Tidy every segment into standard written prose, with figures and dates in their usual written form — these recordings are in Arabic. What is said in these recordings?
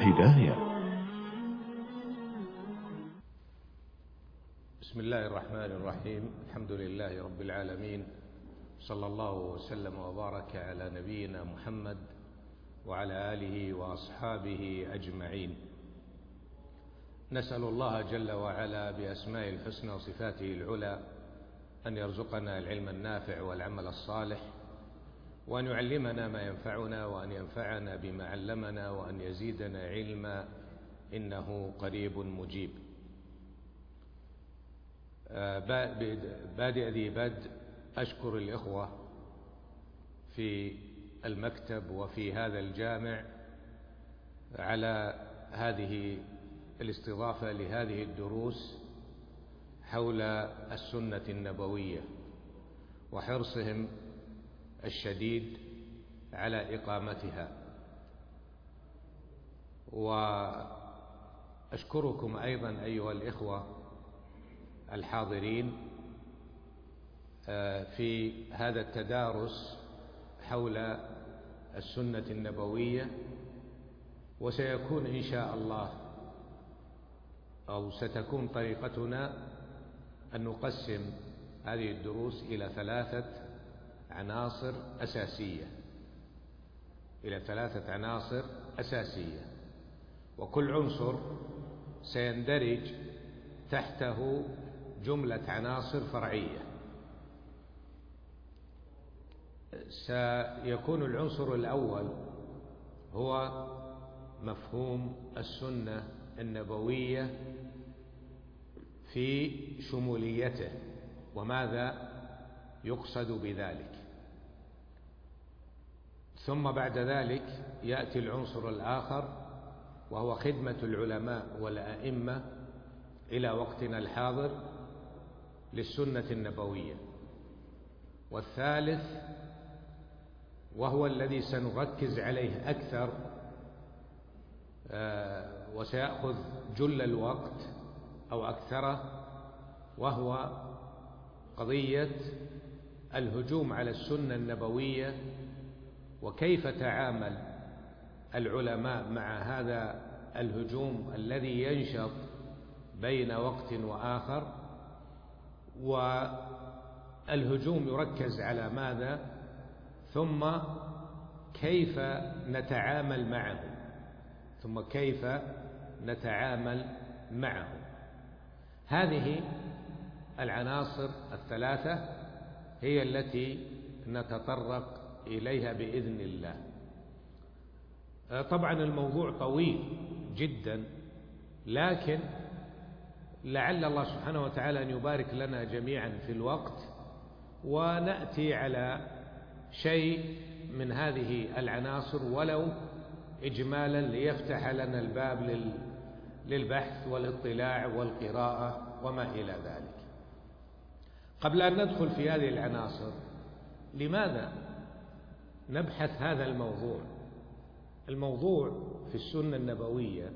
الهداية. بسم الله الرحمن الرحيم. الحمد لله رب العالمين، صلى الله وسلم وبارك على نبينا محمد وعلى آله وأصحابه أجمعين. نسأل الله جل وعلا بأسمائه الحسنى وصفاته العلى أن يرزقنا العلم النافع والعمل الصالح، وأن يعلمنا ما ينفعنا، وأن ينفعنا بما علمنا، وأن يزيدنا علما، إنه قريب مجيب. بادئ ذي بدء أشكر الإخوة في المكتب وفي هذا الجامع على هذه الاستضافة لهذه الدروس حول السنة النبوية، وحرصهم الشديد على إقامتها. وأشكركم أيضا أيها الإخوة الحاضرين في هذا التدارس حول السنة النبوية. وسيكون إن شاء الله، أو ستكون طريقتنا أن نقسم هذه الدروس إلى 3 عناصر أساسية، وكل عنصر سيندرج تحته جملة عناصر فرعية. سيكون العنصر الأول هو مفهوم السنة النبوية في شموليته، وماذا يقصد بذلك. ثم بعد ذلك يأتي العنصر الآخر، وهو خدمة العلماء والأئمة إلى وقتنا الحاضر للسنة النبوية. والثالث، وهو الذي سنركز عليه أكثر وسيأخذ جل الوقت أو أكثره، وهو قضية الهجوم على السنة النبوية، وكيف تعامل العلماء مع هذا الهجوم الذي ينشط بين وقت وآخر. والهجوم يركز على ماذا، ثم كيف نتعامل معه. هذه العناصر ال3 هي التي نتطرق إليها بإذن الله. طبعا الموضوع طويل جدا، لكن لعل الله سبحانه وتعالى أن يبارك لنا جميعا في الوقت، ونأتي على شيء من هذه العناصر ولو إجمالا، ليفتح لنا الباب للبحث والاطلاع والقراءة وما إلى ذلك. قبل أن ندخل في هذه العناصر، لماذا نبحث هذا الموضوع؟ الموضوع في السنة النبوية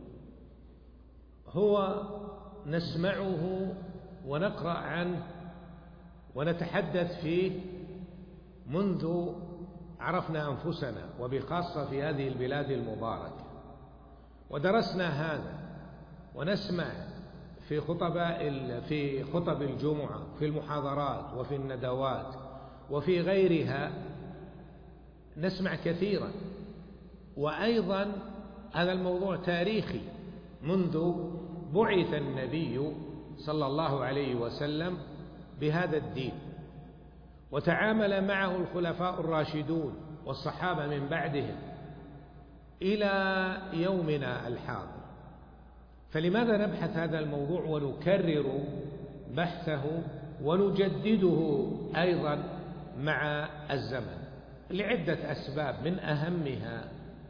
هو نسمعه ونقرأ عنه ونتحدث فيه منذ عرفنا أنفسنا، وبخاصة في هذه البلاد المباركة. ودرسنا هذا ونسمع في خطب الجمعة، في المحاضرات، وفي الندوات، وفي غيرها، نسمع كثيرا. وأيضا هذا الموضوع تاريخي، منذ بعث النبي صلى الله عليه وسلم بهذا الدين، وتعامل معه الخلفاء الراشدون والصحابة من بعدهم إلى يومنا الحاضر. فلماذا نبحث هذا الموضوع ونكرر بحثه ونجدده أيضا مع الزمن؟ لعدة أسباب، من أهمها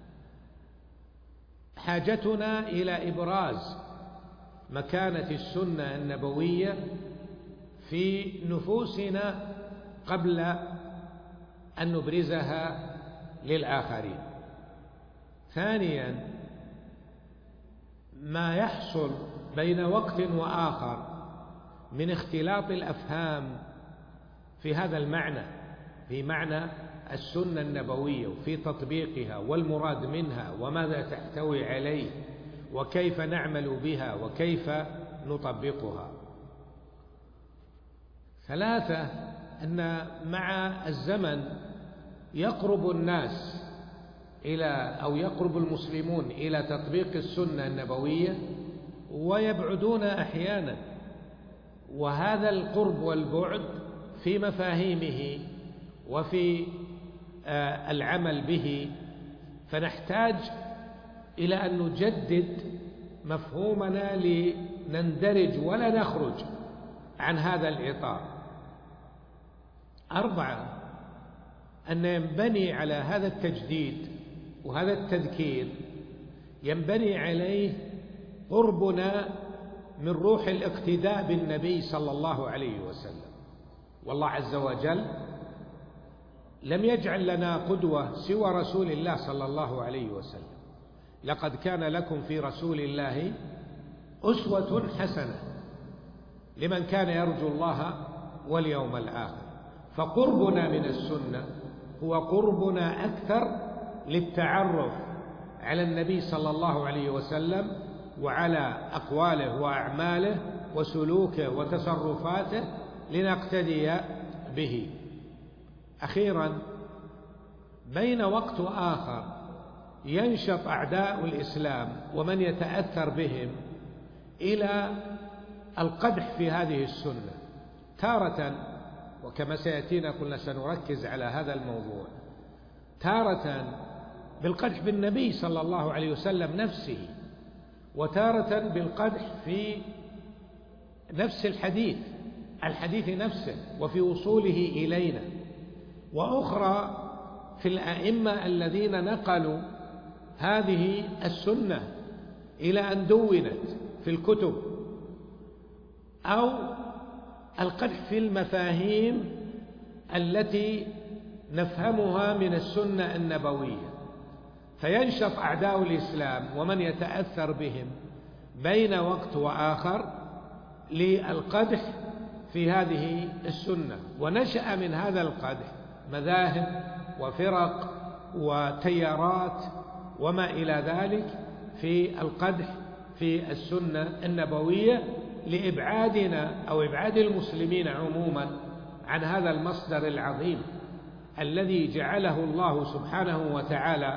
حاجتنا إلى إبراز مكانة السنة النبوية في نفوسنا قبل أن نبرزها للآخرين. ثانيا، ما يحصل بين وقت وآخر من اختلاط الأفهام في هذا المعنى، في معنى السنة النبوية وفي تطبيقها والمراد منها وماذا تحتوي عليه وكيف نعمل بها وكيف نطبقها. ثلاثة، أن مع الزمن يقرب الناس أو يقرب المسلمون إلى تطبيق السنة النبوية ويبعدون أحيانا، وهذا القرب والبعد في مفاهيمه وفي العمل به، فنحتاج إلى أن نجدد مفهومنا لنندرج ولا نخرج عن هذا الإطار. أربعة، أن ينبني على هذا التجديد وهذا التذكير ينبني عليه قربنا من روح الاقتداء بالنبي صلى الله عليه وسلم. والله عز وجل لم يجعل لنا قدوة سوى رسول الله صلى الله عليه وسلم. لقد كان لكم في رسول الله أسوة حسنة لمن كان يرجو الله واليوم الآخر. فقربنا من السنة هو قربنا أكثر للتعرف على النبي صلى الله عليه وسلم وعلى أقواله وأعماله وسلوكه وتصرفاته لنقتدي به. أخيرا، بين وقت وآخر ينشط أعداء الإسلام ومن يتأثر بهم إلى القدح في هذه السنة، تارة، وكما سيأتينا قلنا سنركز على هذا الموضوع، تارة بالقدح بالنبي صلى الله عليه وسلم نفسه، وتارة بالقدح في نفس الحديث نفسه وفي وصوله إلينا، وأخرى في الأئمة الذين نقلوا هذه السنة إلى أن دونت في الكتب، أو القدح في المفاهيم التي نفهمها من السنة النبوية. فينشط أعداء الإسلام ومن يتأثر بهم بين وقت وآخر للقدح في هذه السنة، ونشأ من هذا القدح مذاهب وفرق وتيارات وما إلى ذلك في القدح في السنة النبوية لإبعادنا أو إبعاد المسلمين عموما عن هذا المصدر العظيم الذي جعله الله سبحانه وتعالى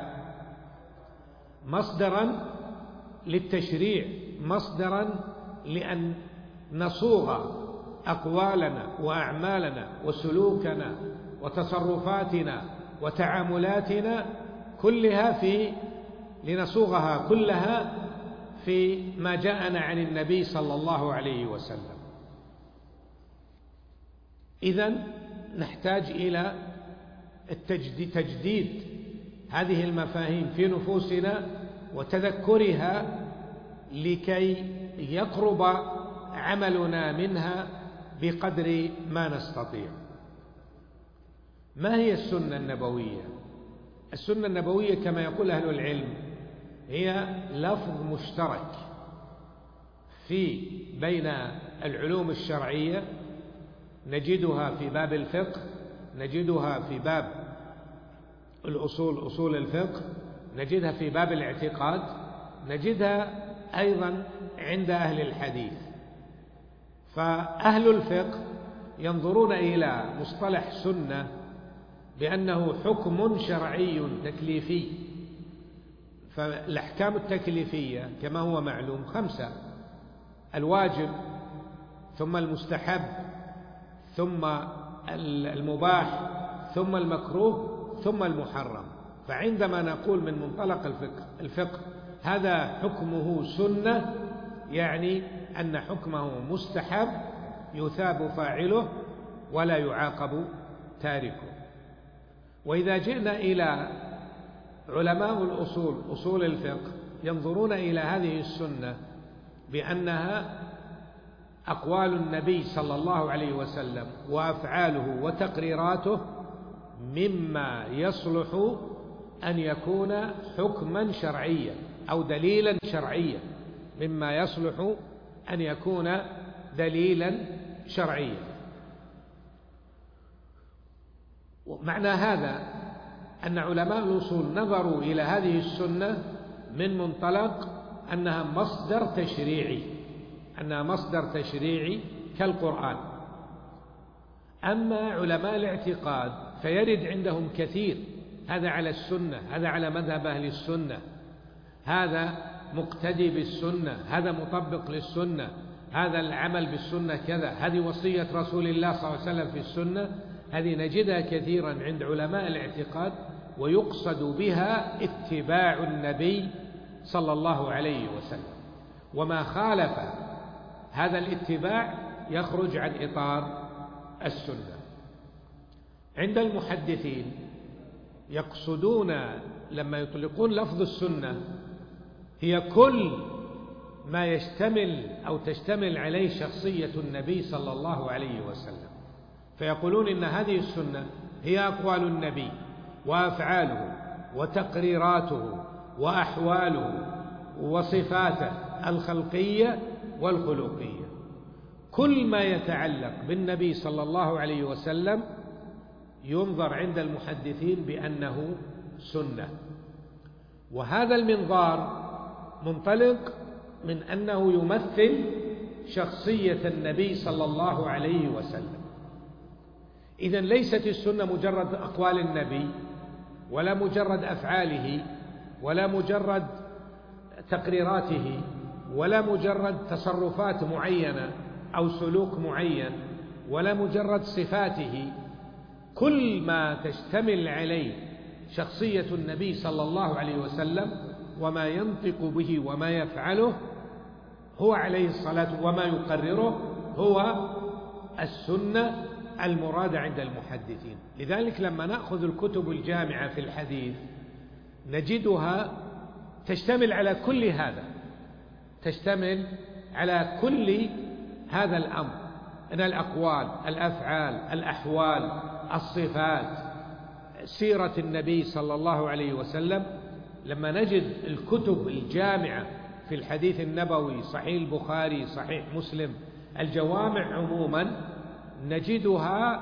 مصدرا للتشريع، مصدرا لأن نصوغ أقوالنا وأعمالنا وسلوكنا وتصرفاتنا وتعاملاتنا كلها لنصوغها كلها في ما جاءنا عن النبي صلى الله عليه وسلم. إذن نحتاج إلى تجديد هذه المفاهيم في نفوسنا وتذكرها لكي يقرب عملنا منها بقدر ما نستطيع. ما هي السنة النبوية؟ السنة النبوية كما يقول أهل العلم هي لفظ مشترك بين العلوم الشرعية، نجدها في باب الفقه، نجدها في باب الأصول، أصول الفقه، نجدها في باب الاعتقاد، نجدها أيضا عند أهل الحديث. فأهل الفقه ينظرون إلى مصطلح سنة بأنه حكم شرعي تكليفي. فالأحكام التكليفية كما هو معلوم 5: الواجب، ثم المستحب، ثم المباح، ثم المكروه، ثم المحرم. فعندما نقول من منطلق الفقه هذا حكمه سنة، يعني أن حكمه مستحب يثاب فاعله ولا يعاقب تاركه. وإذا جئنا إلى علماء الأصول، أصول الفقه، ينظرون إلى هذه السنة بأنها أقوال النبي صلى الله عليه وسلم وأفعاله وتقريراته مما يصلح أن يكون حكما شرعيا أو دليلا شرعيا، مما يصلح أن يكون دليلا شرعيا. ومعنى هذا أن علماء الأصول نظروا إلى هذه السنة من منطلق أنها مصدر تشريعي كالقرآن. أما علماء الاعتقاد فيرد عندهم كثير، هذا على السنة، هذا على مذهب أهل السنة، هذا مقتدي بالسنة، هذا مطبق للسنة، هذا العمل بالسنة كذا، هذه وصية رسول الله صلى الله عليه وسلم في السنة. هذه نجدها كثيرا عند علماء الاعتقاد، ويقصد بها اتباع النبي صلى الله عليه وسلم، وما خالف هذا الاتباع يخرج عن إطار السنة. عند المحدثين يقصدون لما يطلقون لفظ السنة هي كل ما يشتمل أو تشتمل عليه شخصية النبي صلى الله عليه وسلم، فيقولون إن هذه السنة هي أقوال النبي وأفعاله وتقريراته وأحواله وصفاته الخلقية والخلقية. كل ما يتعلق بالنبي صلى الله عليه وسلم ينظر عند المحدثين بأنه سنة، وهذا المنظار منطلق من أنه يمثل شخصية النبي صلى الله عليه وسلم. إذن ليست السنة مجرد أقوال النبي، ولا مجرد أفعاله، ولا مجرد تقريراته، ولا مجرد تصرفات معينة أو سلوك معين، ولا مجرد صفاته. كل ما تشتمل عليه شخصية النبي صلى الله عليه وسلم وما ينطق به وما يفعله هو عليه الصلاة وما يقرره هو السنة المراد عند المحدثين. لذلك لما نأخذ الكتب الجامعة في الحديث نجدها تشتمل على كل هذا، تشتمل على كل هذا الأمر من الأقوال، الأفعال، الأحوال، الصفات، سيرة النبي صلى الله عليه وسلم. لما نجد الكتب الجامعة في الحديث النبوي، صحيح البخاري، صحيح مسلم، الجوامع عموما، نجدها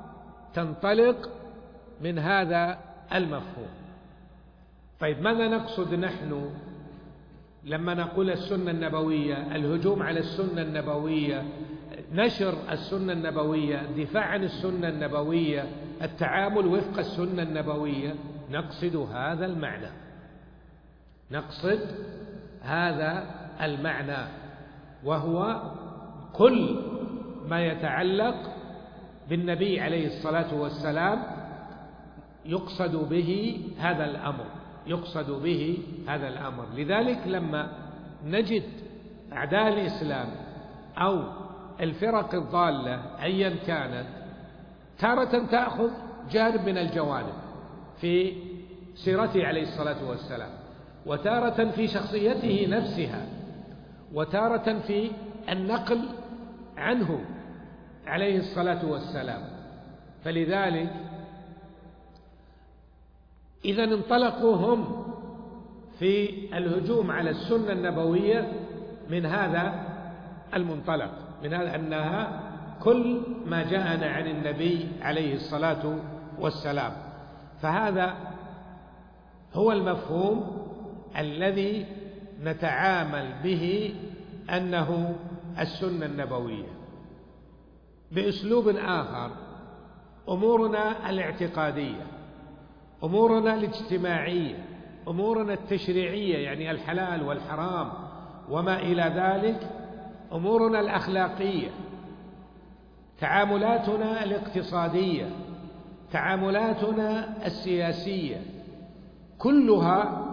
تنطلق من هذا المفهوم. طيب ماذا نقصد نحن لما نقول السنة النبوية؟ الهجوم على السنة النبوية، نشر السنة النبوية، الدفاع عن السنة النبوية، التعامل وفق السنة النبوية. نقصد هذا المعنى، نقصد هذا المعنى، وهو كل ما يتعلق بالنبي عليه الصلاة والسلام يقصد به هذا الأمر، يقصد به هذا الأمر. لذلك لما نجد أعداء الإسلام أو الفرق الضالة أيا كانت تارة تأخذ جانب من الجوانب في سيرته عليه الصلاة والسلام، وتارة في شخصيته نفسها، وتارة في النقل عنه عليه الصلاة والسلام. فلذلك إذا انطلقوا هم في الهجوم على السنة النبوية من هذا المنطلق، من هذا أنها كل ما جاءنا عن النبي عليه الصلاة والسلام. فهذا هو المفهوم الذي نتعامل به أنه السنة النبوية. بأسلوب آخر، أمورنا الاعتقادية، أمورنا الاجتماعية، أمورنا التشريعية يعني الحلال والحرام وما إلى ذلك، أمورنا الأخلاقية، تعاملاتنا الاقتصادية، تعاملاتنا السياسية، كلها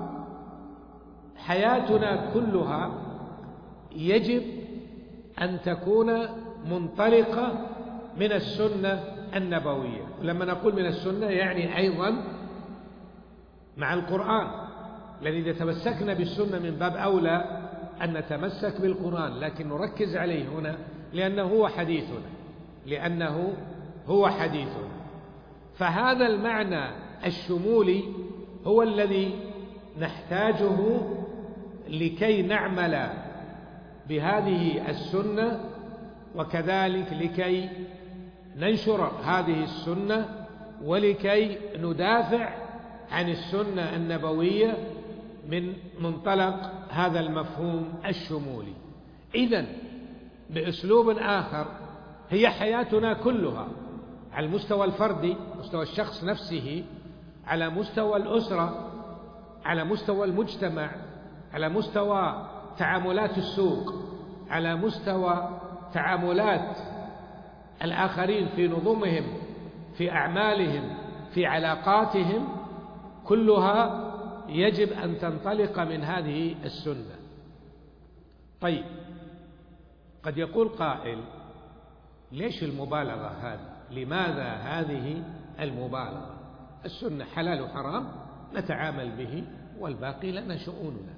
حياتنا كلها يجب أن تكون منطلقة من السنة النبوية. ولما نقول من السنة يعني أيضا مع القرآن، لأن إذا تمسكنا بالسنة من باب أولى أن نتمسك بالقرآن، لكن نركز عليه هنا لأنه هو حديثنا، لأنه هو حديثنا. فهذا المعنى الشمولي هو الذي نحتاجه لكي نعمل بهذه السنة، وكذلك لكي ننشر هذه السنة، ولكي ندافع عن السنة النبوية من منطلق هذا المفهوم الشمولي. إذن بأسلوب آخر هي حياتنا كلها على المستوى الفردي، مستوى الشخص نفسه، على مستوى الأسرة، على مستوى المجتمع، على مستوى تعاملات السوق، على مستوى تعاملات الآخرين في نظمهم، في أعمالهم، في علاقاتهم، كلها يجب أن تنطلق من هذه السنة. طيب، قد يقول قائل: ليش المبالغة هذه؟ لماذا هذه المبالغة؟ السنة حلال وحرام نتعامل به والباقي لنا شؤوننا.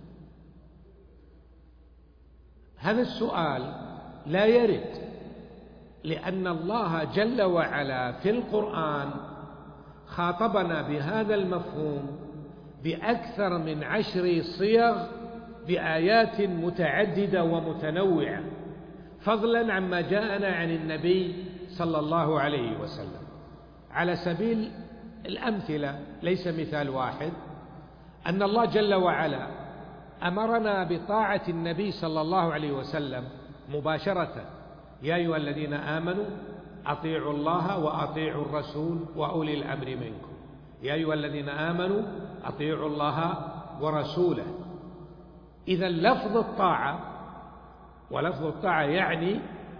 هذا السؤال لا يرد، لأن الله جل وعلا في القرآن خاطبنا بهذا المفهوم بأكثر من 10 صيغ بآيات متعددة ومتنوعة، فضلا عما جاءنا عن النبي صلى الله عليه وسلم. على سبيل الأمثلة، ليس مثال واحد، أن الله جل وعلا أمرنا بطاعة النبي صلى الله عليه وسلم مباشرة: يا أيها الذين آمنوا أطيعوا الله وأطيعوا الرسول وأولي الأمر منكم. يا أيها الذين آمنوا أطيعوا الله ورسوله. إذا لفظ الطاعة، ولفظ الطاعة يعني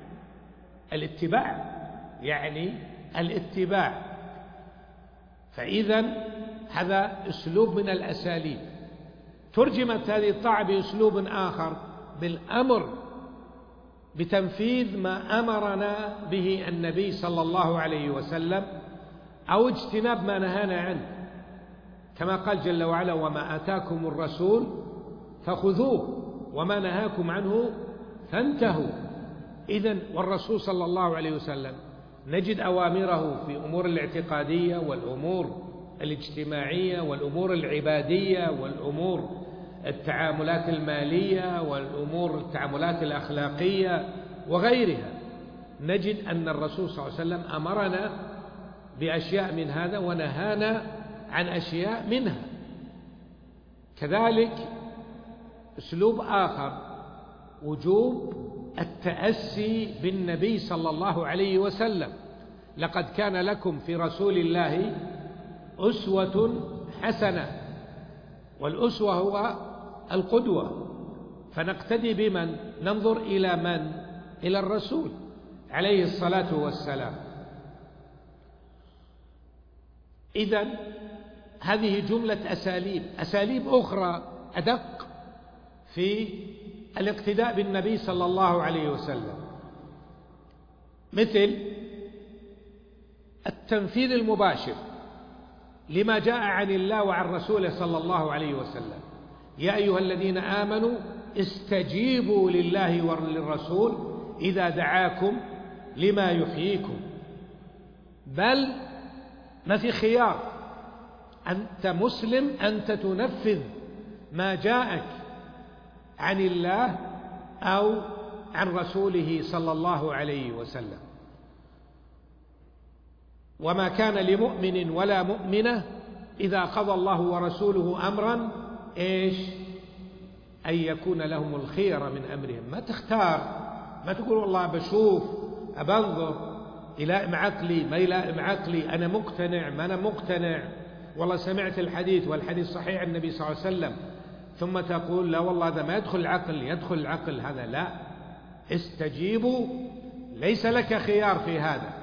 الاتباع، فإذا هذا أسلوب من الأساليب. ترجمت هذه الطاعة بأسلوب آخر بالأمر بتنفيذ ما أمرنا به النبي صلى الله عليه وسلم، أو اجتناب ما نهانا عنه، كما قال جل وعلا: وما آتاكم الرسول فخذوه وما نهاكم عنه فانتهوا. إذن والرسول صلى الله عليه وسلم نجد أوامره في أمور الاعتقادية والأمور الاجتماعية والأمور العبادية والأمور التعاملات المالية والأمور التعاملات الأخلاقية وغيرها. نجد أن الرسول صلى الله عليه وسلم أمرنا بأشياء من هذا ونهانا عن أشياء منها. كذلك أسلوب آخر وجوب التأسي بالنبي صلى الله عليه وسلم: لقد كان لكم في رسول الله أسوة حسنة. والأسوة هو القدوة، فنقتدي بمن؟ ننظر إلى من؟ إلى الرسول عليه الصلاة والسلام. إذن هذه جملة أساليب أخرى أدق في الاقتداء بالنبي صلى الله عليه وسلم، مثل التنفيذ المباشر لما جاء عن الله وعن رسوله صلى الله عليه وسلم: يا أيها الذين آمنوا استجيبوا لله وللرسول إذا دعاكم لما يحييكم. بل ما في خيار، أنت مسلم، أنت تنفذ ما جاءك عن الله أو عن رسوله صلى الله عليه وسلم. وما كان لمؤمن ولا مؤمنة إذا قضى الله ورسوله أمرا أن يكون لهم الخير من أمرهم. ما تختار، ما تقول والله بشوف أبنظر يلائم عقلي ما يلائم عقلي، أنا مقتنع ما أنا مقتنع، والله سمعت الحديث والحديث صحيح عن النبي صلى الله عليه وسلم، ثم تقول لا والله هذا ما يدخل العقل، يدخل العقل. هذا لا، استجيبوا، ليس لك خيار في هذا.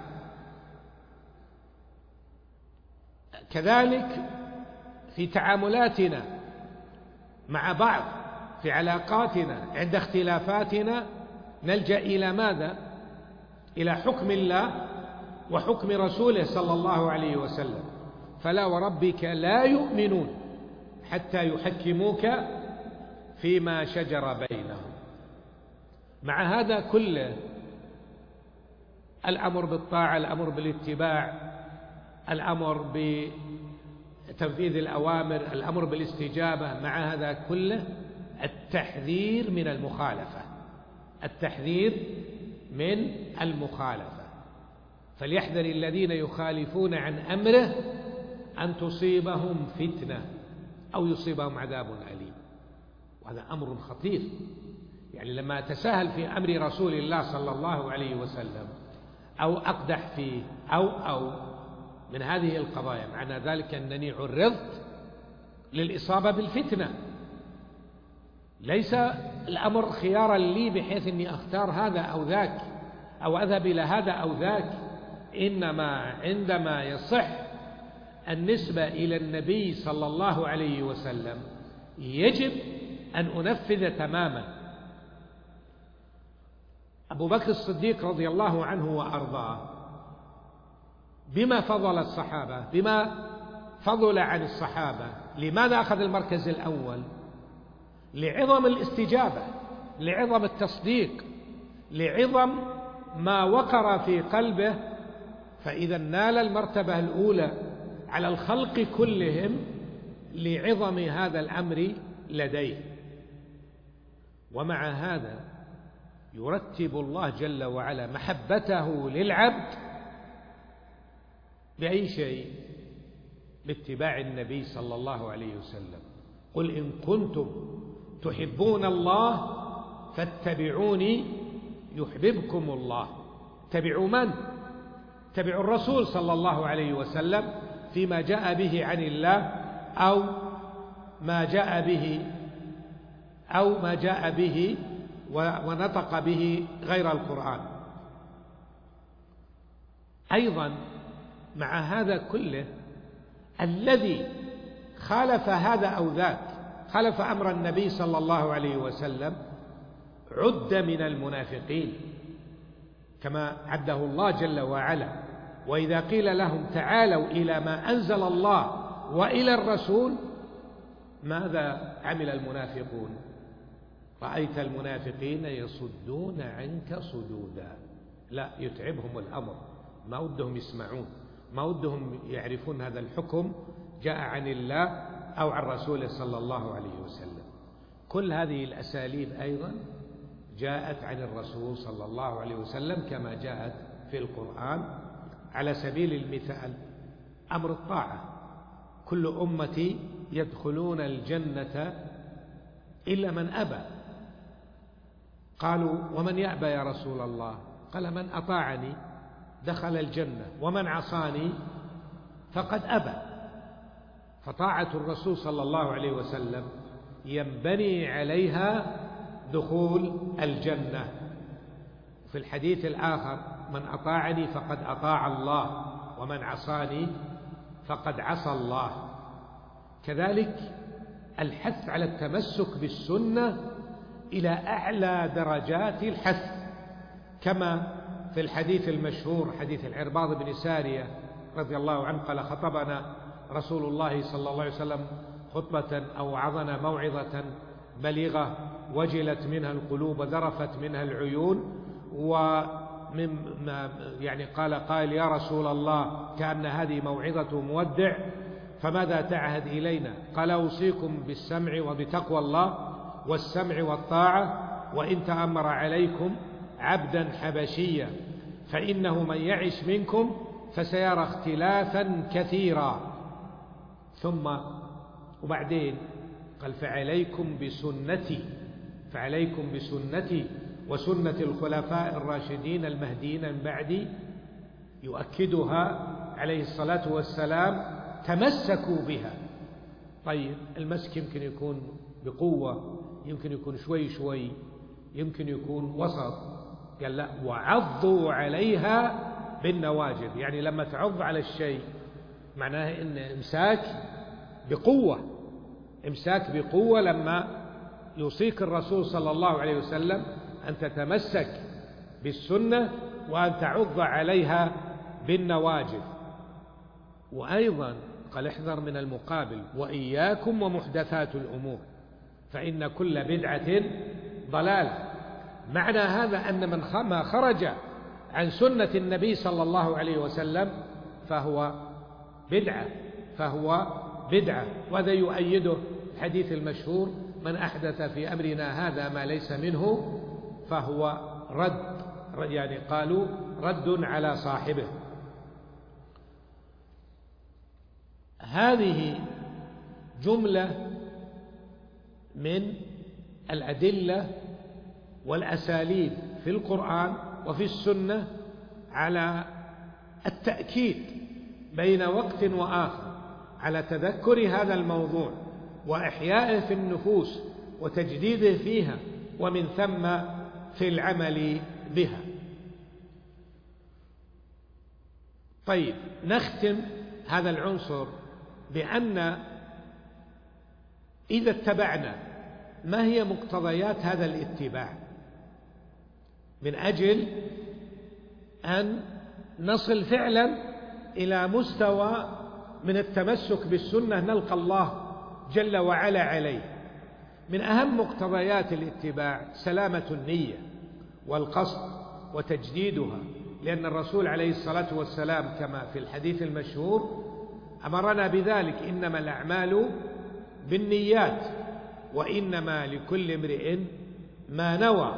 كذلك في تعاملاتنا مع بعض، في علاقاتنا عند اختلافاتنا، نلجأ إلى ماذا؟ إلى حكم الله وحكم رسوله صلى الله عليه وسلم: فلا وربك لا يؤمنون حتى يحكموك فيما شجر بينهم. مع هذا كله، الأمر بالطاعة، الأمر بالاتباع، الأمر بتنفيذ الأوامر، الأمر بالاستجابة، مع هذا كله التحذير من المخالفة، التحذير من المخالفة. فليحذر الذين يخالفون عن أمره أن تصيبهم فتنة أو يصيبهم عذاب أليم. وهذا أمر خطير. يعني لما أتساهل في أمر رسول الله صلى الله عليه وسلم أو أقدح فيه أو من هذه القضايا، معنى ذلك أنني عرضت للإصابة بالفتنة. ليس الأمر خيارا لي بحيث أني أختار هذا أو ذاك أو أذهب إلى هذا أو ذاك، إنما عندما يصح النسبة إلى النبي صلى الله عليه وسلم يجب أن أنفذ تماما. أبو بكر الصديق رضي الله عنه وأرضاه بما فضل الصحابة، بما فضل عن الصحابة، لماذا أخذ المركز الأول؟ لعظم الاستجابة، لعظم التصديق، لعظم ما وقر في قلبه، فإذا نال المرتبة الأولى على الخلق كلهم لعظم هذا الأمر لديه. ومع هذا يرتب الله جل وعلا محبته للعبد بأي شيء؟ باتباع النبي صلى الله عليه وسلم. قل إن كنتم تحبون الله فاتبعوني يحببكم الله. اتبعوا من؟ اتبعوا الرسول صلى الله عليه وسلم فيما جاء به عن الله أو ما جاء به ونطق به غير القرآن. أيضا مع هذا كله الذي خالف هذا أو ذاك، خالف أمر النبي صلى الله عليه وسلم، عد من المنافقين كما عده الله جل وعلا. وإذا قيل لهم تعالوا إلى ما أنزل الله وإلى الرسول ماذا عمل المنافقون؟ رأيت المنافقين يصدون عنك صدودا. لا، يتعبهم الأمر، ما ودهم يسمعون، ما ودهم يعرفون هذا الحكم جاء عن الله أو عن رسوله صلى الله عليه وسلم. كل هذه الأساليب أيضا جاءت عن الرسول صلى الله عليه وسلم كما جاءت في القرآن. على سبيل المثال أمر الطاعة: كل أمتي يدخلون الجنة إلا من أبى. قالوا ومن يأبى يا رسول الله؟ قال من أطاعني دخل الجنة ومن عصاني فقد أبى. فطاعة الرسول صلى الله عليه وسلم ينبني عليها دخول الجنة. في الحديث الآخر من أطاعني فقد أطاع الله ومن عصاني فقد عصى الله. كذلك الحث على التمسك بالسنة إلى أعلى درجات الحث، كما في الحديث المشهور حديث العرباض بن سارية رضي الله عنه قال خطبنا رسول الله صلى الله عليه وسلم خطبة أو وعظنا موعظة بليغة وجلت منها القلوب وذرفت منها العيون، يعني قال قائل يا رسول الله كأن هذه موعظة مودع فماذا تعهد إلينا؟ قال أوصيكم بالسمع وبتقوى الله والسمع والطاعة وإن تأمر عليكم عبدا حبشيا فإنه من يعش منكم فسيرى اختلافا كثيرا. ثم وبعدين قال فعليكم بسنتي وسنة الخلفاء الراشدين المهديين من بعدي، يؤكدها عليه الصلاة والسلام: تمسكوا بها. طيب المسك يمكن يكون بقوة، يمكن يكون شوي، يمكن يكون وسط. قال لا، وعضوا عليها بالنواجذ. يعني لما تعض على الشيء معناه إن إمساك بقوة. لما يوصيك الرسول صلى الله عليه وسلم أن تتمسك بالسنة وأن تعض عليها بالنواجذ. وأيضا قال احذر من المقابل: وإياكم ومحدثات الأمور فإن كل بدعة ضلالة. معنى هذا أن ما خرج عن سنة النبي صلى الله عليه وسلم فهو بدعة. وهذا يؤيده الحديث المشهور: من أحدث في أمرنا هذا ما ليس منه فهو رد. يعني قالوا رد على صاحبه. هذه جملة من الأدلة والأساليب في القرآن وفي السنة على التأكيد بين وقت وآخر على تذكر هذا الموضوع وإحيائه في النفوس وتجديده فيها، ومن ثم في العمل بها. طيب، نختم هذا العنصر بأن إذا اتبعنا ما هي مقتضيات هذا الاتباع من أجل أن نصل فعلا إلى مستوى من التمسك بالسنة نلقى الله جل وعلا عليه. من أهم مقتضيات الاتباع سلامة النية والقصد وتجديدها، لأن الرسول عليه الصلاة والسلام كما في الحديث المشهور أمرنا بذلك: إنما الأعمال بالنيات وإنما لكل امرئ ما نوى.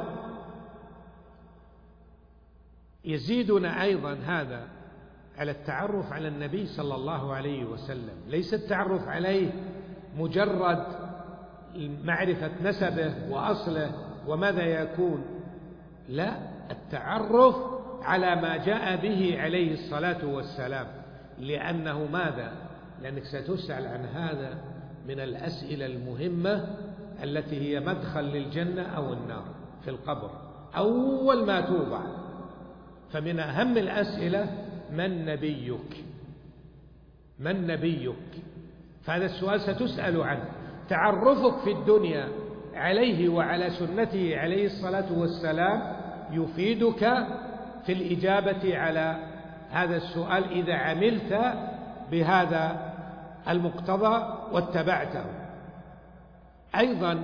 يزيدنا أيضا هذا على التعرف على النبي صلى الله عليه وسلم، ليس التعرف عليه مجرد معرفة نسبه وأصله وماذا يكون، لا، التعرف على ما جاء به عليه الصلاة والسلام. لأنه ماذا؟ لأنك ستسأل عن هذا من الأسئلة المهمة التي هي مدخل للجنة أو النار في القبر أول ما توضع. فمن أهم الأسئلة: من نبيك؟ من نبيك؟ فهذا السؤال ستسأل عنه. تعرفك في الدنيا عليه وعلى سنته عليه الصلاة والسلام يفيدك في الإجابة على هذا السؤال إذا عملت بهذا المقتضى واتبعته. أيضا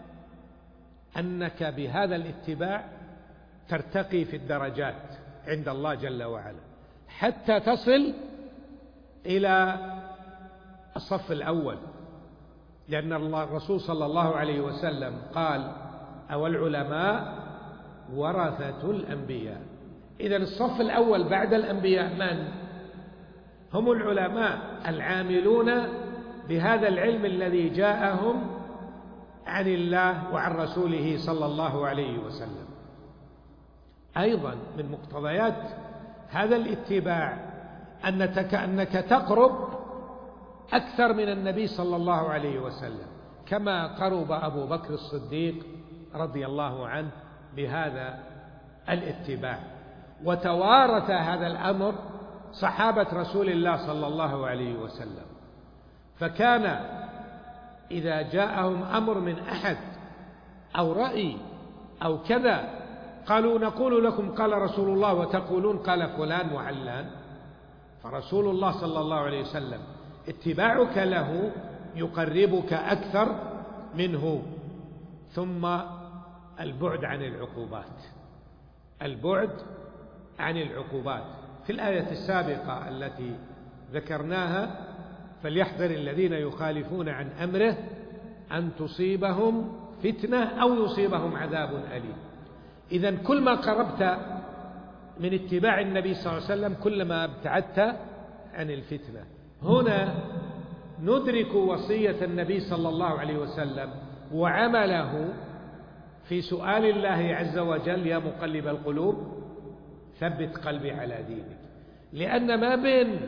أنك بهذا الاتباع ترتقي في الدرجات عند الله جل وعلا حتى تصل إلى الصف الأول، لأن الرسول صلى الله عليه وسلم قال: أو العلماء ورثة الأنبياء. إذن الصف الأول بعد الأنبياء من؟ هم العلماء العاملون بهذا العلم الذي جاءهم عن الله وعن رسوله صلى الله عليه وسلم. أيضا من مقتضيات هذا الاتباع أنك تقرب أكثر من النبي صلى الله عليه وسلم، كما قرب أبو بكر الصديق رضي الله عنه بهذا الاتباع. وتوارث هذا الأمر صحابة رسول الله صلى الله عليه وسلم، فكان إذا جاءهم أمر من أحد أو رأي أو كذا قالوا: نقول لكم قال رسول الله وتقولون قال فلان وعلان. فرسول الله صلى الله عليه وسلم اتباعك له يقربك أكثر منه. ثم البعد عن العقوبات، البعد عن العقوبات. في الآية السابقة التي ذكرناها: فليحذر الذين يخالفون عن أمره أن تصيبهم فتنة أو يصيبهم عذاب أليم. إذن كل ما قربت من اتباع النبي صلى الله عليه وسلم كلما ابتعدت عن الفتنة. هنا ندرك وصية النبي صلى الله عليه وسلم وعمله في سؤال الله عز وجل: يا مقلب القلوب ثبت قلبي على دينك. لأن ما بين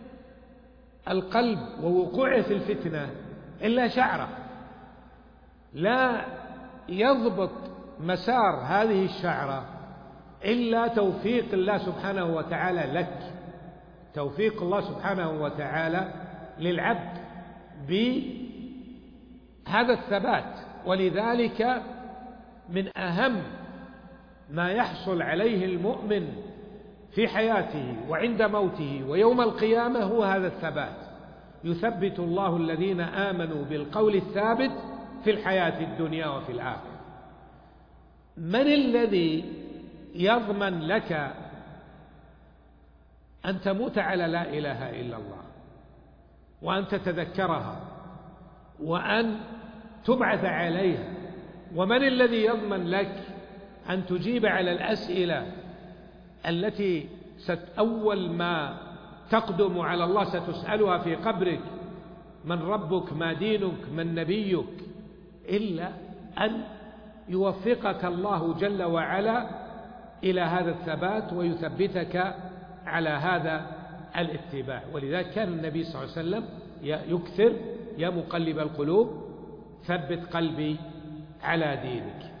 القلب ووقوعه في الفتنة إلا شعرة، لا يضبط مسار هذه الشعرة إلا توفيق الله سبحانه وتعالى لك، توفيق الله سبحانه وتعالى للعبد بهذا الثبات. ولذلك من أهم ما يحصل عليه المؤمن في حياته وعند موته ويوم القيامة هو هذا الثبات. يثبت الله الذين آمنوا بالقول الثابت في الحياة الدنيا وفي الآخرة. من الذي يضمن لك أن تموت على لا إله إلا الله وأن تتذكرها وأن تبعث عليها؟ ومن الذي يضمن لك أن تجيب على الأسئلة التي أول ما تقدم على الله ستسألها في قبرك من ربك، ما دينك، من نبيك، إلا أن يوفقك الله جل وعلا إلى هذا الثبات ويثبتك على هذا الاتباع. ولذلك كان النبي صلى الله عليه وسلم يكثر: يا مقلب القلوب ثبت قلبي على دينك.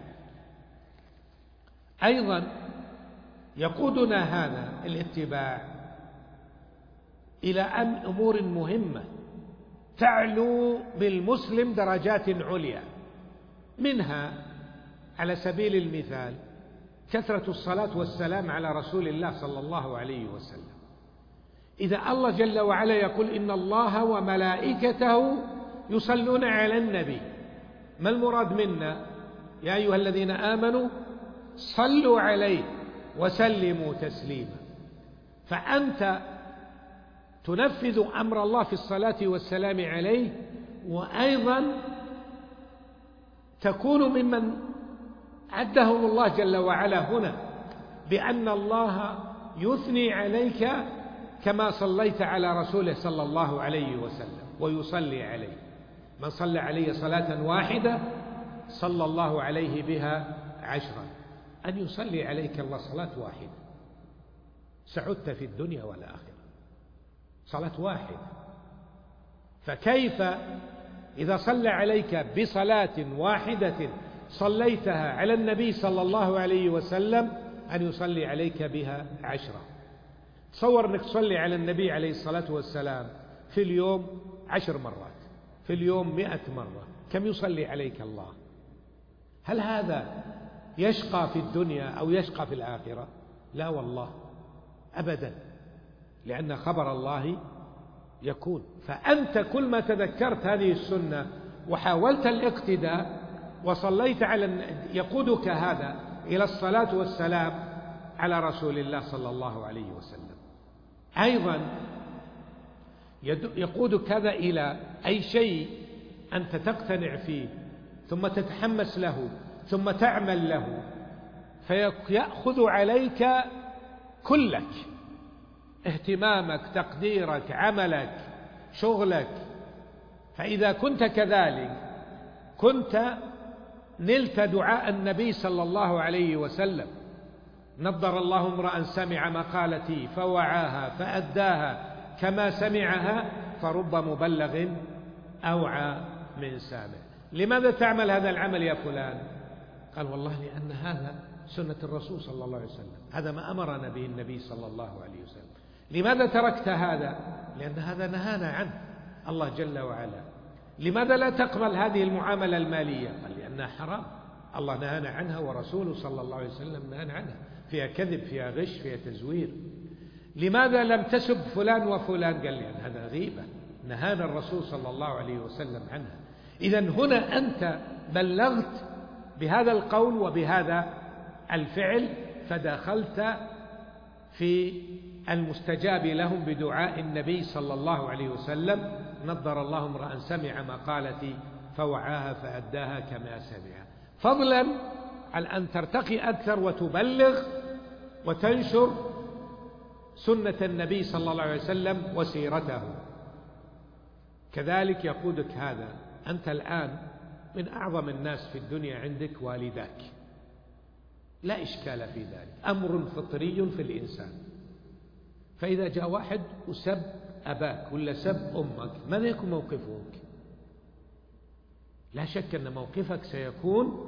أيضا يقودنا هذا الاتباع إلى أمور مهمة تعلو بالمسلم درجات عليا، منها على سبيل المثال كثرة الصلاة والسلام على رسول الله صلى الله عليه وسلم. إذا الله جل وعلا يقول: إن الله وملائكته يصلون على النبي، ما المراد منا؟ يا أيها الذين آمنوا صلوا عليه وسلموا تسليما. فأنت تنفذ أمر الله في الصلاة والسلام عليه، وأيضا تكون ممن عدهم الله جل وعلا هنا بأن الله يثني عليك كما صليت على رسوله صلى الله عليه وسلم ويصلي عليه. من صلى عليه صلاة واحدة صلى الله عليه بها 10. أن يصلي عليك الله صلاة واحدة سعدت في الدنيا والآخرة، صلاة واحدة. فكيف إذا صلى عليك بصلاة واحدة صليتها على النبي صلى الله عليه وسلم أن يصلي عليك بها 10؟ تصور أنك تصلي على النبي عليه الصلاة والسلام في اليوم 10 مرات، في اليوم 100 مرة، كم يصلي عليك الله؟ هل هذا يشقى في الدنيا أو يشقى في الآخرة؟ لا والله أبدا، لأن خبر الله يكون. فأنت كل ما تذكرت هذه السنة وحاولت الاقتداء وصليت يقودك هذا إلى الصلاة والسلام على رسول الله صلى الله عليه وسلم. أيضا يقودك هذا إلى أي شيء أنت تقتنع فيه ثم تتحمس له ثم تعمل له، فيأخذ عليك كلك، اهتمامك، تقديرك، عملك، شغلك. فإذا كنت كذلك كنت نلت دعاء النبي صلى الله عليه وسلم: نضر الله امرأ سمع مقالتي فوعاها فأداها كما سمعها فرب مبلغ أوعى من سامع. لماذا تعمل هذا العمل يا فلان؟ قال: والله لأن هذا سنة الرسول صلى الله عليه وسلم، هذا ما أمرنا به النبي صلى الله عليه وسلم. لماذا تركت هذا؟ لأن هذا نهانا عنه الله جل وعلا. لماذا لا تقبل هذه المعاملة المالية؟ قال: لأنها حرام، الله نهانا عنها ورسوله صلى الله عليه وسلم نهانا عنها، فيها كذب، فيها غش، فيها تزوير. لماذا لم تسب فلان وفلان؟ قال: لأن هذا غيبة، نهانا الرسول صلى الله عليه وسلم عنها. إذن هنا أنت بلغت بهذا القول وبهذا الفعل، فدخلت في المستجاب لهم بدعاء النبي صلى الله عليه وسلم: نضر الله امرأ سمع مقالتي فوعاها فأداها كما سمع. فضلا عن أن ترتقي أكثر وتبلغ وتنشر سنة النبي صلى الله عليه وسلم وسيرته. كذلك يقودك هذا. أنت الآن من أعظم الناس في الدنيا عندك والداك، لا إشكال في ذلك، أمر فطري في الإنسان. فإذا جاء واحد وسب أباك ولا سب أمك، ماذا يكون موقفك؟ لا شك أن موقفك سيكون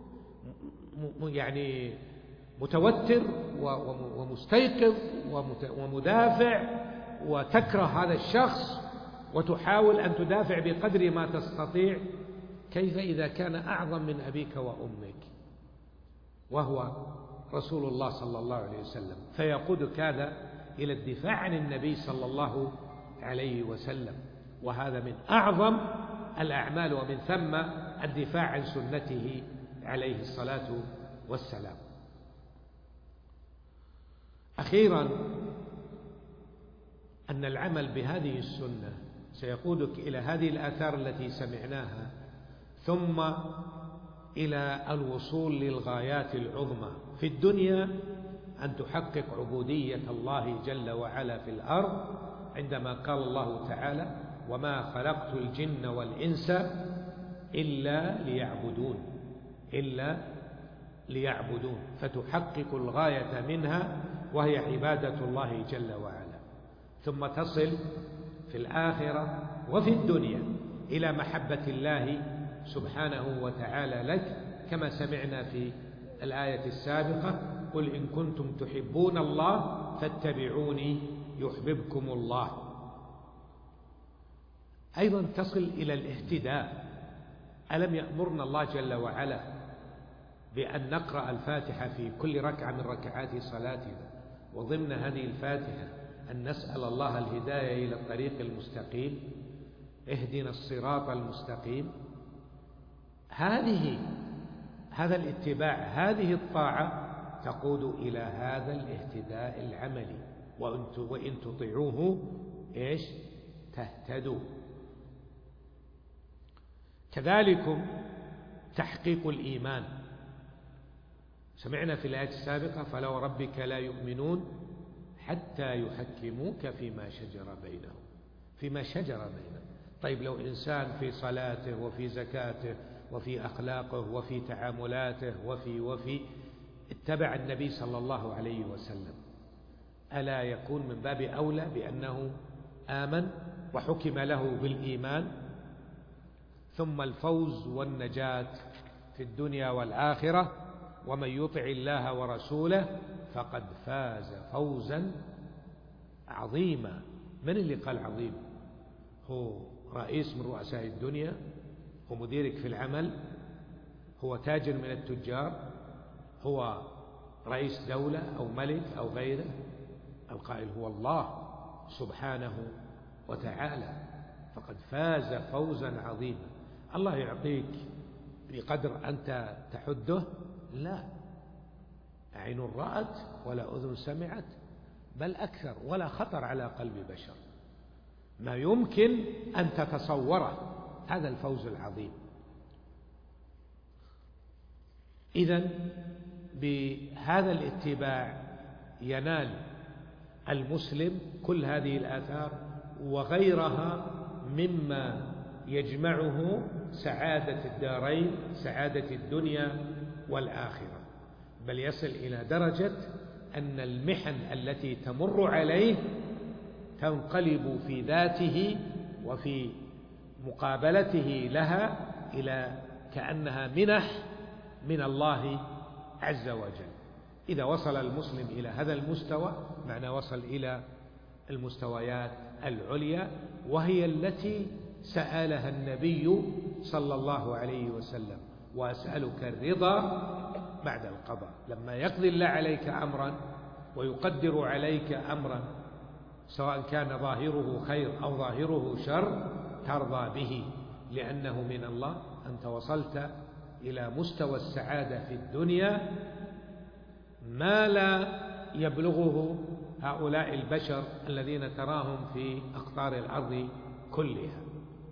يعني متوتر ومستيقظ ومدافع، وتكره هذا الشخص وتحاول أن تدافع بقدر ما تستطيع. كيف إذا كان أعظم من أبيك وأمك وهو رسول الله صلى الله عليه وسلم؟ فيقودك هذا إلى الدفاع عن النبي صلى الله عليه وسلم، وهذا من أعظم الأعمال، ومن ثم الدفاع عن سنته عليه الصلاة والسلام. أخيرا، أن العمل بهذه السنة سيقودك إلى هذه الآثار التي سمعناها، ثم إلى الوصول للغايات العظمى في الدنيا، أن تحقق عبودية الله جل وعلا في الأرض، عندما قال الله تعالى: وما خلقت الجن والإنس إلا ليعبدون، فتحقق الغاية منها وهي عبادة الله جل وعلا، ثم تصل في الآخرة وفي الدنيا إلى محبة الله سبحانه وتعالى لك، كما سمعنا في الآية السابقة: قل إن كنتم تحبون الله فاتبعوني يحببكم الله. أيضا تصل إلى الاهتداء. ألم يأمرنا الله جل وعلا بأن نقرأ الفاتحة في كل ركعة من ركعات صلاتنا، وضمن هذه الفاتحة أن نسأل الله الهداية إلى الطريق المستقيم، اهدنا الصراط المستقيم. هذا الاتباع، هذه الطاعة تقود إلى هذا الاهتداء العملي، وإن تطيعوه تهتدوا. كذلك تحقيق الإيمان. سمعنا في الآية السابقة: فلو ربك لا يؤمنون حتى يحكموك فيما شجر بينهم. طيب لو إنسان في صلاته وفي زكاته وفي أخلاقه وفي تعاملاته وفي اتبع النبي صلى الله عليه وسلم، ألا يكون من باب أولى بأنه آمن وحكم له بالإيمان؟ ثم الفوز والنجاة في الدنيا والآخرة: ومن يطع الله ورسوله فقد فاز فوزا عظيما. من اللي قال عظيم؟ هو رئيس من رؤساء الدنيا؟ هو مديرك في العمل؟ هو تاجر من التجار؟ هو رئيس دولة أو ملك أو غيره؟ القائل هو الله سبحانه وتعالى. فقد فاز فوزا عظيما. الله يعطيك بقدر أنت تحده؟ لا، عين رأت ولا أذن سمعت، بل أكثر، ولا خطر على قلب بشر، ما يمكن أن تتصوره. هذا الفوز العظيم. إذن بهذا الاتباع ينال المسلم كل هذه الآثار وغيرها مما يجمعه سعادة الدارين، سعادة الدنيا والآخرة، بل يصل إلى درجة أن المحن التي تمر عليه تنقلب في ذاته وفي مقابلته لها إلى كأنها منح من الله عز وجل. إذا وصل المسلم إلى هذا المستوى معنى وصل إلى المستويات العليا، وهي التي سألها النبي صلى الله عليه وسلم: وأسألك الرضا بعد القضاء. لما يقضي الله عليك أمرا ويقدر عليك أمرا، سواء كان ظاهره خير أو ظاهره شر، ترضى به لأنه من الله. أنت وصلت إلى مستوى السعادة في الدنيا ما لا يبلغه هؤلاء البشر الذين تراهم في أقطار الأرض كلها.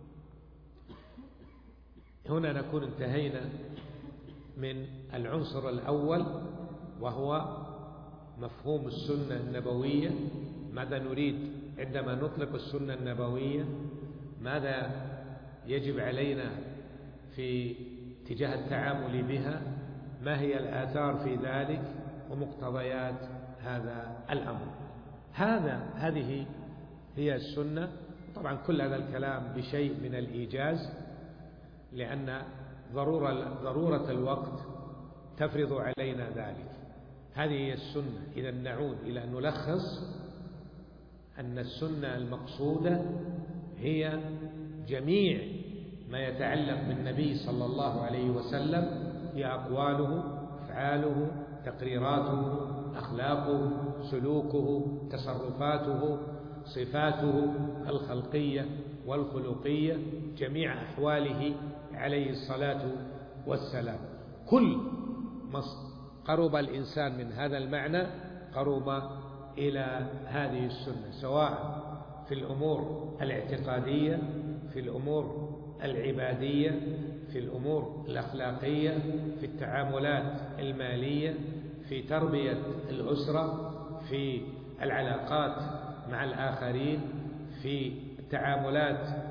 هنا نكون انتهينا من العنصر الأول، وهو مفهوم السنة النبوية. ماذا نريد عندما نطلق السنة النبوية؟ ماذا يجب علينا في اتجاه التعامل بها؟ ما هي الآثار في ذلك ومقتضيات هذا الأمر؟ هذه هي السنة. طبعا كل هذا الكلام بشيء من الإيجاز، لأن ضرورة الوقت تفرض علينا ذلك. هذه هي السنة. إذا نعود إلى أن نلخص أن السنة المقصودة هي جميع ما يتعلق بالنبي صلى الله عليه وسلم، هي أقواله، أفعاله، تقريراته، أخلاقه، سلوكه، تصرفاته، صفاته الخلقية والخلقية، جميع أحواله عليه الصلاة والسلام. كل ما قرب الإنسان من هذا المعنى قرب إلى هذه السنة، سواء في الأمور الاعتقادية، في الأمور العبادية، في الأمور الأخلاقية، في التعاملات المالية، في تربية الأسرة، في العلاقات مع الآخرين، في التعاملات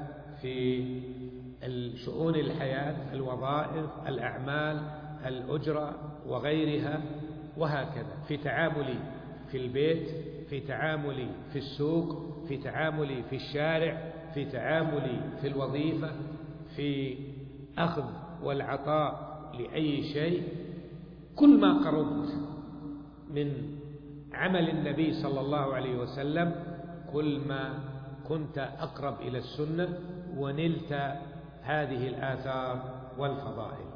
في شؤون الحياة، الوظائف، الأعمال، الأجرة وغيرها، وهكذا في تعاملي في البيت، في تعاملي في السوق، في تعاملي في الشارع، في تعاملي في الوظيفة، في أخذ والعطاء لأي شيء. كل ما قربت من عمل النبي صلى الله عليه وسلم كل ما كنت أقرب إلى السنة ونلت هذه الآثار والفضائل.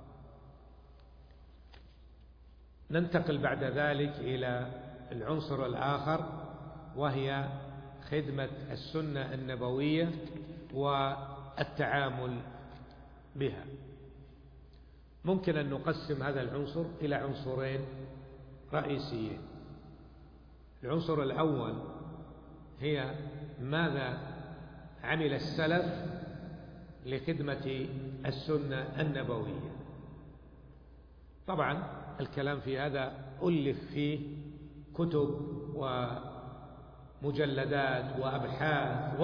ننتقل بعد ذلك إلى العنصر الآخر، وهي خدمة السنة النبوية والتعامل بها. ممكن أن نقسم هذا العنصر إلى عنصرين رئيسيين. العنصر الأول هي ماذا عمل السلف لخدمة السنة النبوية. طبعا الكلام في هذا ألف فيه كتب ومجلدات وأبحاث،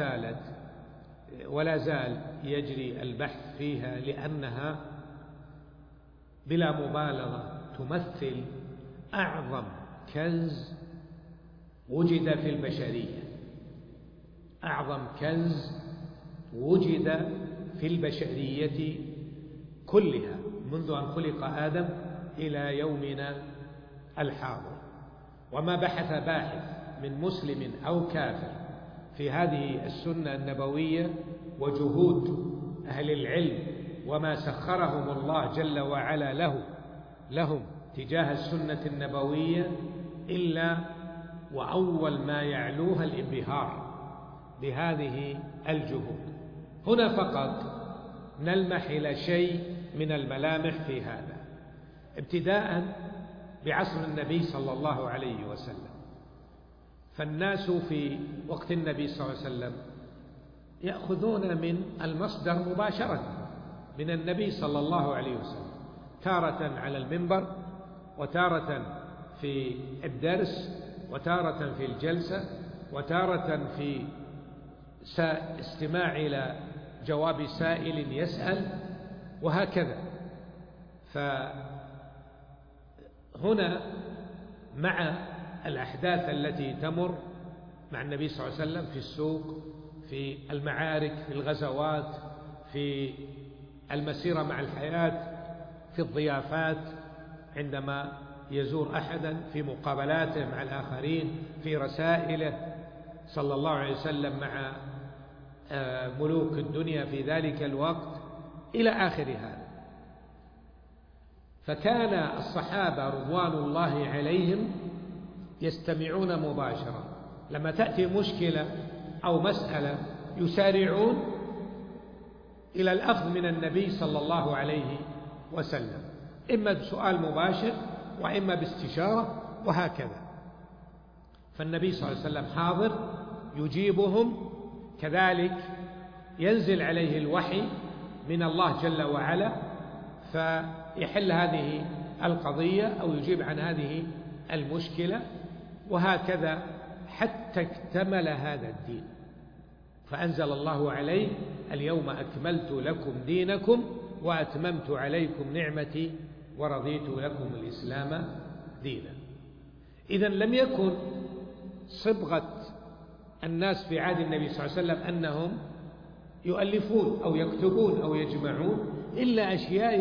ولا زال يجري البحث فيها، لأنها بلا مبالغة تمثل أعظم كنز وجد في البشرية، أعظم كنز وجد في البشرية كلها منذ أن خلق آدم إلى يومنا الحاضر. وما بحث باحث من مسلم أو كافر في هذه السنة النبوية وجهود أهل العلم وما سخرهم الله جل وعلا لهم تجاه السنة النبوية إلا وأول ما يعلوها الانبهار بهذه الجهود. هنا فقط نلمح إلى شيء من الملامح في هذا، ابتداء بعصر النبي صلى الله عليه وسلم. فالناس في وقت النبي صلى الله عليه وسلم يأخذون من المصدر مباشرة من النبي صلى الله عليه وسلم، تارة على المنبر، وتارة في الدرس، وتارة في الجلسة، وتارة في استماع إلى جواب سائل يسأل، وهكذا. فهنا مع الأحداث التي تمر مع النبي صلى الله عليه وسلم في السوق، في المعارك، في الغزوات، في المسيرة مع الحياة، في الضيافات عندما يزور أحدا، في مقابلاته مع الآخرين، في رسائله صلى الله عليه وسلم مع ملوك الدنيا في ذلك الوقت، إلى آخر هذا. فكان الصحابة رضوان الله عليهم يستمعون مباشرة. لما تأتي مشكلة أو مسألة يسارعون إلى الأخذ من النبي صلى الله عليه وسلم، إما بسؤال مباشر وإما باستشارة، وهكذا. فالنبي صلى الله عليه وسلم حاضر يجيبهم، كذلك ينزل عليه الوحي من الله جل وعلا فيحل هذه القضية أو يجيب عن هذه المشكلة، وهكذا حتى اكتمل هذا الدين. فأنزل الله عليه: اليوم أكملت لكم دينكم وأتممت عليكم نعمتي ورضيت لكم الإسلام دينا. إذن لم يكن صبغة الناس في عهد النبي صلى الله عليه وسلم أنهم يؤلفون أو يكتبون أو يجمعون إلا أشياء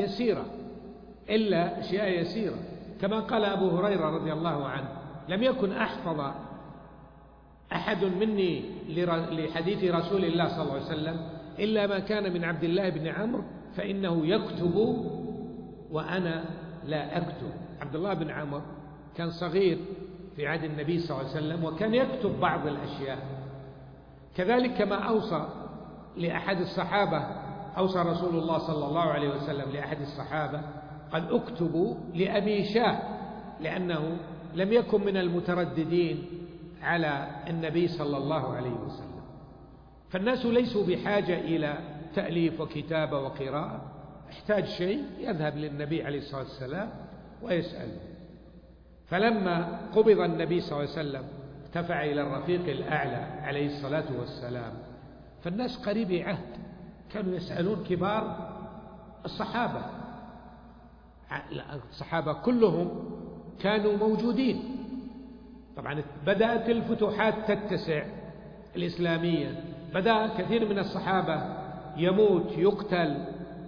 يسيرة، كما قال أبو هريرة رضي الله عنه: لم يكن أحفظ أحد مني لحديث رسول الله صلى الله عليه وسلم إلا ما كان من عبد الله بن عمرو فإنه يكتب وأنا لا أكتب. عبد الله بن عمرو كان صغير في عهد النبي صلى الله عليه وسلم وكان يكتب بعض الأشياء. كذلك كما أوصى لأحد الصحابة، أوصى رسول الله صلى الله عليه وسلم لأحد الصحابة: قد أكتب لأبي شاه، لأنه لم يكن من المترددين على النبي صلى الله عليه وسلم. فالناس ليسوا بحاجة إلى تأليف وكتابة وقراءة، احتاج شيء يذهب للنبي عليه الصلاة والسلام ويسأله. فلما قبض النبي صلى الله عليه وسلم ارتفع إلى الرفيق الأعلى عليه الصلاة والسلام، فالناس قريبي عهد، كانوا يسألون كبار الصحابة، الصحابة كلهم كانوا موجودين. طبعا بدأت الفتوحات تتسع الإسلامية، بدأ كثير من الصحابة يموت، يقتل،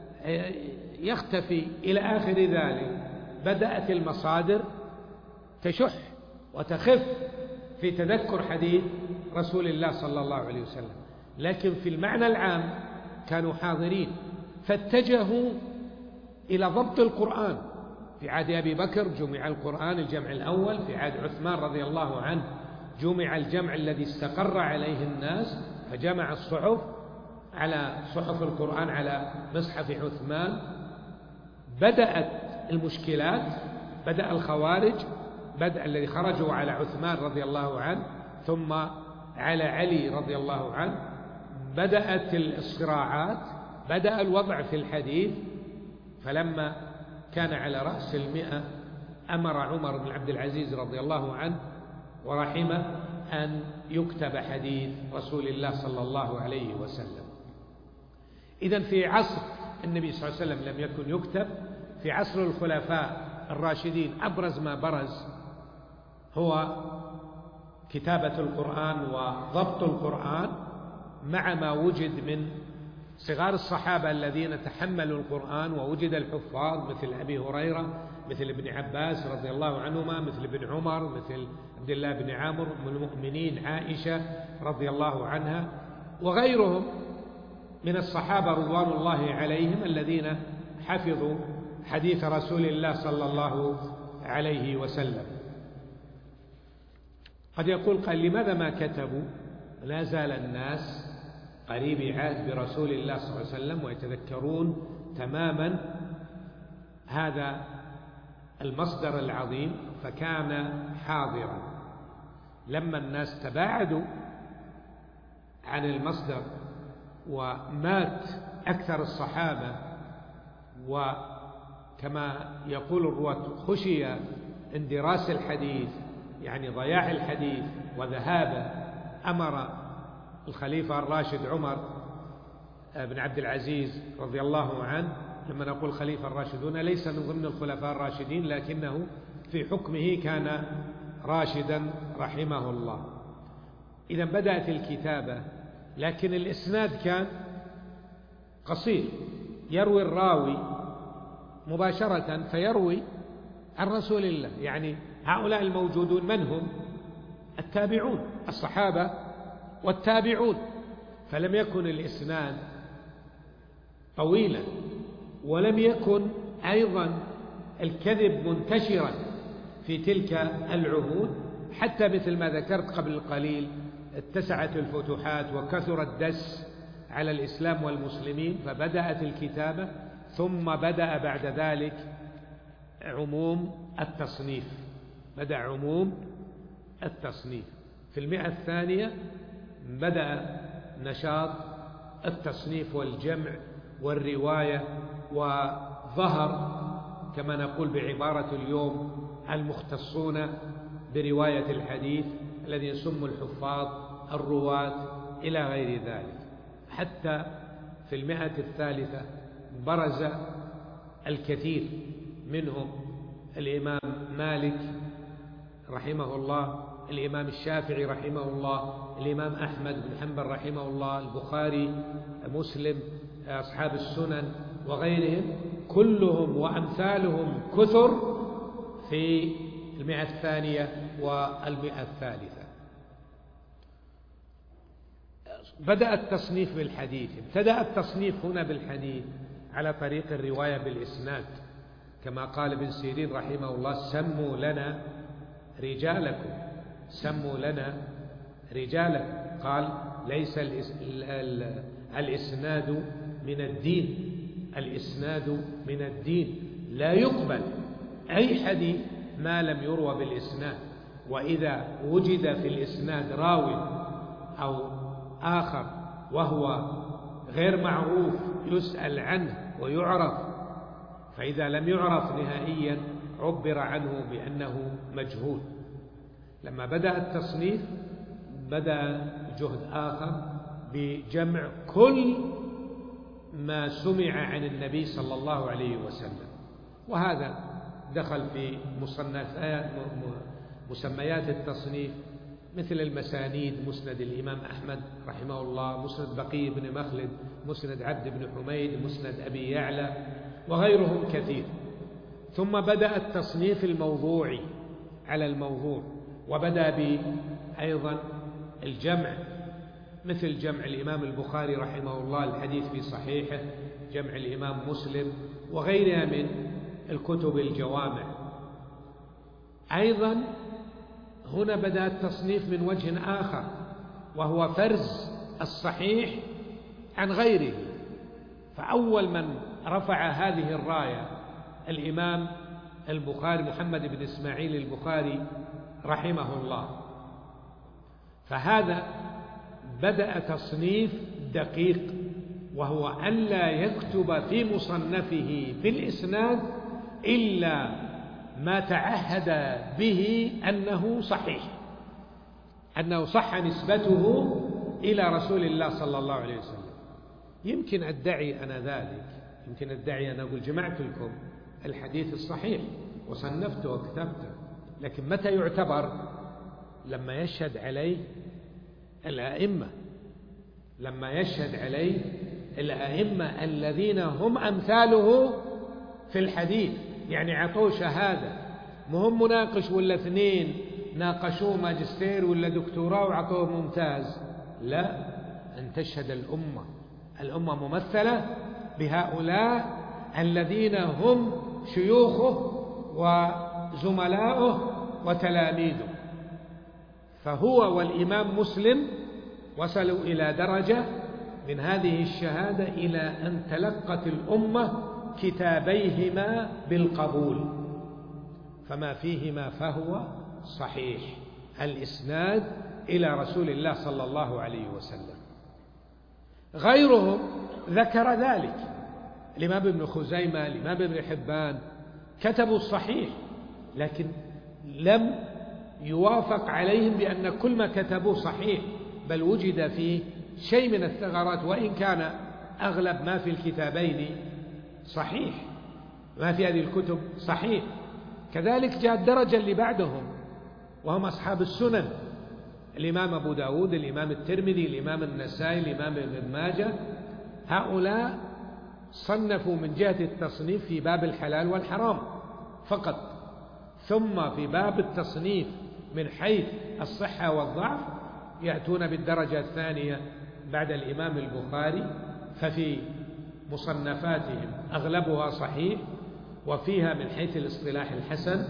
يختفي إلى آخر ذلك. بدأت المصادر تشح وتخف في تذكر حديث رسول الله صلى الله عليه وسلم، لكن في المعنى العام كانوا حاضرين، فاتجهوا إلى ضبط القرآن. في عهد أبي بكر جمع القرآن الجمع الأول، في عهد عثمان رضي الله عنه جمع الجمع الذي استقر عليه الناس، فجمع الصحف على صحف القرآن على مصحف عثمان. بدأت المشكلات، بدأ الخوارج، بدأ الذي خرجوا على عثمان رضي الله عنه ثم على علي رضي الله عنه، بدأت الصراعات، بدأ الوضع في الحديث. فلما كان على رأس 100 أمر عمر بن عبد العزيز رضي الله عنه ورحمه أن يكتب حديث رسول الله صلى الله عليه وسلم. إذن في عصر النبي صلى الله عليه وسلم لم يكن يكتب. في عصر الخلفاء الراشدين أبرز ما برز هو كتابة القرآن وضبط القرآن، مع ما وجد من صغار الصحابة الذين تحملوا القرآن، ووجد الحفاظ مثل أبي هريرة، مثل ابن عباس رضي الله عنهما، مثل ابن عمر، مثل عبد الله بن عامر، أم المؤمنين عائشة رضي الله عنها، وغيرهم من الصحابة رضوان الله عليهم الذين حفظوا حديث رسول الله صلى الله عليه وسلم. قد يقول قال لماذا ما كتبوا؟ لا زال الناس قريب عهد برسول الله صلى الله عليه وسلم ويتذكرون تماما هذا المصدر العظيم، فكان حاضرا. لما الناس تباعدوا عن المصدر ومات أكثر الصحابة، وكما يقول الرواة خشي اندراس الحديث، يعني ضياع الحديث وذهابه، أمر الخليفة الراشد عمر بن عبد العزيز رضي الله عنه. لما نقول خليفة الراشدون ليس من ضمن الخلفاء الراشدين، لكنه في حكمه كان راشدا رحمه الله. إذا بدأت الكتابة، لكن الإسناد كان قصير، يروي الراوي مباشرة فيروي عن رسول الله. يعني هؤلاء الموجودون من هم؟ التابعون، الصحابة والتابعون. فلم يكن الإسناد طويلا، ولم يكن أيضا الكذب منتشرا في تلك العهود، حتى مثل ما ذكرت قبل قليل اتسعت الفتوحات وكثر الدس على الإسلام والمسلمين، فبدأت الكتابة، ثم بدأ بعد ذلك عموم التصنيف، بدأ عموم التصنيف. في 100 الثانية بدأ نشاط التصنيف والجمع والرواية، وظهر كما نقول بعبارة اليوم المختصون برواية الحديث الذين سموا الحفاظ، الرواة، إلى غير ذلك. حتى في 100 الثالثة برز الكثير منهم، الإمام مالك رحمه الله، الإمام الشافعي رحمه الله، الإمام أحمد بن حنبل رحمه الله، البخاري، مسلم، أصحاب السنن وغيرهم، كلهم وأمثالهم كثر في 100 الثانية و100 الثالثة. بدأ التصنيف بالحديث، ابتدأ التصنيف هنا بالحديث على طريق الرواية بالإسناد، كما قال ابن سيرين رحمه الله: سموا لنا رجالكم، سموا لنا رجالكم. قال: ليس الإسناد من الدين، الإسناد من الدين، لا يقبل أي حديث ما لم يروى بالإسناد. وإذا وجد في الإسناد راوي أو آخر وهو غير معروف يسأل عنه ويعرف، فإذا لم يعرف نهائيا عبر عنه بأنه مجهول. لما بدأ التصنيف بدأ جهد آخر، بجمع كل ما سمع عن النبي صلى الله عليه وسلم، وهذا دخل في مسميات التصنيف مثل المسانيد: مسند الإمام أحمد رحمه الله، مسند بقي بن مخلد، مسند عبد بن حميد، مسند أبي يعلى، وغيرهم كثير. ثم بدأ التصنيف الموضوعي على الموضوع، وبدأ أيضا الجمع، مثل جمع الإمام البخاري رحمه الله الحديث في صحيحه، جمع الإمام مسلم، وغيرها من الكتب الجوامع. أيضا هنا بدأ التصنيف من وجه آخر، وهو فرز الصحيح عن غيره. فأول من رفع هذه الراية الإمام البخاري محمد بن إسماعيل البخاري رحمه الله، فهذا بدأ تصنيف دقيق، وهو أن لا يكتب في مصنفه في الإسناد إلا ما تعهد به أنه صحيح، أنه صح نسبته إلى رسول الله صلى الله عليه وسلم. يمكن أدعي أنا ذلك، يمكن أدعي أن أقول جمعت لكم الحديث الصحيح وصنفته وكتبته، لكن متى يعتبر؟ لما يشهد عليه الأئمة، لما يشهد عليه الأئمة الذين هم أمثاله في الحديث، يعني عطوه شهادة، مهم مناقش ولا اثنين ناقشوه ماجستير ولا دكتوراه وعطوه ممتاز، لا، أن تشهد الأمة ممثلة بهؤلاء الذين هم شيوخه وزملاؤه وتلاميذه. فهو والإمام مسلم وصلوا إلى درجة من هذه الشهادة إلى أن تلقت الأمة كتابيهما بالقبول، فما فيهما فهو صحيح، الإسناد إلى رسول الله صلى الله عليه وسلم. غيرهم ذكر ذلك، الإمام ابن خزيمة، الإمام ابن حبان، كتبوا الصحيح، لكن لم يوافق عليهم بأن كل ما كتبوه صحيح، بل وجد فيه شيء من الثغرات، وإن كان أغلب ما في الكتابين صحيح، ما في هذه الكتب صحيح. كذلك جاء الدرجة اللي بعدهم وهم أصحاب السنن، الإمام أبو داود، الإمام الترمذي، الإمام النسائي، الإمام ابن ماجه، هؤلاء صنفوا من جهة التصنيف في باب الحلال والحرام فقط، ثم في باب التصنيف من حيث الصحة والضعف يأتون بالدرجة الثانية بعد الإمام البخاري، ففي مصنفاتهم أغلبها صحيح، وفيها من حيث الاصطلاح الحسن،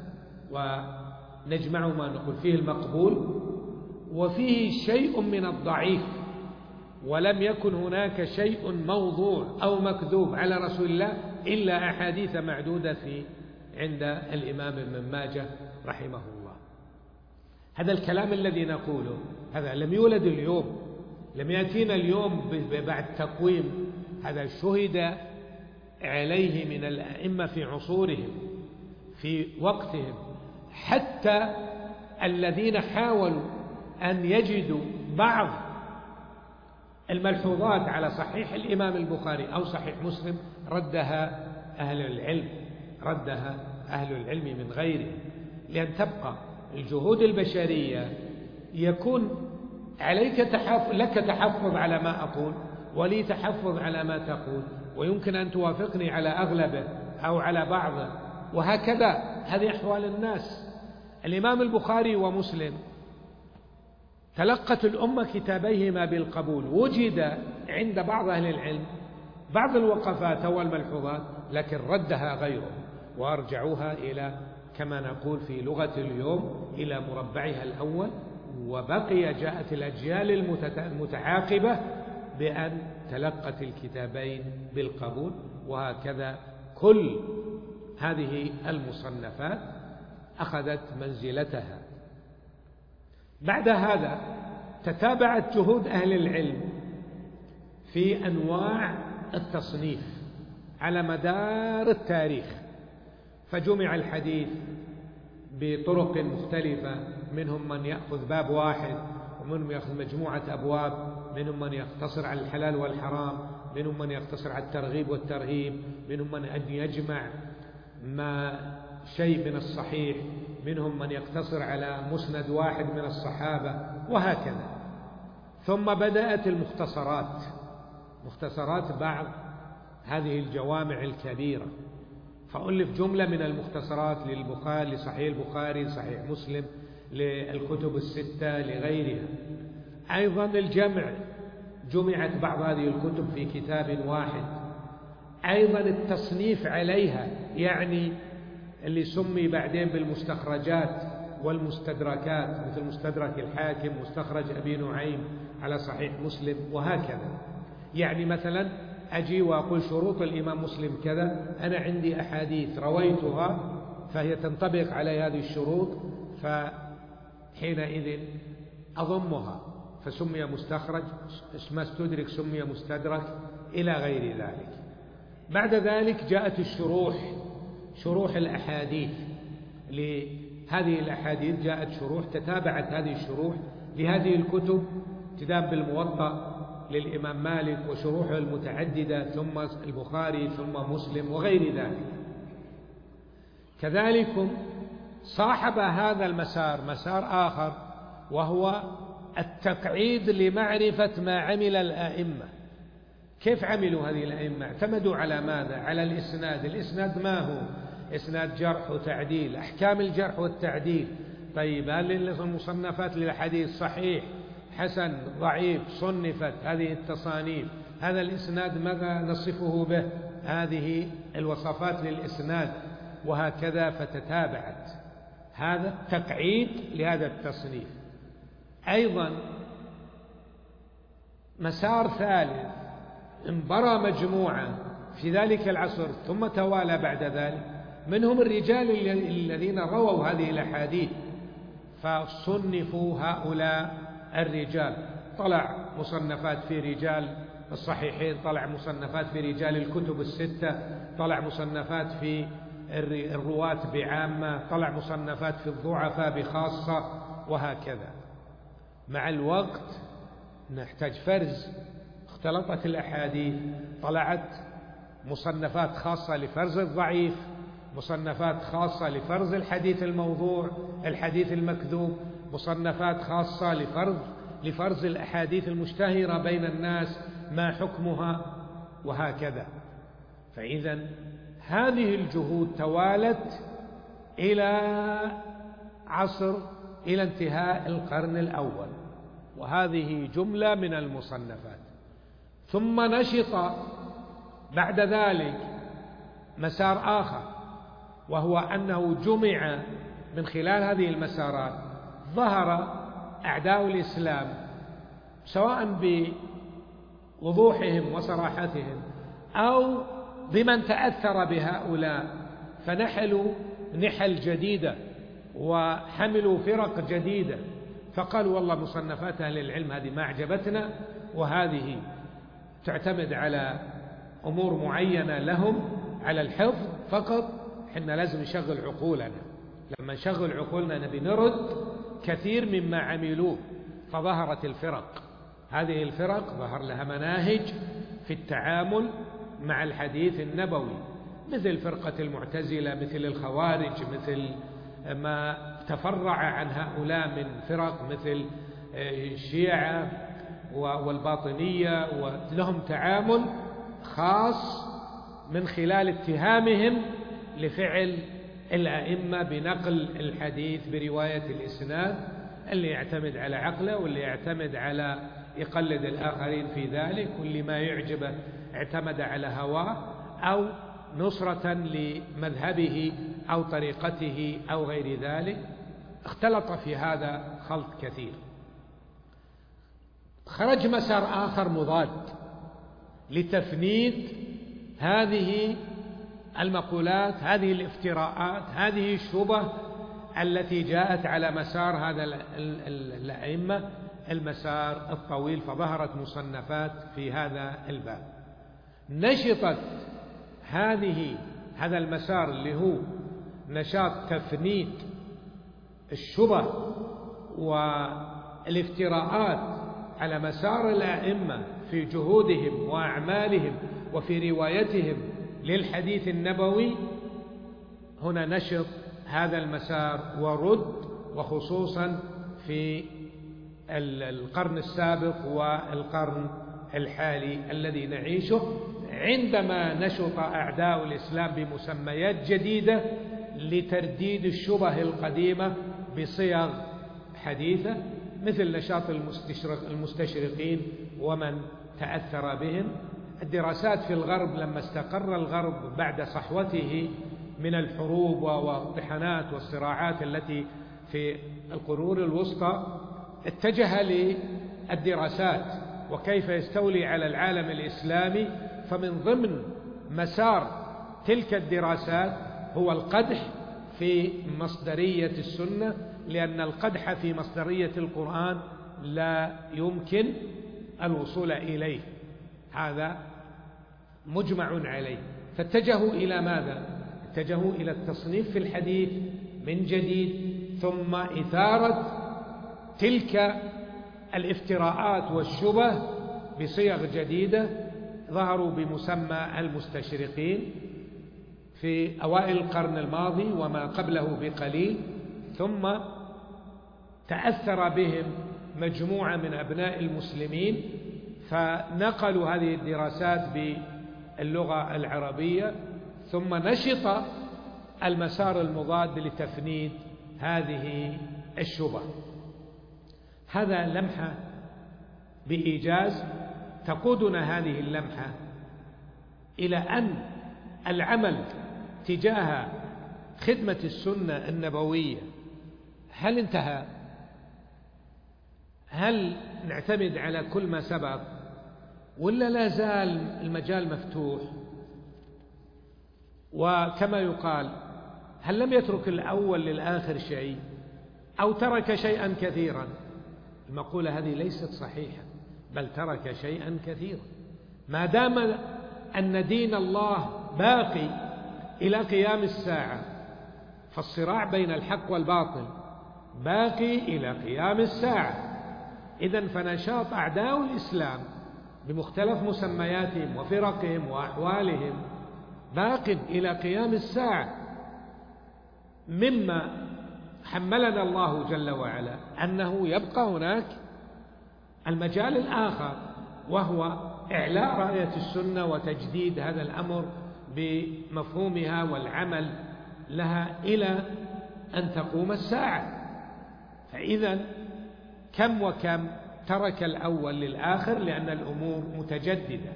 ونجمع ما نقول فيه المقبول، وفيه شيء من الضعيف، ولم يكن هناك شيء موضوع أو مكذوب على رسول الله إلا أحاديث معدودة عند الإمام ابن ماجه رحمه الله. هذا الكلام الذي نقوله هذا لم يولد اليوم، لم يأتينا اليوم بعد تقويم، هذا شهد عليه من الأئمة في عصورهم في وقتهم، حتى الذين حاولوا أن يجدوا بعض الملحوظات على صحيح الإمام البخاري أو صحيح مسلم ردها أهل العلم من غيره، لأن تبقى الجهود البشرية يكون عليك لك تحفظ على ما أقول، ولي تحفظ على ما تقول، ويمكن أن توافقني على أغلبه أو على بعضه، وهكذا هذه أحوال الناس. الإمام البخاري ومسلم تلقت الأمة كتابيهما بالقبول، وجد عند بعض أهل العلم بعض الوقفات والملحوظات، لكن ردها غيره وأرجعوها إلى كما نقول في لغة اليوم إلى مربعها الأول، وبقي جاءت الأجيال المتعاقبة بأن تلقت الكتابين بالقبول، وهكذا كل هذه المصنفات أخذت منزلتها. بعد هذا تتابعت جهود أهل العلم في أنواع التصنيف على مدار التاريخ، فجمع الحديث بطرق مختلفة، منهم من يأخذ باب واحد، ومنهم يأخذ مجموعة أبواب، منهم من يقتصر على الحلال والحرام، منهم من يقتصر على الترغيب والترهيب، منهم من أن يجمع ما شيء من الصحيح، منهم من يقتصر على مسند واحد من الصحابة، وهكذا. ثم بدأت المختصرات، مختصرات بعض هذه الجوامع الكبيرة، فألف جملة من المختصرات للبخاري، لصحيح البخاري، لصحيح مسلم، للكتب الستة، لغيرها. أيضا الجمع، جمعت بعض هذه الكتب في كتاب واحد. أيضا التصنيف عليها، يعني اللي سمي بعدين بالمستخرجات والمستدركات، مثل مستدرك الحاكم، مستخرج أبي نعيم على صحيح مسلم، وهكذا. يعني مثلا أجي وأقول شروط الإمام مسلم كذا، أنا عندي أحاديث رويتها فهي تنطبق على هذه الشروط، فحينئذ أضمها، فسمي مستخرج، اسمه استدرك سمي مستدرك، إلى غير ذلك. بعد ذلك جاءت الشروح، شروح الأحاديث لهذه الأحاديث، جاءت شروح تتابعت هذه الشروح لهذه الكتب، ابتداء بالموطأ للإمام مالك وشروحه المتعددة، ثم البخاري، ثم مسلم، وغير ذلك. كذلك صاحب هذا المسار مسار آخر، وهو التقعيد لمعرفة ما عمل الآئمة. كيف عملوا هذه الأئمة؟ اعتمدوا على ماذا؟ على الإسناد. الإسناد ما هو؟ إسناد جرح وتعديل، أحكام الجرح والتعديل. طيب هل المصنفات للحديث صحيح، حسن، ضعيف، صنفت هذه التصانيف، هذا الإسناد ماذا نصفه به؟ هذه الوصفات للإسناد، وهكذا فتتابعت. هذا تقعيد لهذا التصنيف. أيضا مسار ثالث، انبرى مجموعة في ذلك العصر ثم توالى بعد ذلك، منهم الرجال الذين رووا هذه الأحاديث، فصنفوا هؤلاء الرجال. طلع مصنفات في رجال الصحيحين، طلع مصنفات في رجال الكتب الستة، طلع مصنفات في الرواة بعامة، طلع مصنفات في الضعفاء بخاصة، وهكذا. مع الوقت نحتاج فرز، اختلطت الأحاديث، طلعت مصنفات خاصة لفرز الضعيف، مصنفات خاصة لفرز الحديث الموضوع، الحديث المكذوب، مصنفات خاصة لفرز الأحاديث المشتهرة بين الناس، ما حكمها، وهكذا. فإذا هذه الجهود توالت إلى انتهاء القرن الأول، وهذه جملة من المصنفات. ثم نشط بعد ذلك مسار آخر، وهو أنه جمع من خلال هذه المسارات، ظهر أعداء الإسلام سواء بوضوحهم وصراحتهم أو بمن تأثر بهؤلاء، فنحلوا نحل جديدة وحملوا فرق جديدة، فقالوا والله مصنفات أهل العلم هذه ما أعجبتنا، وهذه تعتمد على أمور معينة لهم، على الحفظ فقط، حنا لازم نشغل عقولنا. لما نشغل عقولنا نبي نرد كثير مما عملوه. فظهرت الفرق، هذه الفرق ظهر لها مناهج في التعامل مع الحديث النبوي، مثل فرقة المعتزلة، مثل الخوارج، مثل ما تفرع عن هؤلاء من فرق مثل الشيعة والباطنية، ولهم تعامل خاص من خلال اتهامهم لفعل الأئمة بنقل الحديث برواية الإسناد، اللي يعتمد على عقله واللي يعتمد على يقلد الآخرين في ذلك، واللي ما يعجبه اعتمد على هواه أو نصرة لمذهبه أو طريقته أو غير ذلك. اختلط في هذا خلط كثير. خرج مسار آخر مضاد لتفنيد هذه المقولات، هذه الافتراءات، هذه الشبه التي جاءت على مسار هذا الأئمة، المسار الطويل. فظهرت مصنفات في هذا الباب، نشطت هذا المسار اللي هو نشاط تفنيد الشبه والافتراءات على مسار الأئمة في جهودهم وأعمالهم وفي روايتهم للحديث النبوي، هنا نشط هذا المسار ورد، وخصوصا في القرن السابق والقرن الحالي الذي نعيشه، عندما نشط أعداء الإسلام بمسميات جديدة لترديد الشبه القديمة بصيغ حديثة، مثل نشاط المستشرقين ومن تأثر بهم. الدراسات في الغرب لما استقر الغرب بعد صحوته من الحروب والطحنات والصراعات التي في القرون الوسطى، اتجه للدراسات وكيف يستولي على العالم الإسلامي. فمن ضمن مسار تلك الدراسات هو القدح في مصدرية السنة، لأن القدح في مصدرية القرآن لا يمكن الوصول إليه، هذا مجمع عليه. فاتجهوا إلى ماذا؟ اتجهوا إلى التصنيف في الحديث من جديد، ثم إثارة تلك الافتراءات والشبه بصيغ جديدة. ظهروا بمسمى المستشرقين في أوائل القرن الماضي وما قبله بقليل، ثم تأثر بهم مجموعة من أبناء المسلمين فنقلوا هذه الدراسات باللغة العربية، ثم نشط المسار المضاد لتفنيد هذه الشبه. هذا لمحة بإيجاز تقودنا هذه اللمحة إلى أن العمل تجاه خدمة السنة النبوية هل انتهى؟ هل نعتمد على كل ما سبق، ولا لا زال المجال مفتوح؟ وكما يقال، هل لم يترك الأول للآخر شيء، أو ترك شيئا كثيرا؟ المقولة هذه ليست صحيحة، بل ترك شيئا كثيرا. ما دام أن دين الله باقي إلى قيام الساعة، فالصراع بين الحق والباطل باقي إلى قيام الساعة. إذن فنشاط أعداء الإسلام بمختلف مسمياتهم وفرقهم وأحوالهم باق إلى قيام الساعة، مما حملنا الله جل وعلا أنه يبقى هناك المجال الآخر، وهو إعلاء راية السنة وتجديد هذا الأمر بمفهومها والعمل لها إلى أن تقوم الساعة. فإذا كم وكم ترك الأول للآخر، لأن الأمور متجددة.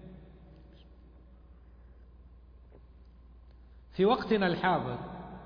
في وقتنا الحاضر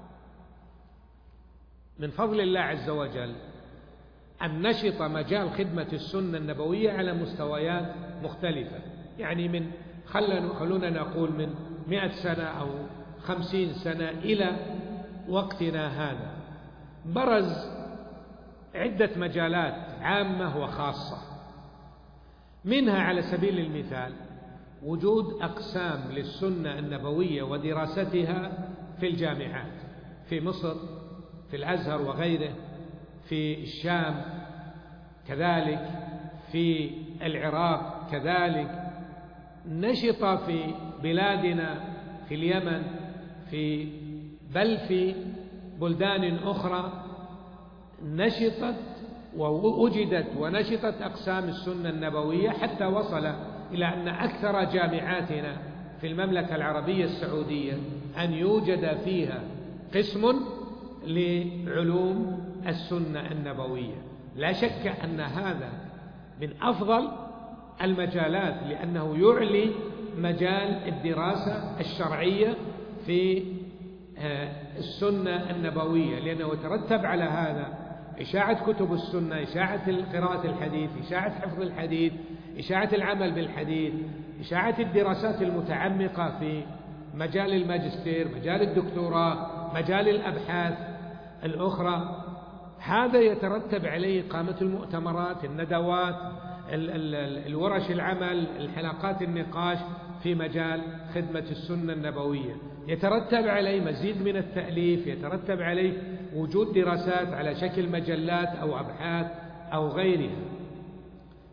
من فضل الله عز وجل أن نشط مجال خدمة السنة النبوية على مستويات مختلفة، يعني من خلونا نقول من 100 سنة أو 50 سنة إلى وقتنا هذا، برز عدة مجالات عامة وخاصة. منها على سبيل المثال وجود أقسام للسنة النبوية ودراستها في الجامعات، في مصر، في الأزهر وغيره، في الشام كذلك، في العراق كذلك، نشط في بلادنا، في اليمن، بل في بلدان أخرى نشطت ووجدت ونشطت أقسام السنة النبوية، حتى وصل إلى أن أكثر جامعاتنا في المملكة العربية السعودية أن يوجد فيها قسم لعلوم السنة النبوية. لا شك أن هذا من أفضل المجالات، لأنه يعلي مجال الدراسة الشرعية في السنة النبوية، لأنه يترتب على هذا إشاعة كتب السنة، إشاعة قراءة الحديث، إشاعة حفظ الحديث، إشاعة العمل بالحديث، إشاعة الدراسات المتعمقة في مجال الماجستير، مجال الدكتوراه، مجال الأبحاث الأخرى. هذا يترتب عليه إقامة المؤتمرات، الندوات، الورش العمل، الحلقات النقاش في مجال خدمة السنة النبوية. يترتب عليه مزيد من التأليف، يترتب عليه وجود دراسات على شكل مجلات أو أبحاث أو غيرها.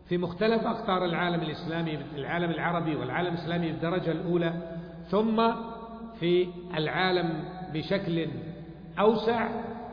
في مختلف أقطار العالم الإسلامي، العالم العربي والعالم الإسلامي بالدرجة الأولى، ثم في العالم بشكل أوسع،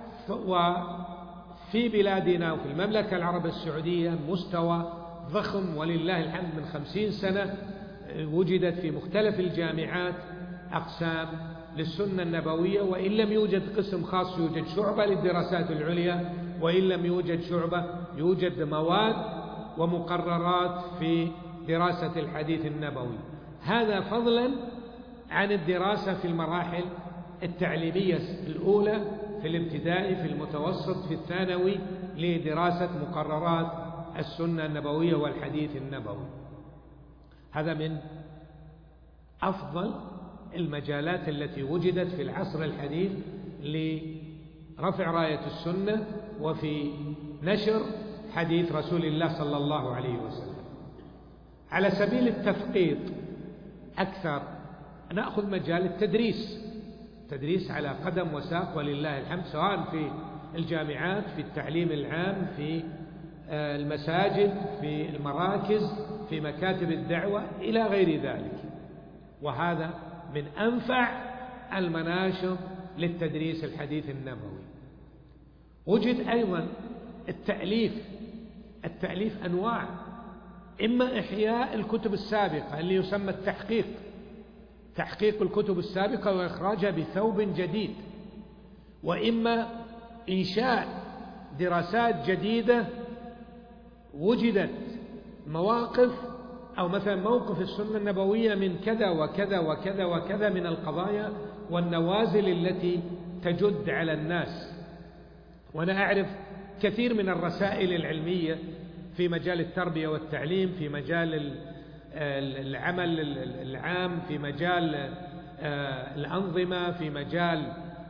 وفي بلادنا وفي المملكة العربية السعودية مستوى ضخم ولله الحمد. من 50 سنة وجدت في مختلف الجامعات أقسام للسنة النبوية، وإن لم يوجد قسم خاص يوجد شعبة للدراسات العليا، وإن لم يوجد شعبة يوجد مواد ومقررات في دراسة الحديث النبوي. هذا فضلا عن الدراسة في المراحل التعليمية الأولى، في الابتدائي، في المتوسط، في الثانوي، لدراسة مقررات السنة النبوية والحديث النبوي. هذا من أفضل المجالات التي وجدت في العصر الحديث لرفع راية السنة وفي نشر حديث رسول الله صلى الله عليه وسلم. على سبيل التفقيط أكثر نأخذ مجال التدريس على قدم وساق ولله الحمد، سواء في الجامعات، في التعليم العام، في المساجد، في المراكز، في مكاتب الدعوة إلى غير ذلك. وهذا من أنفع المناشط للتدريس الحديث النبوي. وجد أيضا التأليف أنواع، إما إحياء الكتب السابقة اللي يسمى تحقيق الكتب السابقة وإخراجها بثوب جديد، وإما إنشاء دراسات جديدة وجدت مواقف، أو مثلا موقف السنة النبوية من كذا وكذا وكذا وكذا من القضايا والنوازل التي تجد على الناس. وأنا أعرف كثير من الرسائل العلمية في مجال التربية والتعليم، في مجال العمل العام، في مجال الأنظمة، في مجال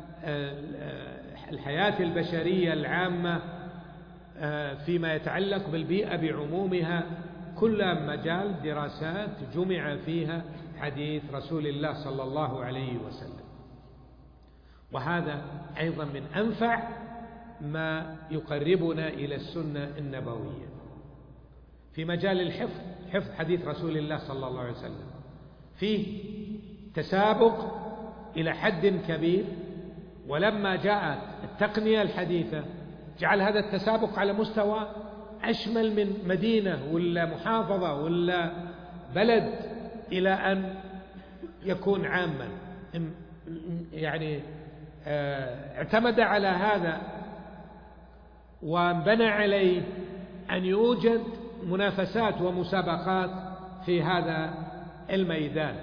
الحياة البشرية العامة، فيما يتعلق بالبيئة بعمومها، كل مجال دراسات جمع فيها حديث رسول الله صلى الله عليه وسلم. وهذا أيضا من أنفع ما يقربنا إلى السنة النبوية. في مجال حفظ حديث رسول الله صلى الله عليه وسلم فيه تسابق إلى حد كبير، ولما جاءت التقنية الحديثة جعل هذا التسابق على مستوى أشمل من مدينة ولا محافظة ولا بلد، إلى أن يكون عاما. يعني اعتمد على هذا وانبنى عليه أن يوجد منافسات ومسابقات في هذا الميدان.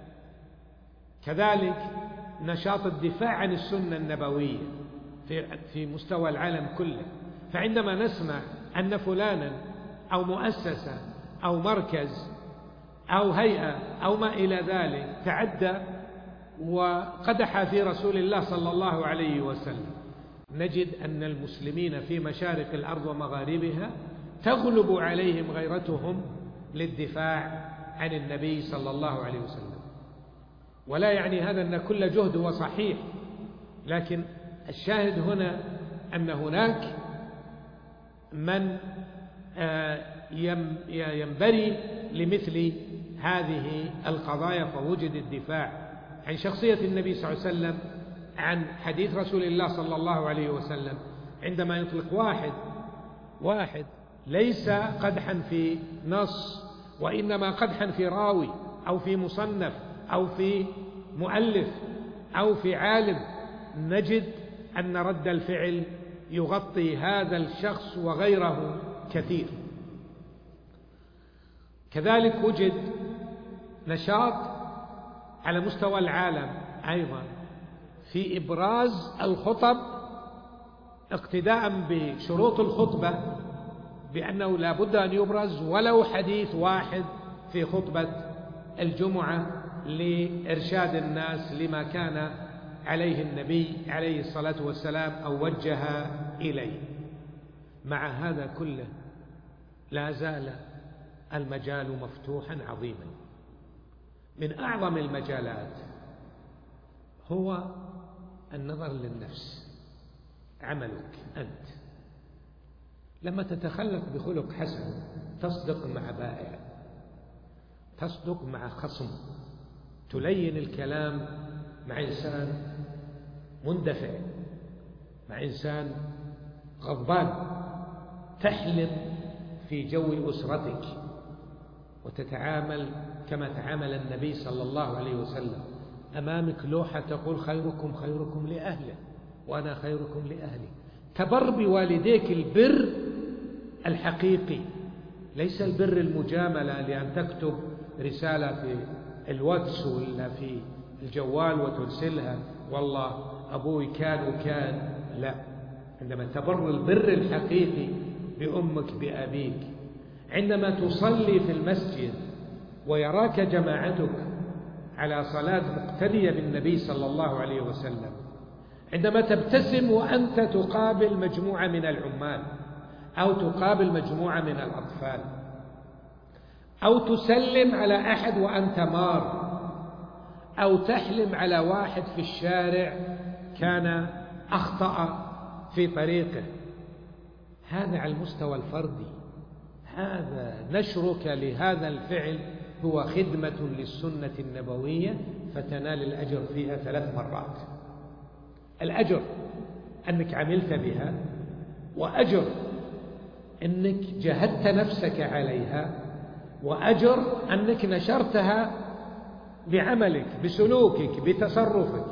كذلك نشاط الدفاع عن السنة النبوية في مستوى العالم كله. فعندما نسمع أن فلانا أو مؤسسة أو مركز أو هيئة أو ما إلى ذلك تعدى وقدح في رسول الله صلى الله عليه وسلم، نجد أن المسلمين في مشارق الأرض ومغاربها تغلب عليهم غيرتهم للدفاع عن النبي صلى الله عليه وسلم. ولا يعني هذا أن كل جهد هو صحيح، لكن الشاهد هنا أن هناك من ينبري لمثل هذه القضايا، فوجد الدفاع عن شخصية النبي صلى الله عليه وسلم، عن حديث رسول الله صلى الله عليه وسلم. عندما يطلق واحد ليس قدحا في نص، وإنما قدحا في راوي أو في مصنف أو في مؤلف أو في عالم، نجد أن رد الفعل يغطي هذا الشخص وغيره كثير. كذلك وجد نشاط على مستوى العالم أيضا في إبراز الخطب اقتداء بشروط الخطبة، بأنه لا بد أن يبرز ولو حديث واحد في خطبة الجمعة لإرشاد الناس لما كان عليه النبي عليه الصلاة والسلام أو وجه إليه. مع هذا كله لا زال المجال مفتوحا عظيما. من أعظم المجالات هو النظر للنفس. عملك أنت لما تتخلق بخلق حسن تصدق مع بائع، تصدق مع خصم، تلين الكلام مع إنسان مندفع، مع إنسان غضبان، تحلم في جو أسرتك وتتعامل كما تعامل النبي صلى الله عليه وسلم. أمامك لوحة تقول خيركم خيركم لأهله وأنا خيركم لأهلي. تبر بوالديك البر الحقيقي، ليس البر المجاملة لأن تكتب رسالة في الواتس ولا في الجوال وترسلها والله أبوي كان وكان، لا. عندما تبر البر الحقيقي بأمك بأبيك، عندما تصلي في المسجد ويراك جماعتك على صلاة مقتدية بالنبي صلى الله عليه وسلم، عندما تبتسم وأنت تقابل مجموعة من العمال أو تقابل مجموعة من الأطفال، أو تسلم على أحد وأنت مار، أو تحلم على واحد في الشارع كان أخطأ في طريقه، هذا على المستوى الفردي. هذا نشرك لهذا الفعل هو خدمة للسنة النبوية، فتنال الأجر فيها 3 مرات. الأجر أنك عملت بها، وأجر أنك جهدت نفسك عليها، وأجر أنك نشرتها بعملك بسلوكك بتصرفك.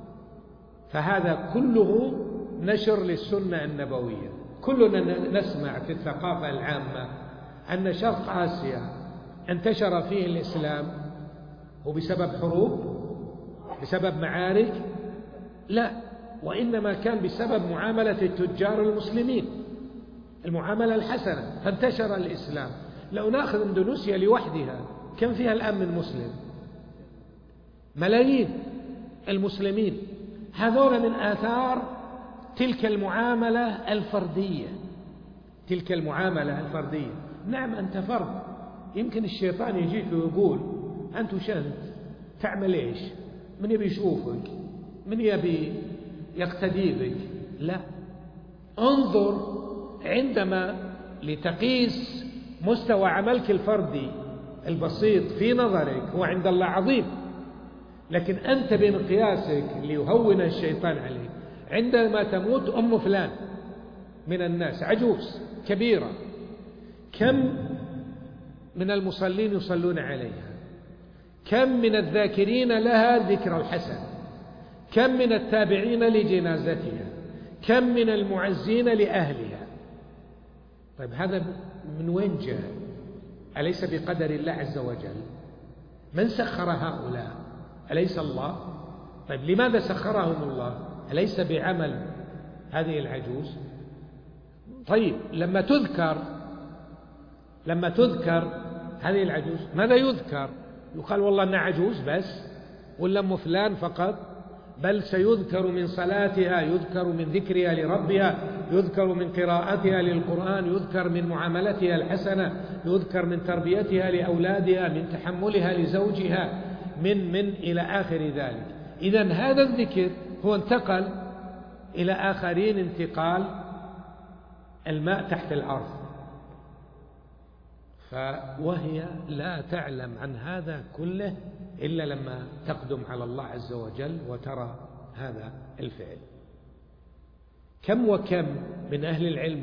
فهذا كله نشر للسنة النبوية. كلنا نسمع في الثقافة العامة أن شرق آسيا انتشر فيه الإسلام وبسبب حروب، بسبب معارك، لا، وإنما كان بسبب معاملة التجار المسلمين، المعاملة الحسنة، فانتشر الإسلام. لو نأخذ إندونيسيا لوحدها كم فيها الآن من مسلم؟ ملايين المسلمين. هذول من آثار تلك المعاملة الفردية، تلك المعاملة الفردية. نعم أنت فرد، يمكن الشيطان يجيك ويقول أنت وشنت تعمل إيش؟ من يبي يشوفك؟ من يبي يقتدي بك؟ لا، انظر عندما لتقيس مستوى عملك الفردي البسيط في نظرك هو عند الله عظيم، لكن أنت بمقياسك ليهون الشيطان عليك. عندما تموت أم فلان من الناس عجوز كبيرة، كم من المصلين يصلون عليها؟ كم من الذاكرين لها ذكر الحسن؟ كم من التابعين لجنازتها؟ كم من المعزين لأهلها؟ طيب هذا من وين جاء؟ أليس بقدر الله عز وجل؟ من سخر هؤلاء؟ أليس الله؟ طيب لماذا سخرهم الله؟ أليس بعمل هذه العجوز؟ طيب لما تذكر هذه العجوز ماذا يذكر؟ يقال والله أنها عجوز بس، ولا أم فلان فقط؟ بل سيذكر من صلاتها، يذكر من ذكرها لربها، يذكر من قراءتها للقرآن، يذكر من معاملتها الحسنة، يذكر من تربيتها لأولادها، من تحملها لزوجها، من إلى آخر ذلك. إذن هذا الذكر هو انتقل إلى آخرين انتقال الماء تحت الأرض، وهي لا تعلم عن هذا كله إلا لما تقدم على الله عز وجل وترى هذا الفعل. كم وكم من أهل العلم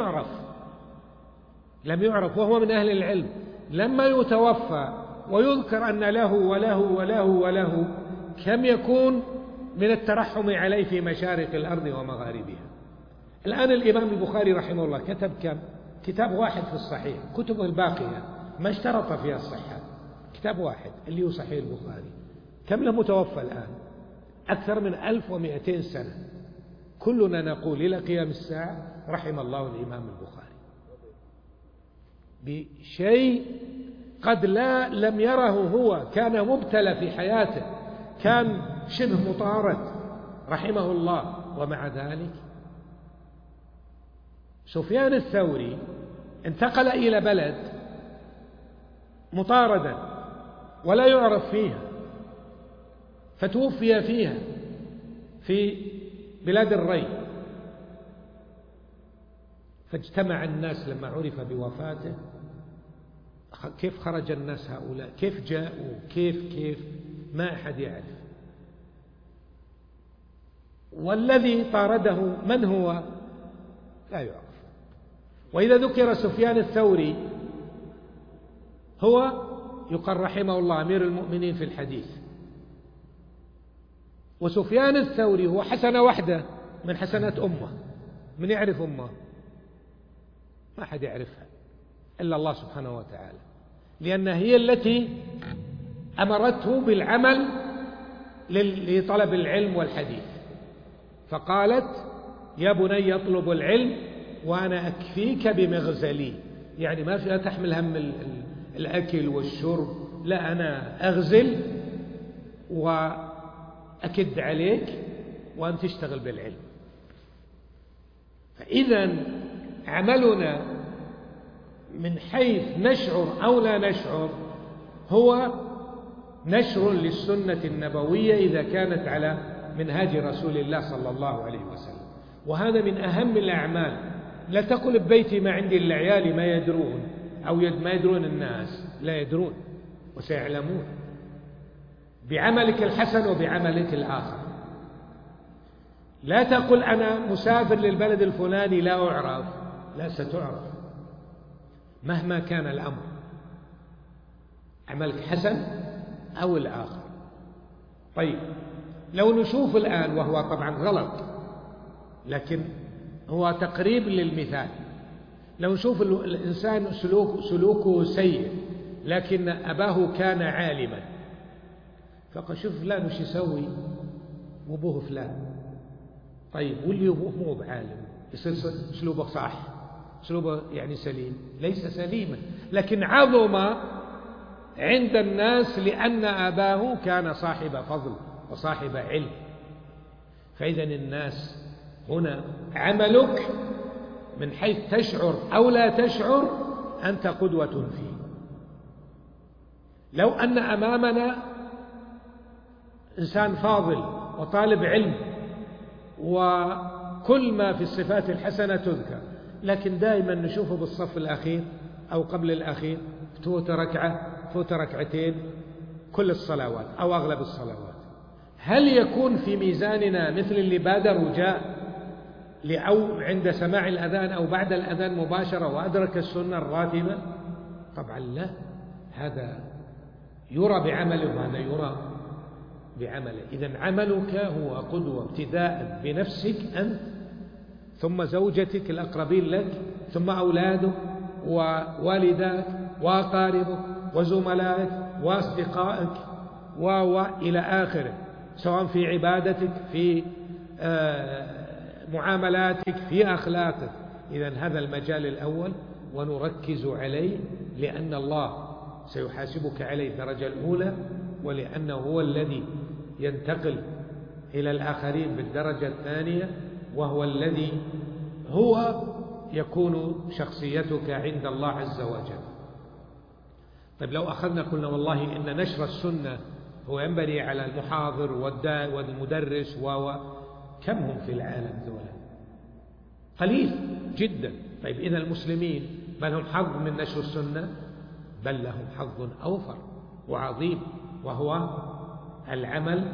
لم يعرف وهو من أهل العلم، لما يتوفى ويذكر أن له وله وله وله، كم يكون من الترحم عليه في مشارق الأرض ومغاربها. الآن الإمام البخاري رحمه الله كتب كم؟ كتاب واحد في الصحيح، كتبه الباقية ما اشترط فيها الصحة، كتاب واحد اللي هو صحيح البخاري. كم له متوفى الآن؟ أكثر من 1200 سنة. كلنا نقول إلى قيام الساعة رحم الله الإمام البخاري، بشيء قد لم يره هو، كان مبتلى في حياته، كان شبه مطارد رحمه الله، ومع ذلك سفيان الثوري انتقل إلى بلد مطاردا ولا يعرف فيها، فتوفي فيها في بلاد الري، فاجتمع الناس لما عرف بوفاته كيف خرج الناس هؤلاء، كيف جاءوا، كيف ما أحد يعرف. والذي طارده من هو؟ لا يعرف. وإذا ذكر سفيان الثوري هو يقال رحمه الله أمير المؤمنين في الحديث، وسفيان الثوري هو حسنة واحدة من حسنات أمة. من يعرف أمة؟ ما أحد يعرفها إلا الله سبحانه وتعالى، لأنها هي التي أمرته بالعمل لطلب العلم والحديث. فقالت: يا بني اطلب العلم وأنا أكفيك بمغزلي، يعني ما فيها تحمل هم الأكل والشرب، لا، أنا أغزل وأكد عليك وأن تشتغل بالعلم. فإذا عملنا من حيث نشعر أو لا نشعر هو نشر للسنة النبوية إذا كانت على منهاج رسول الله صلى الله عليه وسلم. وهذا من أهم الأعمال. لا تقل ببيتي ما عندي إلا عيالي ما يدرون، أو ما يدرون الناس، لا يدرون وسيعلمون بعملك الحسن وبعملك الآخر. لا تقل أنا مسافر للبلد الفلاني لا أعرف، لا، ستعرف مهما كان الأمر، عملك حسن أو الآخر. طيب، لو نشوف الآن، وهو طبعا غلط لكن هو تقريب للمثال، لو نشوف الإنسان سلوكه سيء لكن أباه كان عالما، فقال: شوف فلان وش يسوي وأبوه فلان. طيب، واللي أبوه مو بعالم يصير أسلوبه صح، أسلوبه يعني سليم؟ ليس سليما، لكن عظم عند الناس لأن أباه كان صاحب فضل وصاحب علم. فإذا الناس هنا عملك من حيث تشعر أو لا تشعر أنت قدوة فيه. لو أن أمامنا إنسان فاضل وطالب علم وكل ما في الصفات الحسنة تذكر، لكن دائما نشوفه بالصف الأخير أو قبل الأخير، فوت ركعة، فوت ركعتين كل الصلوات أو أغلب الصلوات، هل يكون في ميزاننا مثل اللي بادر وجاء أو عند سماع الأذان أو بعد الأذان مباشرة وأدرك السنة الراتبة؟ طبعا لا، هذا يرى بعمله وهذا يرى بعمله. إذن عملك هو قدوة ابتداء بنفسك أنت، ثم زوجتك الأقربين لك، ثم أولادك ووالداك وأقاربك وزملائك وأصدقائك وإلى آخره، سواء في عبادتك، في معاملاتك، في أخلاقك. إذن هذا المجال الأول ونركز عليه، لأن الله سيحاسبك عليه الدرجة الأولى، ولأنه هو الذي ينتقل إلى الآخرين بالدرجة الثانية، وهو الذي هو يكون شخصيتك عند الله عز وجل. طيب، لو أخذنا قلنا والله إن نشر السنة هو ينبغي على المحاضر والمدرس كم هم في العالم ذولا؟ قليل جدا. طيب، إذا المسلمين بل هم حظ من نشر السنة؟ بل لهم حظ أوفر وعظيم، وهو العمل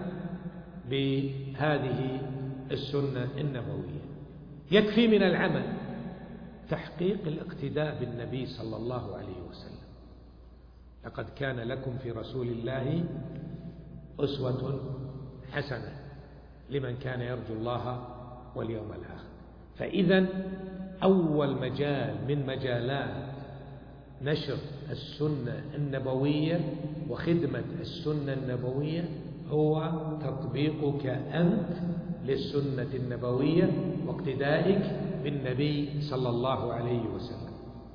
بهذه السنة النبوية. يكفي من العمل تحقيق الاقتداء بالنبي صلى الله عليه وسلم. لقد كان لكم في رسول الله أسوة حسنة لمن كان يرجو الله واليوم الآخر. فإذا أول مجال من مجالات نشر السنة النبوية وخدمة السنة النبوية هو تطبيقك أنت للسنة النبوية واقتدائك بالنبي صلى الله عليه وسلم.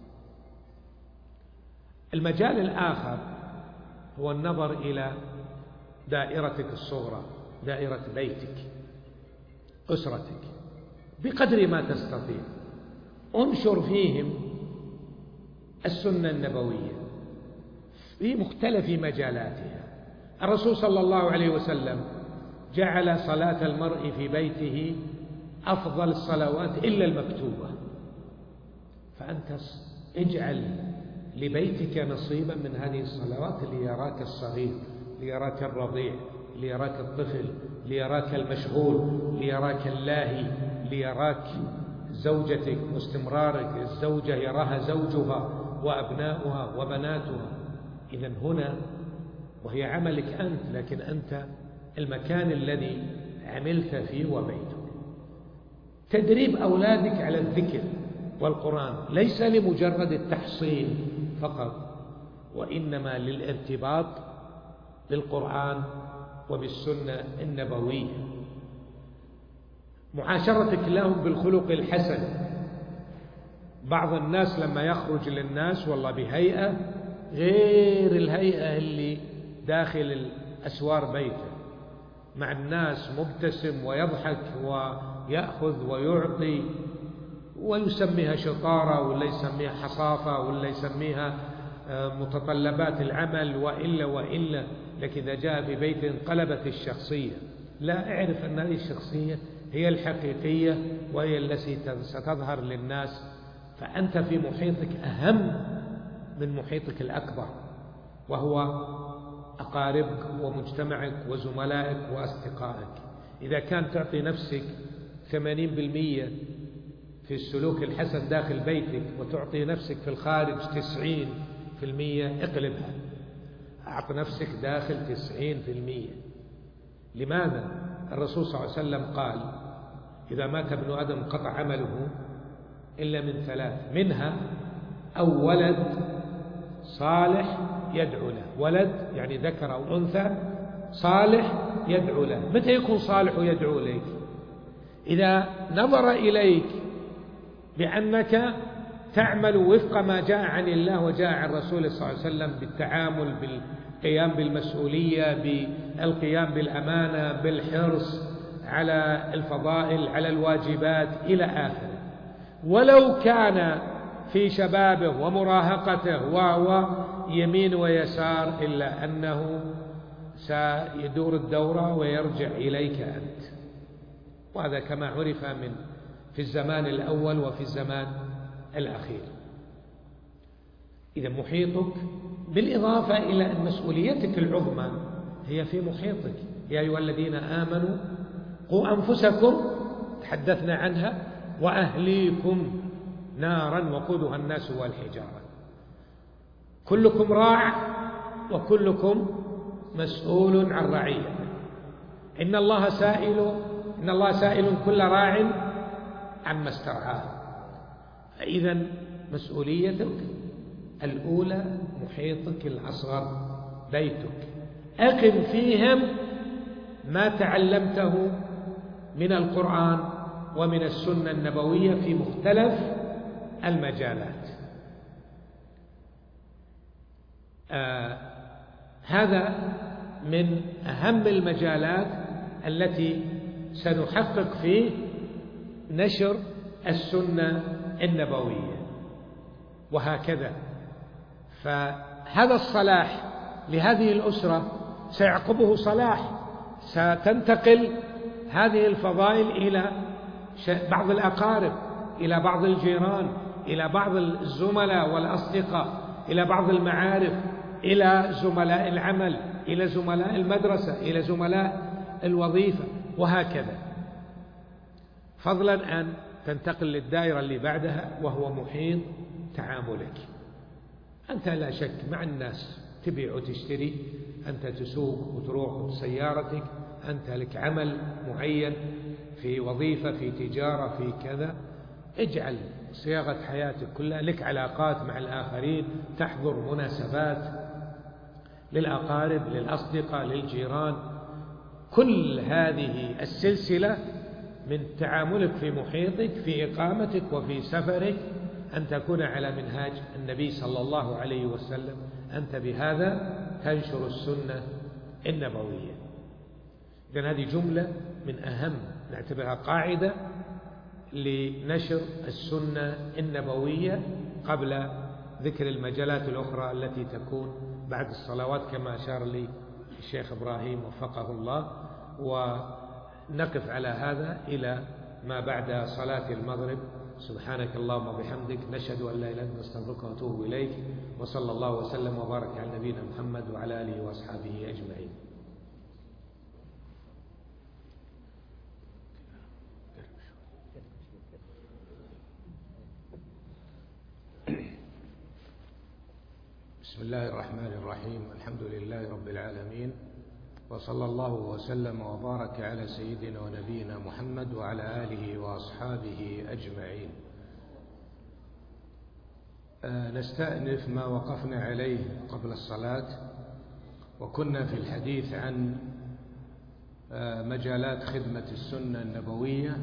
المجال الآخر هو النظر إلى دائرتك الصغرى، دائرة بيتك، أسرتك، بقدر ما تستطيع انشر فيهم السنة النبوية في مختلف مجالاتها. الرسول صلى الله عليه وسلم جعل صلاة المرء في بيته أفضل الصلوات إلا المكتوبة، فأنت اجعل لبيتك نصيبا من هذه الصلوات، ليراك الصغير، ليراك الرضيع، ليراك الطفل، ليراك المشغول، ليراك اللاهي، ليراك زوجتك واستمرارك، الزوجة يراها زوجها وأبناؤها وبناتها. إذن هنا وهي عملك أنت، لكن أنت المكان الذي عملت فيه وبيتك. تدريب أولادك على الذكر والقرآن ليس لمجرد التحصيل فقط، وإنما للارتباط بالقرآن وبالسنة النبوية. معاشرتك لهم بالخلق الحسن. بعض الناس لما يخرج للناس والله بهيئة غير الهيئة اللي داخل الأسوار بيته، مع الناس مبتسم ويضحك ويأخذ ويعطي، ويسميها شطارة ولا يسميها حصافة ولا يسميها متطلبات العمل وإلا، لكن إذا جاء في بيت انقلبت الشخصية. لا، اعرف أن هذه الشخصية هي الحقيقية وهي التي ستظهر للناس، فأنت في محيطك أهم من محيطك الأكبر، وهو أقاربك ومجتمعك وزملائك وأصدقائك. إذا كان تعطي نفسك 80% في السلوك الحسن داخل بيتك وتعطي نفسك في الخارج 90%، اقلبها، أعط نفسك داخل 90%. لماذا؟ الرسول صلى الله عليه وسلم قال: إذا مات ابن آدم انقطع عمله إلا من 3، منها أو ولد صالح يدعو له. ولد يعني ذكر أو أنثى صالح يدعو له. متى يكون صالح يدعو إليك؟ إذا نظر إليك بأنك تعمل وفق ما جاء عن الله وجاء عن رسوله صلى الله عليه وسلم، بالتعامل، بالقيام بالمسؤولية، بالقيام بالأمانة، بالحرص على الفضائل، على الواجبات إلى آخره. ولو كان في شبابه ومراهقته ويمين ويسار، إلا أنه سيدور الدورة ويرجع إليك أنت. وهذا كما عرف في الزمان الأول وفي الزمان الأخير. إذا محيطك، بالإضافة إلى أن مسؤوليتك العظمى هي في محيطك. يا أيها الذين آمنوا قوا أنفسكم، تحدثنا عنها، وأهليكم نارا وقودها الناس والحجارة. كلكم راع وكلكم مسؤول عن رعيته. إن الله سائل كل راع عما استرعاه. فإذا مسؤوليتك الأولى محيطك الأصغر، بيتك. أقم فيهم ما تعلمته من القرآن ومن السنة النبوية في مختلف المجالات. هذا من أهم المجالات التي سنحقق فيه نشر السنة النبوية. وهكذا فهذا الصلاح لهذه الأسرة سيعقبه صلاح، ستنتقل هذه الفضائل إلى بعض الأقارب، إلى بعض الجيران، إلى بعض الزملاء والأصدقاء، إلى بعض المعارف، إلى زملاء العمل، إلى زملاء المدرسة، إلى زملاء الوظيفة، وهكذا، فضلا أن تنتقل للدائرة اللي بعدها وهو محيط تعاملك. أنت لا شك مع الناس تبيع وتشتري، أنت تسوق وتروح بسيارتك، أنت لك عمل معين في وظيفة، في تجارة، في كذا. اجعل صياغة حياتك كلها لك علاقات مع الآخرين، تحضر مناسبات للأقارب، للأصدقاء، للجيران. كل هذه السلسلة من تعاملك في محيطك، في إقامتك وفي سفرك، أن تكون على منهاج النبي صلى الله عليه وسلم. أنت بهذا تنشر السنة النبوية. إذن هذه جملة من أهم، نعتبرها قاعدة لنشر السنة النبوية قبل ذكر المجالات الأخرى التي تكون بعد الصلوات كما أشار لي الشيخ إبراهيم وفقه الله. ونقف على هذا إلى ما بعد صلاة المغرب. سبحانك اللهم وبحمدك، نشهد أن لا إله إلا أنت، نستغفرك ونتوب إليك، وصلى الله وسلم وبارك على نبينا محمد وعلى آله وأصحابه أجمعين. بسم الله الرحمن الرحيم. الحمد لله رب العالمين، وصلى الله وسلم وبارك على سيدنا ونبينا محمد وعلى آله وأصحابه أجمعين. نستأنف ما وقفنا عليه قبل الصلاة، وكنا في الحديث عن مجالات خدمة السنة النبوية،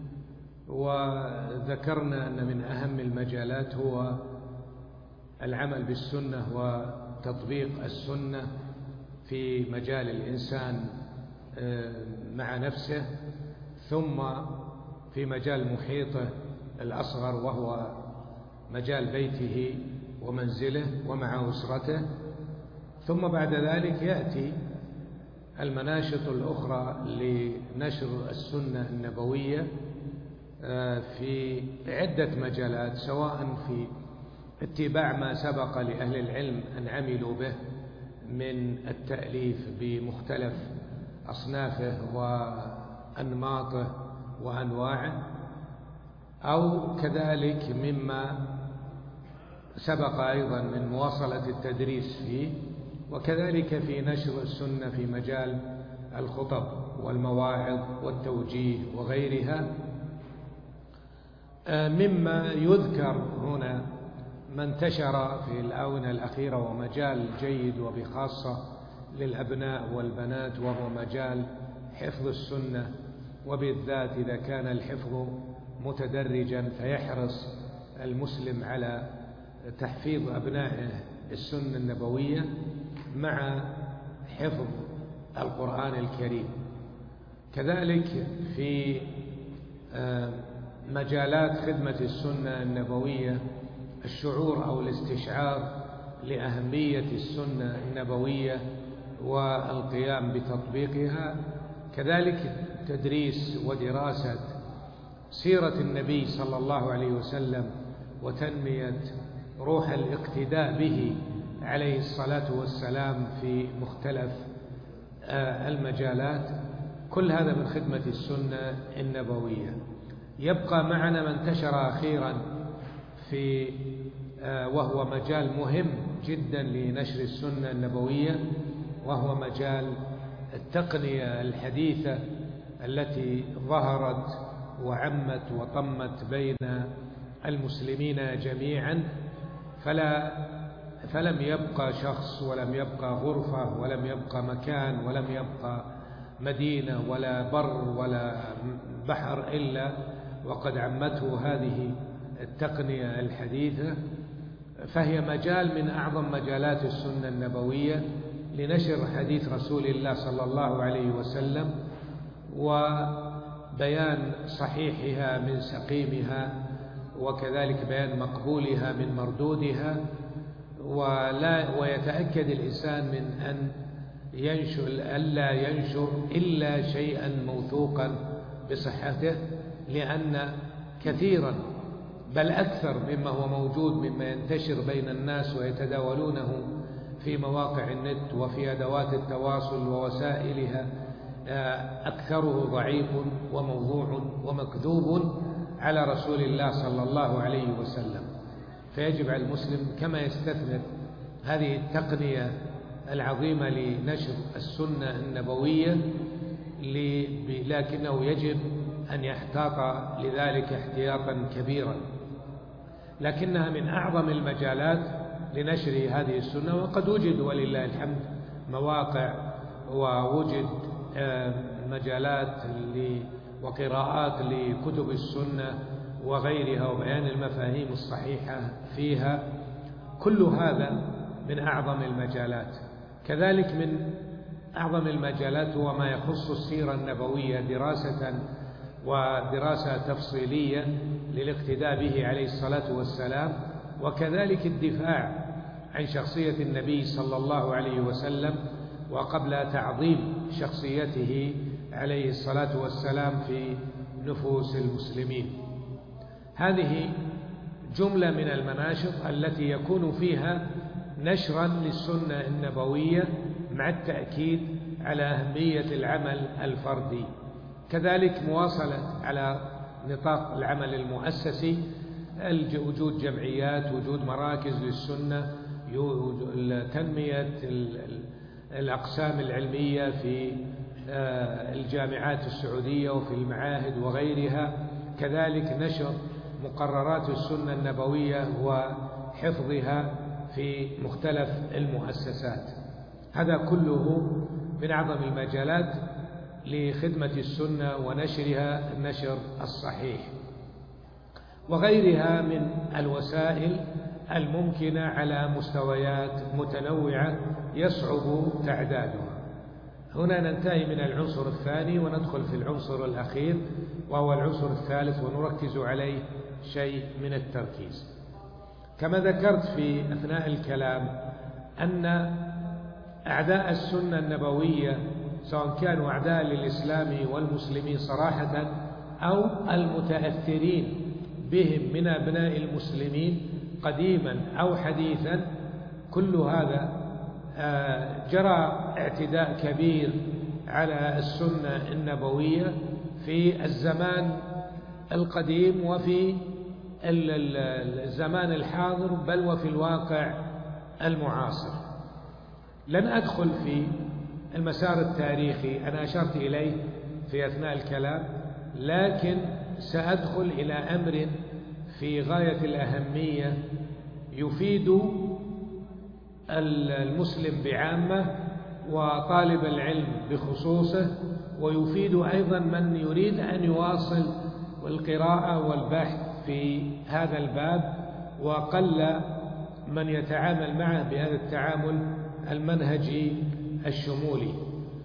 وذكرنا أن من أهم المجالات هو العمل بالسنة وتطبيق السنة في مجال الإنسان مع نفسه، ثم في مجال محيطه الأصغر وهو مجال بيته ومنزله ومع أسرته، ثم بعد ذلك يأتي المناشط الأخرى لنشر السنة النبوية في عدة مجالات، سواء في اتباع ما سبق لأهل العلم أن عملوا به من التأليف بمختلف أصنافه وأنماطه وأنواعه، أو كذلك مما سبق أيضا من مواصلة التدريس فيه، وكذلك في نشر السنة في مجال الخطب والمواعظ والتوجيه وغيرها. مما يذكر هنا ما انتشر في الآونة الأخيرة ومجال جيد وبخاصة للأبناء والبنات، وهو مجال حفظ السنة، وبالذات إذا كان الحفظ متدرجا فيحرص المسلم على تحفيظ أبنائه السنة النبوية مع حفظ القرآن الكريم. كذلك في مجالات خدمة السنة النبوية الشعور أو الاستشعار لأهمية السنة النبوية والقيام بتطبيقها، كذلك تدريس ودراسة سيرة النبي صلى الله عليه وسلم وتنمية روح الاقتداء به عليه الصلاة والسلام في مختلف المجالات. كل هذا من خدمة السنة النبوية. يبقى معنا ما انتشر أخيرا في وهو مجال مهم جدا لنشر السنة النبوية، وهو مجال التقنية الحديثة التي ظهرت وعمت وطمت بين المسلمين جميعا، فلم يبقى شخص ولم يبقى غرفة ولم يبقى مكان ولم يبقى مدينة ولا بر ولا بحر إلا وقد عمته هذه التقنية الحديثة. فهي مجال من أعظم مجالات السنة النبوية لنشر حديث رسول الله صلى الله عليه وسلم وبيان صحيحها من سقيمها، وكذلك بيان مقبولها من مردودها، ويتأكد الإنسان من أن ألا ينشر إلا شيئا موثوقا بصحته، لأن كثيرا بل أكثر مما هو موجود مما ينتشر بين الناس ويتداولونه في مواقع النت وفي أدوات التواصل ووسائلها أكثره ضعيف وموضوع ومكذوب على رسول الله صلى الله عليه وسلم. فيجب على المسلم كما يستثمر هذه التقنية العظيمة لنشر السنة النبوية، لكنه يجب أن يحتاط لذلك احتياطا كبيرا. لكنها من أعظم المجالات لنشر هذه السنة، وقد وجد ولله الحمد مواقع ووجد مجالات وقراءات لكتب السنة وغيرها وبيان المفاهيم الصحيحة فيها. كل هذا من أعظم المجالات. كذلك من أعظم المجالات هو ما يخص السيرة النبوية ودراسة تفصيلية للاقتداء به عليه الصلاة والسلام، وكذلك الدفاع عن شخصية النبي صلى الله عليه وسلم، وقبل تعظيم شخصيته عليه الصلاة والسلام في نفوس المسلمين. هذه جملة من المناشط التي يكون فيها نشرا للسنة النبوية مع التأكيد على أهمية العمل الفردي. كذلك مواصلة على نطاق العمل المؤسسي، وجود جمعيات، وجود مراكز للسنة، تنمية الأقسام العلمية في الجامعات السعودية وفي المعاهد وغيرها، كذلك نشر مقررات السنة النبوية وحفظها في مختلف المؤسسات. هذا كله من أعظم المجالات لخدمة السنة ونشرها النشر الصحيح، وغيرها من الوسائل الممكنة على مستويات متنوعة يصعب تعدادها. هنا ننتهي من العنصر الثاني وندخل في العنصر الأخير وهو العنصر الثالث، ونركز عليه شيء من التركيز. كما ذكرت في أثناء الكلام أن أعداء السنة النبوية سواء كانوا أعداء للإسلام والمسلمين صراحة أو المتأثرين بهم من أبناء المسلمين قديما أو حديثا، كل هذا جرى اعتداء كبير على السنة النبوية في الزمان القديم وفي الزمان الحاضر، بل وفي الواقع المعاصر. لن أدخل في المسار التاريخي، أنا أشرت إليه في أثناء الكلام، لكن سأدخل إلى أمر في غاية الأهمية يفيد المسلم بعامة وطالب العلم بخصوصه، ويفيد أيضا من يريد أن يواصل القراءة والبحث في هذا الباب، وقل من يتعامل معه بهذا التعامل المنهجي الشمولي.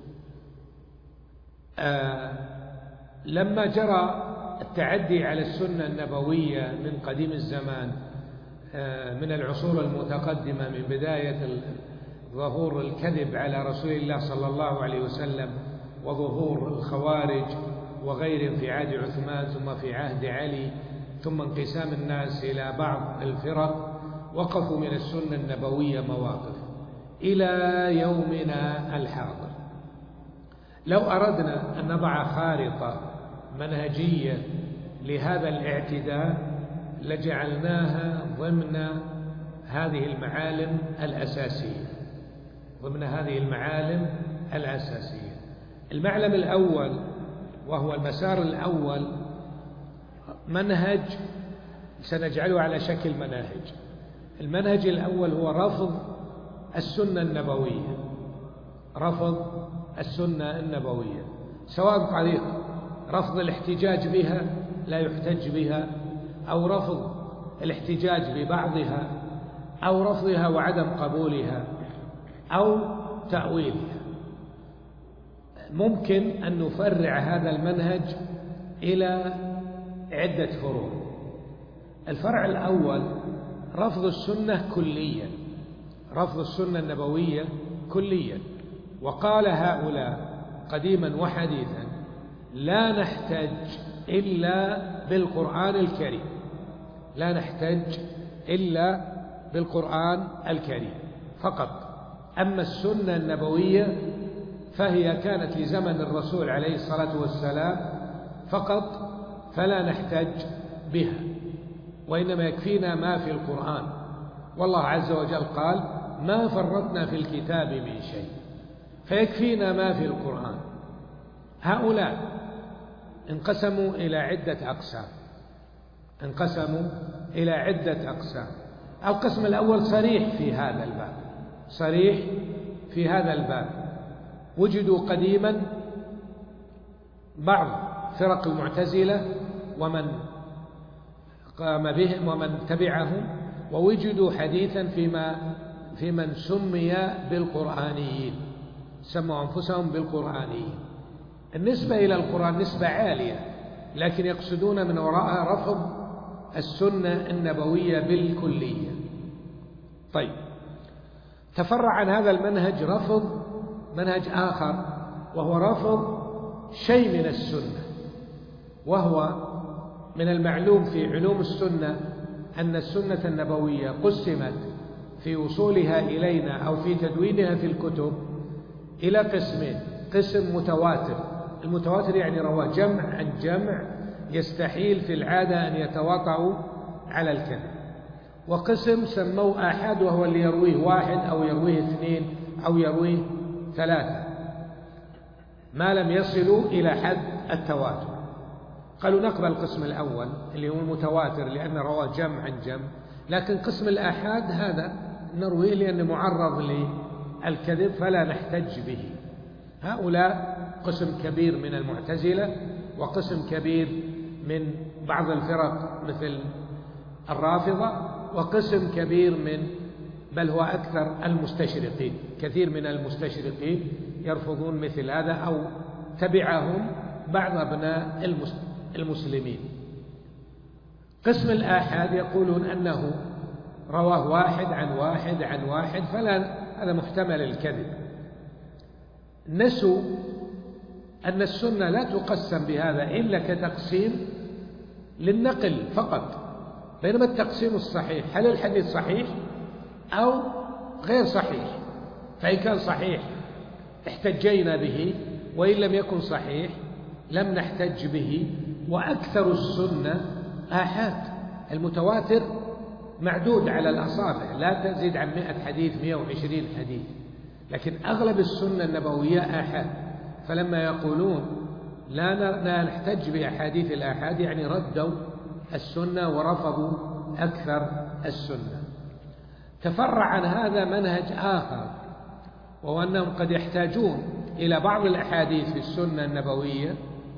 لما جرى التعدي على السنة النبوية من قديم الزمان، من العصور المتقدمة، من بداية ظهور الكذب على رسول الله صلى الله عليه وسلم وظهور الخوارج وغيرهم في عهد عثمان ثم في عهد علي، ثم انقسام الناس إلى بعض الفرق، وقفوا من السنة النبوية مواقف إلى يومنا الحاضر. لو أردنا أن نضع خارطة منهجية لهذا الاعتداء لجعلناها ضمن هذه المعالم الأساسية، ضمن هذه المعالم الأساسية. المعلم الأول وهو المسار الأول منهج سنجعله على شكل مناهج. المنهج الأول هو رفض السنة النبوية، رفض السنة النبوية، سواء طريق رفض الاحتجاج بها، لا يحتج بها، أو رفض الاحتجاج ببعضها، أو رفضها وعدم قبولها، أو تأويلها. ممكن أن نفرع هذا المنهج إلى عدة فروع. الفرع الأول رفض السنة كليا، رفض السنة النبوية كليا. وقال هؤلاء قديما وحديثا: لا نحتج إلا بالقرآن الكريم، لا نحتج إلا بالقرآن الكريم فقط. أما السنة النبوية فهي كانت لزمن الرسول عليه الصلاة والسلام فقط، فلا نحتج بها، وإنما يكفينا ما في القرآن. والله عز وجل قال: ما فرطنا في الكتاب من شيء، فيكفينا ما في القرآن. هؤلاء انقسموا إلى عدة أقسام، انقسموا إلى عدة أقسام. القسم الأول صريح في هذا الباب، صريح في هذا الباب. وجدوا قديما بعض فرق المعتزلة ومن قام بهم ومن تبعهم، ووجدوا حديثا في من سمي بالقرآنيين، سموا أنفسهم بالقرآنيين. النسبة إلى القرآن نسبة عالية، لكن يقصدون من وراءها رفض السنة النبوية بالكلية. طيب، تفرع عن هذا المنهج رفض منهج آخر، وهو رفض شيء من السنة، وهو من المعلوم في علوم السنة أن السنة النبوية قسمت في وصولها إلينا أو في تدوينها في الكتب إلى قسمين: قسم متواتر، المتواتر يعني رواه جمع عن جمع يستحيل في العادة أن يتواطؤوا على الكذب، وقسم سموه آحاد وهو اللي يرويه واحد أو يرويه اثنين أو يرويه ثلاثة ما لم يصلوا إلى حد التواتر. قالوا نقبل القسم الأول اللي هو المتواتر لأن رواه جمع عن جمع، لكن قسم الآحاد هذا نرويه لأنه معرض للكذب فلا نحتج به. هؤلاء قسم كبير من المعتزلة وقسم كبير من بعض الفرق مثل الرافضة وقسم كبير من بل هو أكثر المستشرقين. كثير من المستشرقين يرفضون مثل هذا أو تبعهم بعض أبناء المسلمين. قسم الآحاد يقولون أنه رواه واحد عن واحد عن واحد فلا هذا محتمل الكذب. نسوا أن السنة لا تقسم بهذا إلا كتقسيم للنقل فقط، بينما التقسيم الصحيح هل الحديث صحيح أو غير صحيح، فإن كان صحيح احتجينا به وإن لم يكن صحيح لم نحتج به. وأكثر السنة آحاد، المتواتر معدود على الأصابع لا تزيد عن 100 حديث 120 حديث، لكن أغلب السنة النبوية آحاد. فلما يقولون لا نحتج بأحاديث الآحاد يعني ردوا السنة ورفضوا أكثر السنة. تفرع عن هذا منهج آخر، وهو أنهم قد يحتاجون إلى بعض الأحاديث في السنة النبوية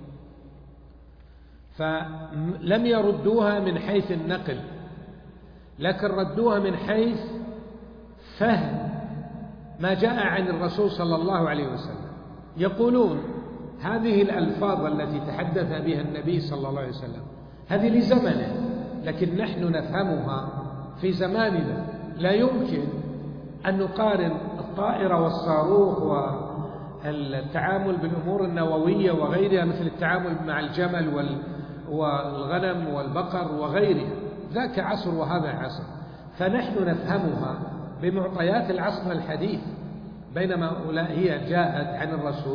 فلم يردوها من حيث النقل، لكن ردوها من حيث فهم ما جاء عن الرسول صلى الله عليه وسلم. يقولون هذه الألفاظ التي تحدث بها النبي صلى الله عليه وسلم هذه لزمنه، لكن نحن نفهمها في زماننا. لا يمكن أن نقارن الطائرة والصاروخ والتعامل بالأمور النووية وغيرها مثل التعامل مع الجمل والغنم والبقر وغيرها، ذاك عصر وهذا عصر، فنحن نفهمها بمعطيات العصر الحديث، بينما هي جاءت عن الرسول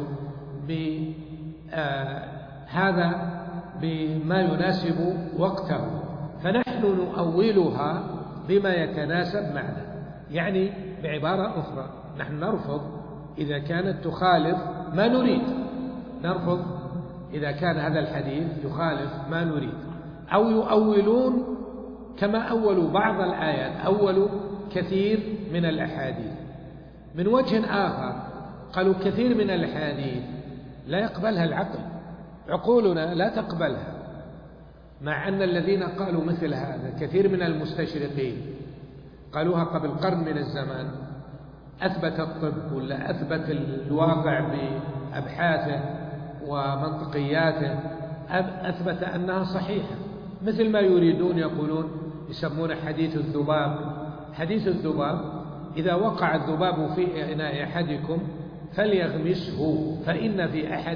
بهذا بما يناسب وقته، فنحن نؤولها بما يتناسب معنا. يعني بعبارة أخرى نحن نرفض إذا كانت تخالف ما نريد، نرفض إذا كان هذا الحديث يخالف ما نريد، أو يؤولون كما أولوا بعض الآيات، أولوا كثير من الأحاديث. من وجه آخر قالوا كثير من الأحاديث لا يقبلها العقل، عقولنا لا تقبلها، مع أن الذين قالوا مثل هذا كثير من المستشرقين قالوها قبل قرن من الزمان، أثبت الطب ولا أثبت الواقع بأبحاثه ومنطقياته، أثبت أنها صحيحة، مثل ما يريدون يقولون يسمون حديث الذباب. حديث الذباب إذا وقع الذباب في إناء أحدكم فليغمسه فإن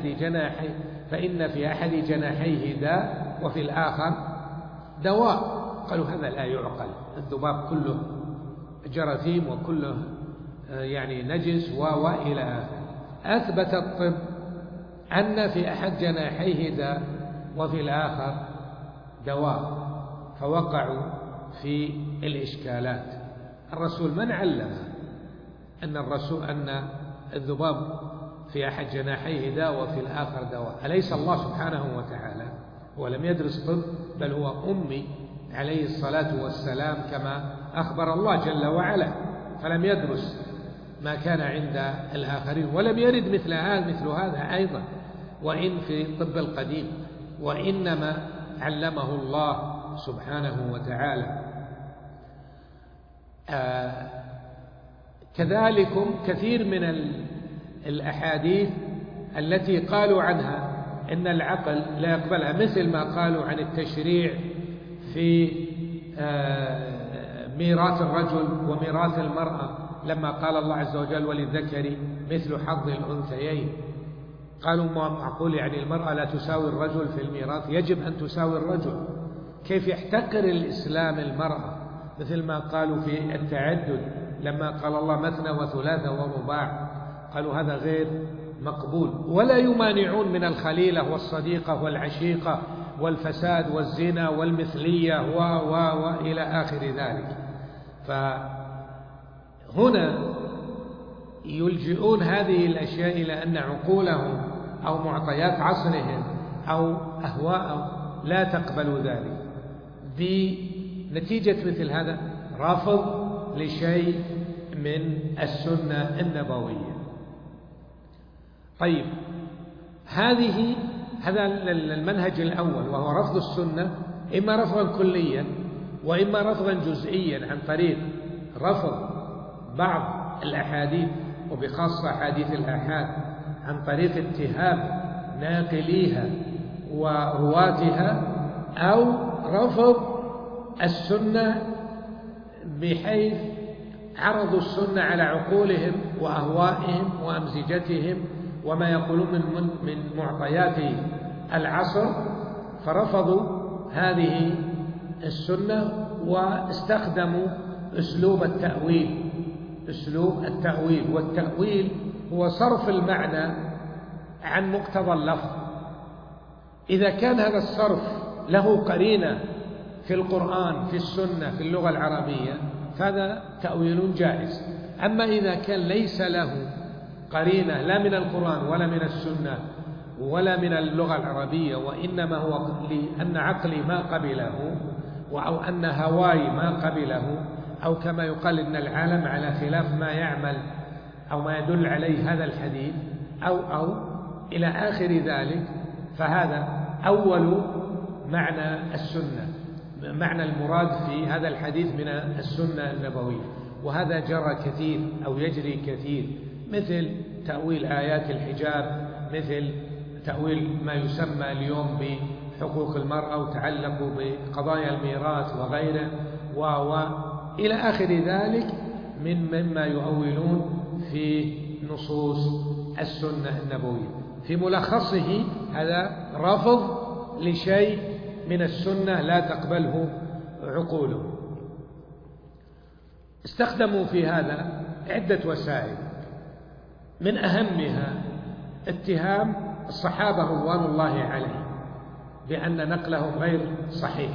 في أحد جناحيه داء وفي الآخر دواء. قالوا هذا لا يعقل، الذباب كله جراثيم وكله يعني نجس وإلى آخر. أثبت الطب أن في أحد جناحيه داء وفي الآخر دواء، فوقعوا في الإشكالات. الرسول من علم أن الذباب في أحد جناحيه داء وفي الآخر دواء؟ أليس الله سبحانه وتعالى هو لم يدرس طب، بل هو أمي عليه الصلاة والسلام كما أخبر الله جل وعلا، فلم يدرس ما كان عند الآخرين، ولم يرد مثل هذا أيضا وإن في الطب القديم، وإنما علمه الله سبحانه وتعالى. كذلك كثير من الأحاديث التي قالوا عنها إن العقل لا يقبلها، مثل ما قالوا عن التشريع في ميراث الرجل وميراث المرأة، لما قال الله عز وجل وللذكر مثل حظ الأنثيين. قالوا معقول يعني المرأة لا تساوي الرجل في الميراث؟ يجب أن تساوي الرجل. كيف يحتقر الإسلام المرأة؟ مثل ما قالوا في التعدد لما قال الله مثنى وثلاثة ورباع، قالوا هذا غير مقبول. ولا يمانعون من الخليلة والصديقة والعشيقة والفساد والزنا والمثلية وإلى آخر ذلك. فهنا يلجئون هذه الأشياء إلى أن عقولهم أو معطيات عصرهم أو أهواءهم لا تقبل ذلك. بنتيجة مثل هذا رفض لشيء من السنة النبوية. طيب، هذا المنهج الأول، وهو رفض السنة، إما رفضا كليا وإما رفضا جزئيا عن طريق رفض بعض الأحاديث وبخاصة أحاديث الآحاد عن طريق اتهام ناقليها ورواتها، أو رفض السنة بحيث عرضوا السنة على عقولهم وأهوائهم وأمزجتهم وما يقولون من معطيات العصر، فرفضوا هذه السنة واستخدموا أسلوب التأويل. والتأويل هو صرف المعنى عن مقتضى اللفظ. إذا كان هذا الصرف له قرينة في القرآن في السنة في اللغة العربية فهذا تأويل جائز. أما إذا كان ليس له قرينة لا من القرآن ولا من السنة ولا من اللغة العربية، وإنما هو لأن عقلي ما قبله أو أن هواي ما قبله، أو كما يقال إن العالم على خلاف ما يعمل أو ما يدل عليه هذا الحديث أو إلى آخر ذلك، فهذا أول معنى السنة، معنى المراد في هذا الحديث من السنة النبوية. وهذا جرى كثير أو يجري كثير، مثل تأويل آيات الحجاب، مثل تأويل ما يسمى اليوم بحقوق المرأة وتعلق بقضايا الميراث وغيره وإلى آخر ذلك مما يؤولون في نصوص السنة النبوية. في ملخصه هذا رفض لشيء من السنة لا تقبله عقوله. استخدموا في هذا عدة وسائل، من أهمها اتهام الصحابة رضوان الله عليهم بأن نقلهم غير صحيح،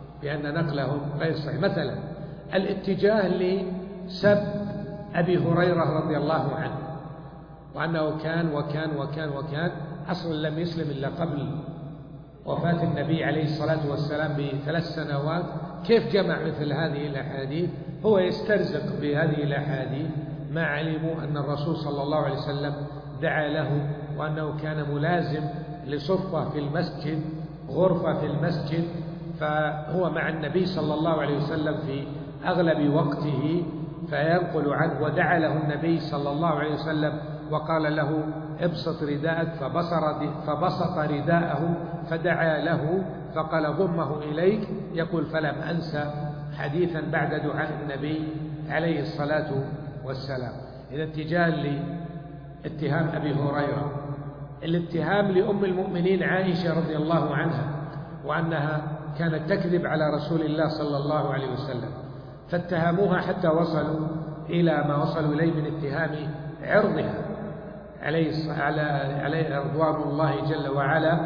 مثلا الاتجاه لسب أبي هريرة رضي الله عنه، وأنه كان أصلا لم يسلم إلا قبل وفاة النبي عليه الصلاة والسلام ب3 سنوات. كيف جمع مثل هذه الأحاديث؟ هو يسترزق بهذه الأحاديث ما علموا أن الرسول صلى الله عليه وسلم دعا له، وأنه كان ملازم لصفة في المسجد، غرفة في المسجد، فهو مع النبي صلى الله عليه وسلم في أغلب وقته، فينقل عنه ودعا له النبي صلى الله عليه وسلم وقال له ابسط رداءك، فبسط رداءه فدعا له فقال ضمه إليك، يقول فلم أنسى حديثا بعد دعاء النبي عليه الصلاة والسلام. إذا اتهام أبي هريرة، الاتهام لأم المؤمنين عائشة رضي الله عنها وأنها كانت تكذب على رسول الله صلى الله عليه وسلم، فاتهموها حتى وصلوا إلى ما وصلوا إليه من اتهام عرضها عليه رضوان الله جل وعلا،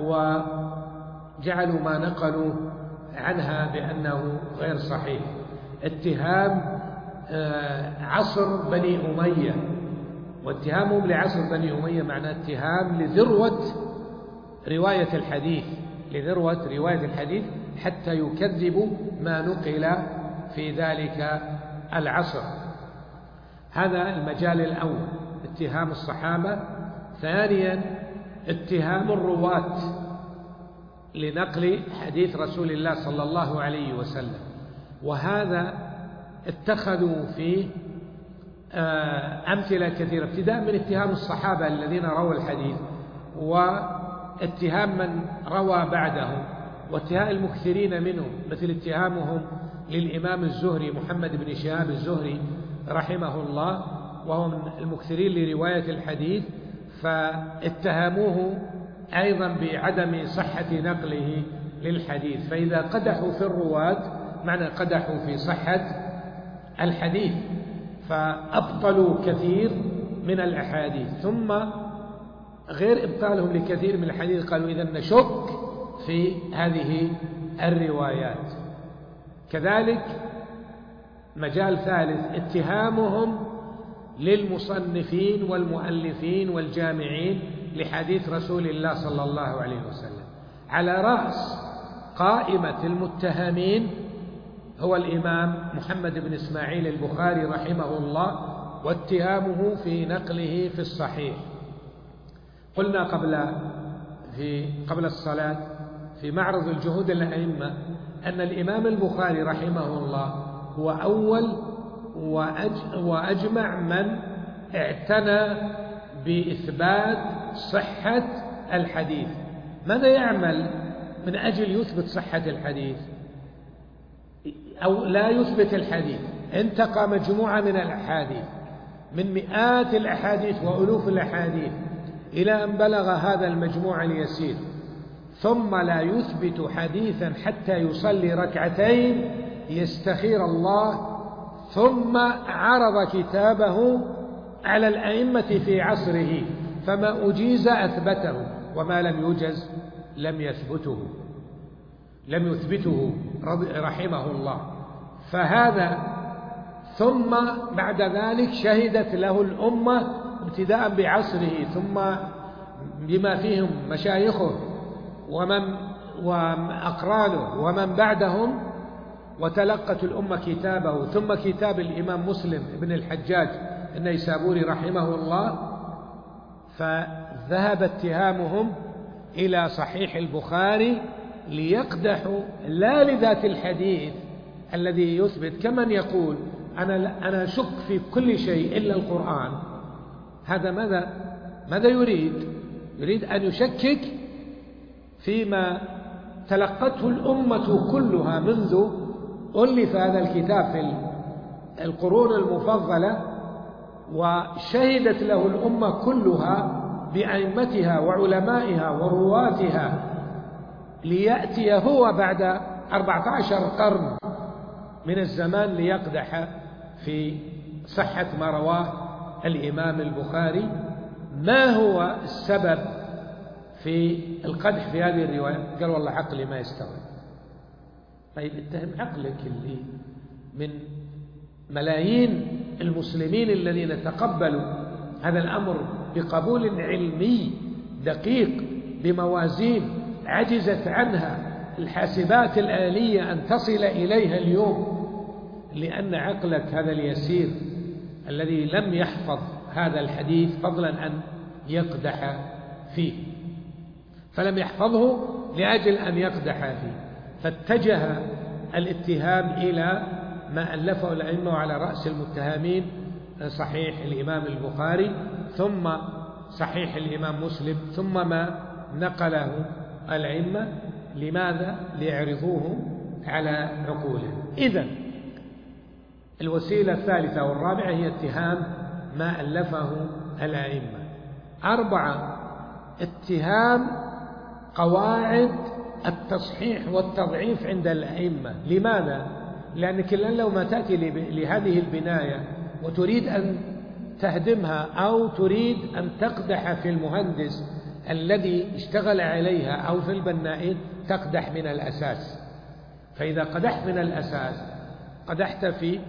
وجعلوا ما نقلوا عنها بأنه غير صحيح. اتهام عصر بني أمية، واتهامهم لعصر بني أمية معناه اتهام لذروة رواية الحديث حتى يكذبوا ما نقل في ذلك العصر. هذا المجال الأول، اتهام الصحابة. ثانيا اتهام الرواة لنقل حديث رسول الله صلى الله عليه وسلم، وهذا اتخذوا فيه أمثلة كثيرة، ابتداء من اتهام الصحابة الذين رووا الحديث، واتهام من روى بعدهم، واتهام المكثرين منهم، مثل اتهامهم للإمام الزهري محمد بن شهاب الزهري رحمه الله، وهو من المكثرين لرواية الحديث، فاتهموه أيضا بعدم صحة نقله للحديث. فإذا قدحوا في الرواة معنى قدحوا في صحة الحديث، فأبطلوا كثير من الأحاديث. ثم غير إبطالهم لكثير من الحديث قالوا إذن نشك في هذه الروايات. كذلك مجال ثالث اتهامهم للمصنفين والمؤلفين والجامعين لحديث رسول الله صلى الله عليه وسلم. على رأس قائمة المتهمين هو الإمام محمد بن إسماعيل البخاري رحمه الله، واتهامه في نقله في الصحيح. قلنا قبل الصلاة في معرض الجهود الأئمة أن الإمام البخاري رحمه الله هو أول وأجمع من اعتنى بإثبات صحة الحديث. ماذا يعمل من أجل يثبت صحة الحديث أو لا يثبت الحديث؟ انتقى مجموعة من الأحاديث، من مئات الأحاديث وألوف الأحاديث، إلى أن بلغ هذا المجموع اليسير، ثم لا يثبت حديثا حتى يصلي ركعتين يستخير الله، ثم عرض كتابه على الأئمة في عصره، فما أجيز أثبته، وما لم يجز لم يثبته رحمه الله. فهذا ثم بعد ذلك شهدت له الأمة ابتداء بعصره، ثم بما فيهم مشايخه وأقرانه ومن بعدهم، وتلقت الأمة كتابه، ثم كتاب الإمام مسلم بن الحجاج النيسابوري رحمه الله. فذهب اتهامهم إلى صحيح البخاري ليقدحوا لا لذات الحديث الذي يثبت، كمن يقول أنا أشك في كل شيء إلا القرآن. هذا ماذا يريد أن يشكك فيما تلقته الأمة كلها منذ ألف هذا الكتاب في القرون المفضلة، وشهدت له الأمة كلها بأئمتها وعلمائها ورواتها، ليأتي هو بعد 14 قرن من الزمان ليقدح في صحة ما رواه الإمام البخاري. ما هو السبب في القدح في هذه الرواية؟ قال والله عقلي ما يستوعب. طيب اتهم عقلك اللي من ملايين المسلمين الذين تقبلوا هذا الأمر بقبول علمي دقيق بموازين عجزت عنها الحاسبات الآلية أن تصل إليها اليوم، لأن عقلك هذا اليسير الذي لم يحفظ هذا الحديث فضلا أن يقدح فيه، فلم يحفظه لأجل أن يقدح فيه، فاتجه الاتهام إلى ما ألفه الأئمة، على رأس المتهمين صحيح الإمام البخاري، ثم صحيح الإمام مسلم، ثم ما نقله الأئمة. لماذا؟ ليعرضوه على عقولهم. إذن الوسيلة الثالثة والرابعة هي اتهام ما ألفه الأئمة. 4 اتهام قواعد التصحيح والتضعيف عند الأئمة. لماذا؟ لأنك لو ما تأتي لهذه البناية وتريد أن تهدمها أو تريد أن تقدح في المهندس الذي اشتغل عليها أو في البنائين، تقدح من الأساس. فإذا قدحت من الأساس قدحت في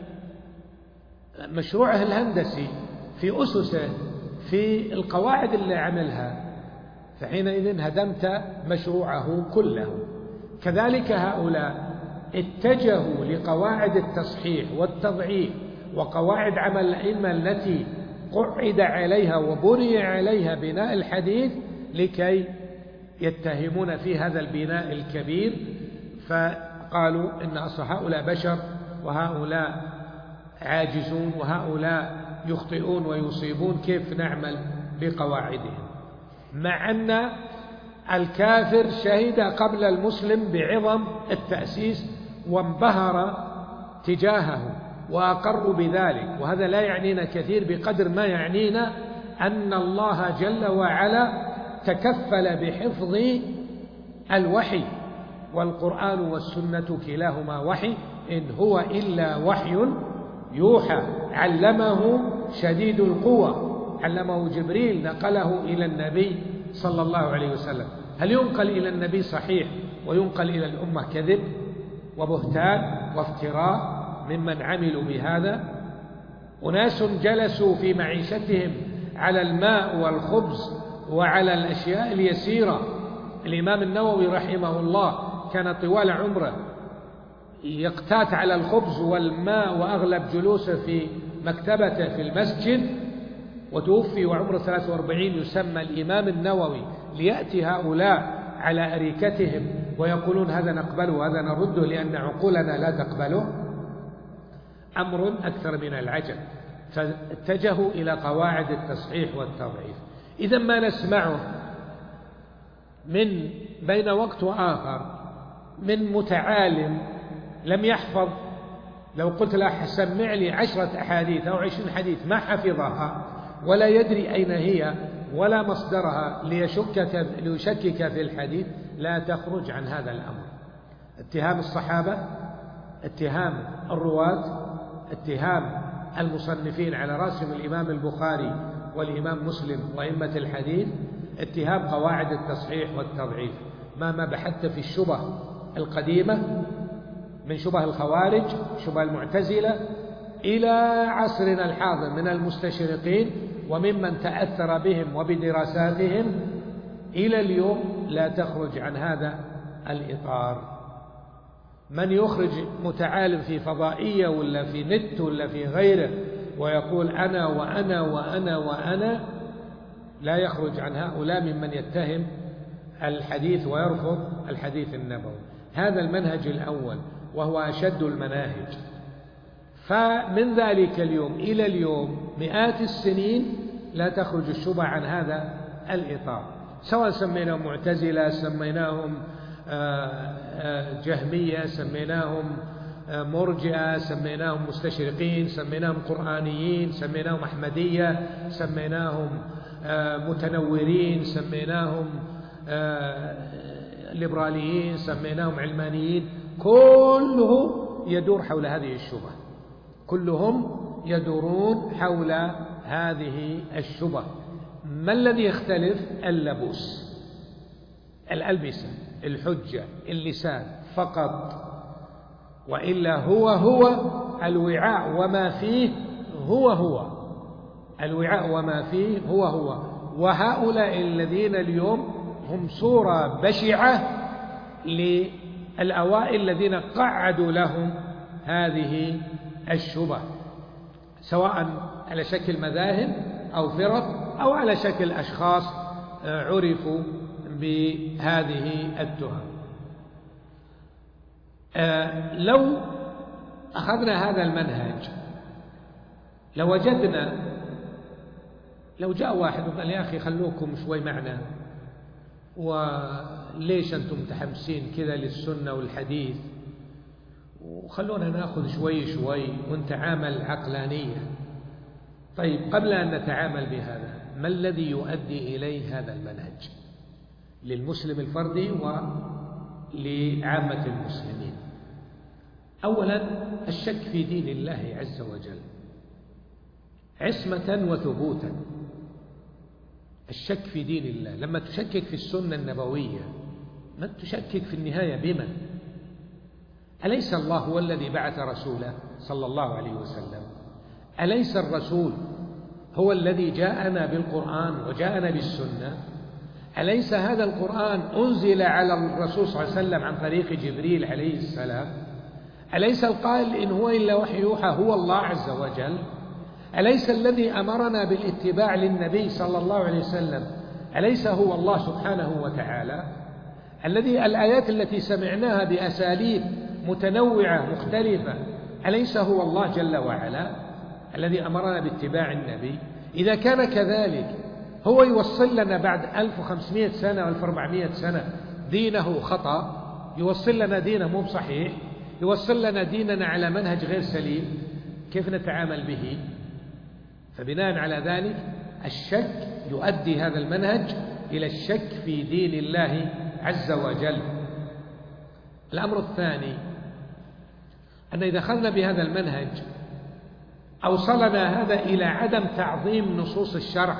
مشروعه الهندسي، في أسسه، في القواعد اللي عملها، فحينئذ هدمت مشروعه كله. كذلك هؤلاء اتجهوا لقواعد التصحيح والتضعيف وقواعد عمل الأئمة التي قعد عليها وبني عليها بناء الحديث لكي يتهمون في هذا البناء الكبير. فقالوا إن أصل هؤلاء بشر، وهؤلاء عاجزون، وهؤلاء يخطئون ويصيبون، كيف نعمل بقواعدهم؟ مع أن الكافر شهد قبل المسلم بعظم التأسيس وانبهر تجاهه وأقروا بذلك. وهذا لا يعنينا كثير بقدر ما يعنينا أن الله جل وعلا تكفل بحفظ الوحي، والقرآن والسنة كلاهما وحي، إن هو إلا وحي يوحى علمه شديد القوى، علمه جبريل نقله إلى النبي صلى الله عليه وسلم. هل ينقل إلى النبي صحيح وينقل إلى الأمة كذب وبهتان وافتراء ممن عملوا بهذا؟ أناس جلسوا في معيشتهم على الماء والخبز وعلى الأشياء اليسيرة. الإمام النووي رحمه الله كان طوال عمره يقتات على الخبز والماء، وأغلب جلوسه في مكتبته في المسجد، وتوفي وعمره 43. يسمى الإمام النووي، ليأتي هؤلاء على أريكتهم ويقولون هذا نقبله وهذا نرده لأن عقولنا لا تقبله، أمر أكثر من العجب. فاتجهوا إلى قواعد التصحيح والتضعيف. إذا ما نسمعه من بين وقت وآخر من متعالم لم يحفظ، لو قلت له سمع لي 10 أحاديث أو 20 حديث ما حفظها ولا يدري أين هي ولا مصدرها ليشكك في الحديث، لا تخرج عن هذا الأمر. اتهام الصحابة، اتهام الرواة، اتهام المصنفين على راسهم الإمام البخاري والإمام مسلم وأئمة الحديث، اتهام قواعد التصحيح والتضعيف. ما بحثت في الشبه القديمة من شبه الخوارج، شبه المعتزلة، إلى عصرنا الحاضر من المستشرقين وممن تأثر بهم وبدراساتهم إلى اليوم، لا تخرج عن هذا الإطار. من يخرج متعالم في فضائية ولا في نت ولا في غيره ويقول أنا وأنا وأنا وأنا، لا يخرج عن هؤلاء ممن يتهم الحديث ويرفض الحديث النبوي. هذا المنهج الأول وهو أشد المناهج. فمن ذلك اليوم إلى اليوم مئات السنين لا تخرج الشبهة عن هذا الإطار، سواء سميناهم معتزلة، سميناهم جهمية، سميناهم مرجئة، سميناهم مستشرقين، سميناهم قرآنيين، سميناهم أحمدية، سميناهم متنورين، سميناهم ليبراليين، سميناهم علمانيين، كله يدور حول هذه الشبهة، كلهم يدورون حول هذه الشبهة. ما الذي يختلف؟ اللبوس، الألبسة، الحجة، اللسان فقط، وإلا هو الوعاء وما فيه هو الوعاء وما فيه هو. وهؤلاء الذين اليوم هم صورة بشعة للأوائل الذين قعدوا لهم هذه الشبهة، سواء على شكل مذاهب أو فرق أو على شكل أشخاص عرفوا بهذه التهم. لو أخذنا هذا المنهج لوجدنا، لو جاء واحد وقال يا أخي خلوكم شوي معنا، وليش أنتم متحمسين كذا للسنة والحديث، وخلونا نأخذ شوي ونتعامل عقلانية. طيب قبل أن نتعامل بهذا، ما الذي يؤدي إليه هذا المنهج للمسلم الفردي ولعامة المسلمين؟ أولا الشك في دين الله عز وجل عصمة وثبوتا. الشك في دين الله، لما تشكك في السنة النبوية ما تشكك في النهاية بمن؟ أليس الله هو الذي بعث رسوله صلى الله عليه وسلم؟ أليس الرسول هو الذي جاءنا بالقرآن وجاءنا بالسنة؟ أليس هذا القرآن أنزل على الرسول صلى الله عليه وسلم عن طريق جبريل عليه السلام؟ أليس القائل إن هو إلا وحي يوحى هو الله عز وجل؟ أليس الذي أمرنا بالاتباع للنبي صلى الله عليه وسلم أليس هو الله سبحانه وتعالى؟ الذي الآيات التي سمعناها بأساليب متنوعة مختلفة أليس هو الله جل وعلا الذي أمرنا باتباع النبي؟ إذا كان كذلك هو يوصل لنا بعد 1500 سنة و 1400 سنة دينه خطأ، يوصل لنا دينه مو بصحيح، يوصل لنا ديننا على منهج غير سليم، كيف نتعامل به؟ فبناء على ذلك الشك يؤدي هذا المنهج إلى الشك في دين الله عز وجل. الأمر الثاني أن إذا أخذنا بهذا المنهج أوصلنا هذا إلى عدم تعظيم نصوص الشرع،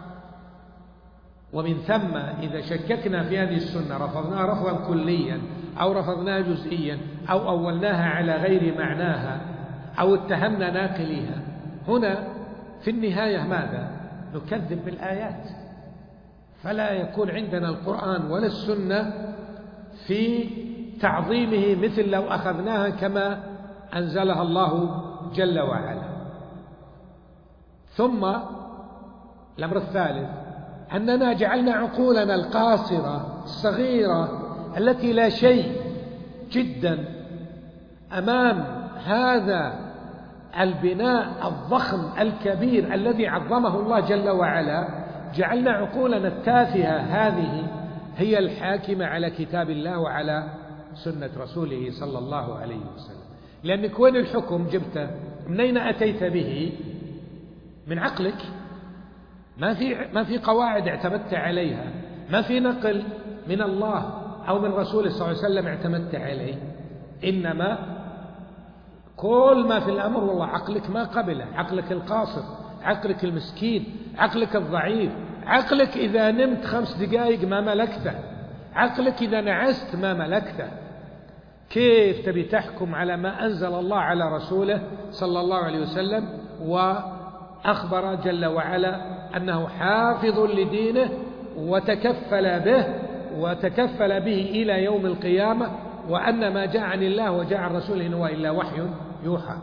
ومن ثم إذا شككنا في هذه السنة رفضناها رفضا كليا أو رفضناها جزئيا أو أولناها على غير معناها أو اتهمنا ناقليها، هنا في النهاية ماذا؟ نكذب بالآيات، فلا يكون عندنا القرآن ولا السنة في تعظيمه مثل لو أخذناها كما أنزلها الله جل وعلا. ثم الأمر الثالث أننا جعلنا عقولنا القاصرة الصغيرة التي لا شيء جدا أمام هذا البناء الضخم الكبير الذي عظمه الله جل وعلا، جعلنا عقولنا التافهة هذه هي الحاكمة على كتاب الله وعلى سنة رسوله صلى الله عليه وسلم. لأنك وين الحكم جبته؟ من أين أتيت به؟ من عقلك، ما في قواعد اعتمدت عليها، ما في نقل من الله أو من رسوله صلى الله عليه وسلم اعتمدت عليه، إنما كل ما في الأمر والله عقلك ما قبله، عقلك القاصر، عقلك المسكين، عقلك الضعيف، عقلك إذا نمت 5 دقائق ما ملكته، عقلك إذا نعست ما ملكته. كيف تبي تحكم على ما أنزل الله على رسوله صلى الله عليه وسلم وأخبر جل وعلا أنه حافظ لدينه وتكفل به إلى يوم القيامة، وأن ما جاء عن الله وجاء عن رسوله هو إلا وحي يوحى؟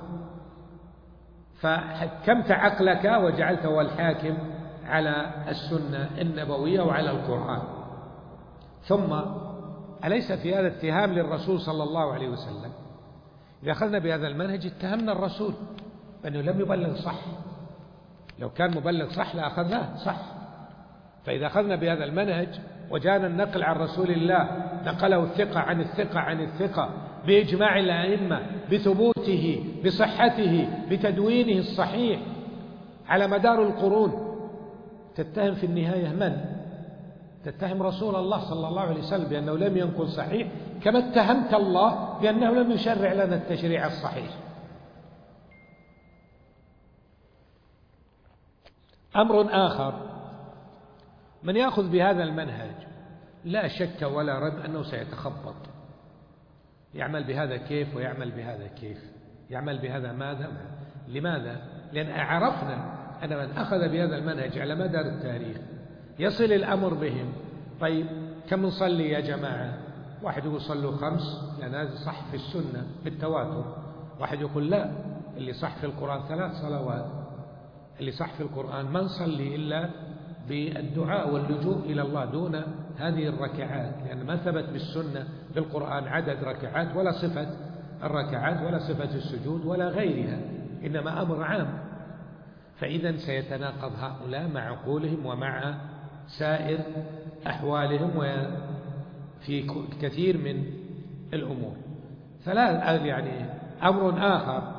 فحكمت عقلك وجعلته هو الحاكم على السنة النبوية وعلى القرآن. ثم أليس في هذا اتهام للرسول صلى الله عليه وسلم؟ إذا أخذنا بهذا المنهج اتهمنا الرسول بأنه لم يبلغ صح، لو كان مبلغ صح لأخذناه صح. فإذا أخذنا بهذا المنهج وجاءنا النقل عن رسول الله نقله الثقة عن الثقة عن الثقة بإجماع الأئمة بثبوته بصحته بتدوينه الصحيح على مدار القرون، تتهم في النهاية من؟ تتهم رسول الله صلى الله عليه وسلم بأنه لم ينقل صحيح، كما اتهمت الله بأنه لم يشرع لنا التشريع الصحيح. أمر آخر، من يأخذ بهذا المنهج لا شك ولا ريب أنه سيتخبط، يعمل بهذا كيف ويعمل بهذا كيف، يعمل بهذا ماذا؟ لماذا؟ لأن عرفنا أن من أخذ بهذا المنهج على مدار التاريخ يصل الأمر بهم. طيب كم نصلي يا جماعة؟ واحد يقول صلوا 5 لأن هذا صح في السنة بالتواتر، واحد يقول لا، اللي صح في القرآن 3 صلوات، اللي صح في القرآن ما نصلي إلا بالدعاء واللجوء إلى الله دون هذه الركعات، لأن ما ثبت بالسنة بالقرآن عدد ركعات ولا صفة الركعات ولا صفة السجود ولا غيرها، إنما أمر عام. فإذا سيتناقض هؤلاء مع عقولهم ومع سائر أحوالهم وفي كثير من الأمور. يعني أمر آخر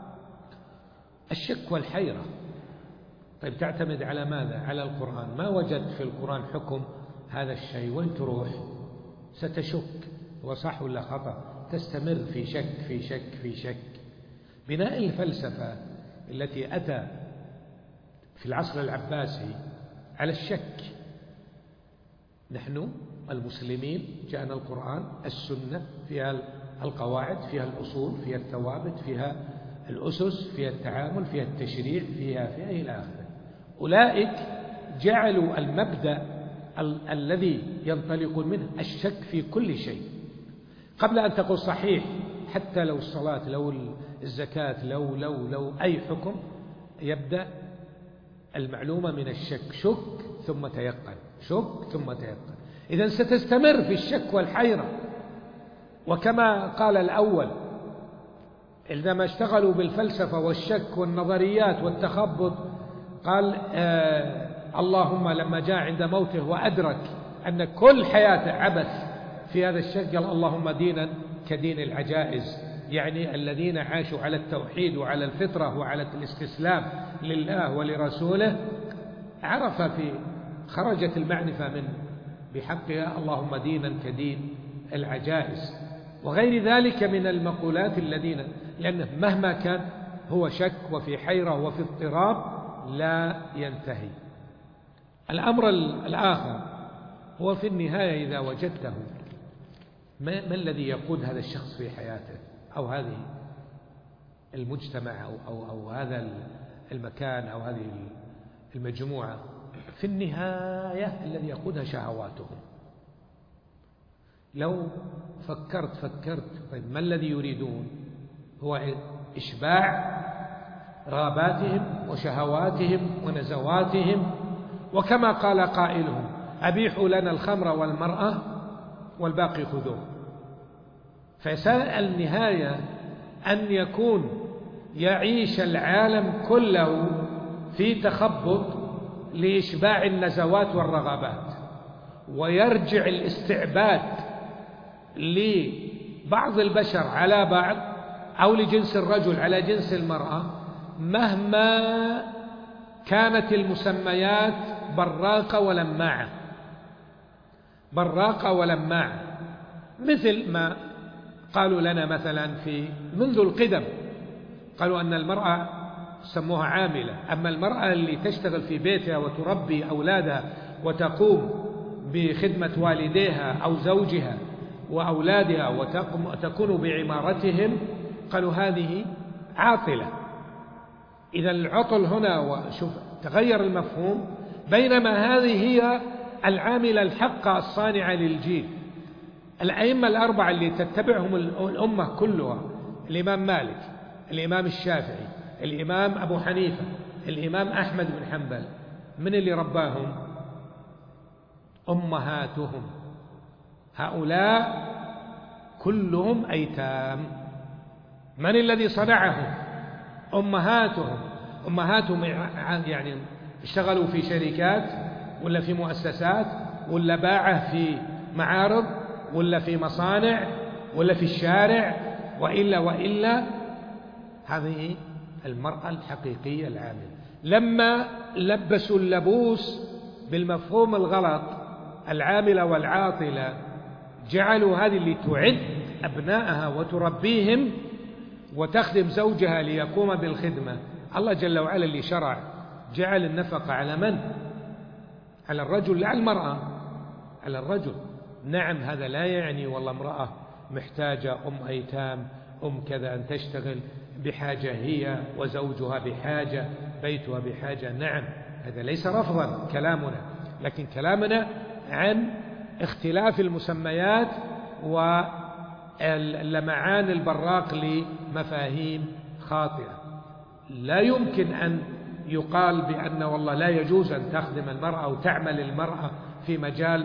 الشك والحيرة. طيب تعتمد على ماذا؟ على القرآن، ما وجدت في القرآن حكم هذا الشيء، وين تروح؟ ستشك هو صح ولا خطأ، تستمر في شك في شك في شك. بناء الفلسفة التي أتى في العصر العباسي على الشك، نحن المسلمين جاءنا القرآن السنة فيها القواعد فيها الأصول فيها الثوابت فيها الأسس فيها التعامل فيها التشريع فيها إلى آخره. أولئك جعلوا المبدأ الذي ينطلقون منه الشك في كل شيء، قبل أن تقول صحيح، حتى لو الصلاة لو الزكاة لو أي حكم يبدأ المعلومة من الشك، شك ثم تيقن، شك ثم تيقن. إذن ستستمر في الشك والحيرة. وكما قال الأول عندما اشتغلوا بالفلسفة والشك والنظريات والتخبط، قال اللهم لما جاء عند موته وأدرك أن كل حياته عبث في هذا الشك، قال اللهم دينا كدين العجائز، يعني الذين عاشوا على التوحيد وعلى الفطرة وعلى الاستسلام لله ولرسوله عرف خرجت المعنفة من بحقها اللهم دينا كدين العجائز وغير ذلك من المقولات لأنه مهما كان هو شك وفي حيرة وفي اضطراب لا ينتهي. الأمر الآخر هو في النهاية إذا وجدته ما الذي يقود هذا الشخص في حياته أو هذه المجتمع أو هذا المكان أو هذه المجموعة. في النهاية الذي يقودها شهواتهم. لو فكرت طيب ما الذي يريدون؟ هو إشباع رغباتهم وشهواتهم ونزواتهم، وكما قال قائلهم أبيحوا لنا الخمر والمرأة والباقي خذوه. فساء النهاية أن يكون يعيش العالم كله في تخبط لإشباع النزوات والرغبات، ويرجع الاستعباد لبعض البشر على بعض أو لجنس الرجل على جنس المرأة مهما كانت المسميات براقة ولماعة، مثل ما قالوا لنا مثلا منذ القدم قالوا أن المرأة سموها عاملة، أما المرأة اللي تشتغل في بيتها وتربي أولادها وتقوم بخدمة والديها أو زوجها وأولادها وتكون بعمارتهم قالوا هذه عاطلة. إذا العطل هنا وشوف تغير المفهوم، بينما هذه هي العاملة الحقة الصانعة للجيل. الأئمة الأربعة اللي تتبعهم الأمة كلها، الإمام مالك، الإمام الشافعي، الإمام أبو حنيفة، الإمام أحمد بن حنبل، من اللي رباهم؟ أمهاتهم. هؤلاء كلهم أيتام. من الذي صنعهم؟ أمهاتهم يعني اشتغلوا في شركات ولا في مؤسسات ولا باعه في معارض ولا في مصانع ولا في الشارع وإلا هذه المرأة الحقيقية العاملة. لما لبسوا اللبوس بالمفهوم الغلط العاملة والعاطلة جعلوا هذه اللي تعد أبنائها وتربيهم وتخدم زوجها ليقوم بالخدمة. الله جل وعلا اللي شرع جعل النفقة على من؟ على الرجل لا المرأة، على الرجل. نعم هذا لا يعني والله امرأة محتاجة أيتام كذا أن تشتغل بحاجة هي وزوجها بحاجة بيتها بحاجة. نعم هذا ليس رفضا كلامنا، لكن كلامنا عن اختلاف المسميات واللمعان البراق لمفاهيم خاطئة. لا يمكن أن يقال بأن والله لا يجوز أن تخدم المرأة أو تعمل المرأة في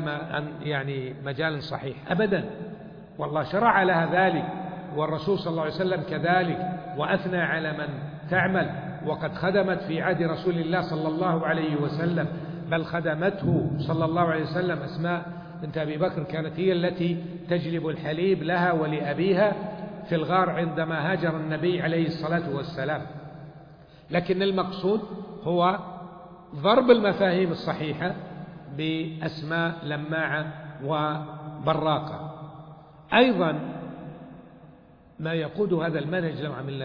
مجال صحيح أبدا. والله شرع لها ذلك، والرسول صلى الله عليه وسلم كذلك، وأثنى على من تعمل، وقد خدمت في عهد رسول الله صلى الله عليه وسلم، بل خدمته صلى الله عليه وسلم أسماء بنت أبي بكر، كانت هي التي تجلب الحليب لها ولأبيها في الغار عندما هاجر النبي عليه الصلاة والسلام. لكن المقصود هو ضرب المفاهيم الصحيحة بأسماء لماعة وبراقة. أيضا ما يقود هذا المنهج نوعا من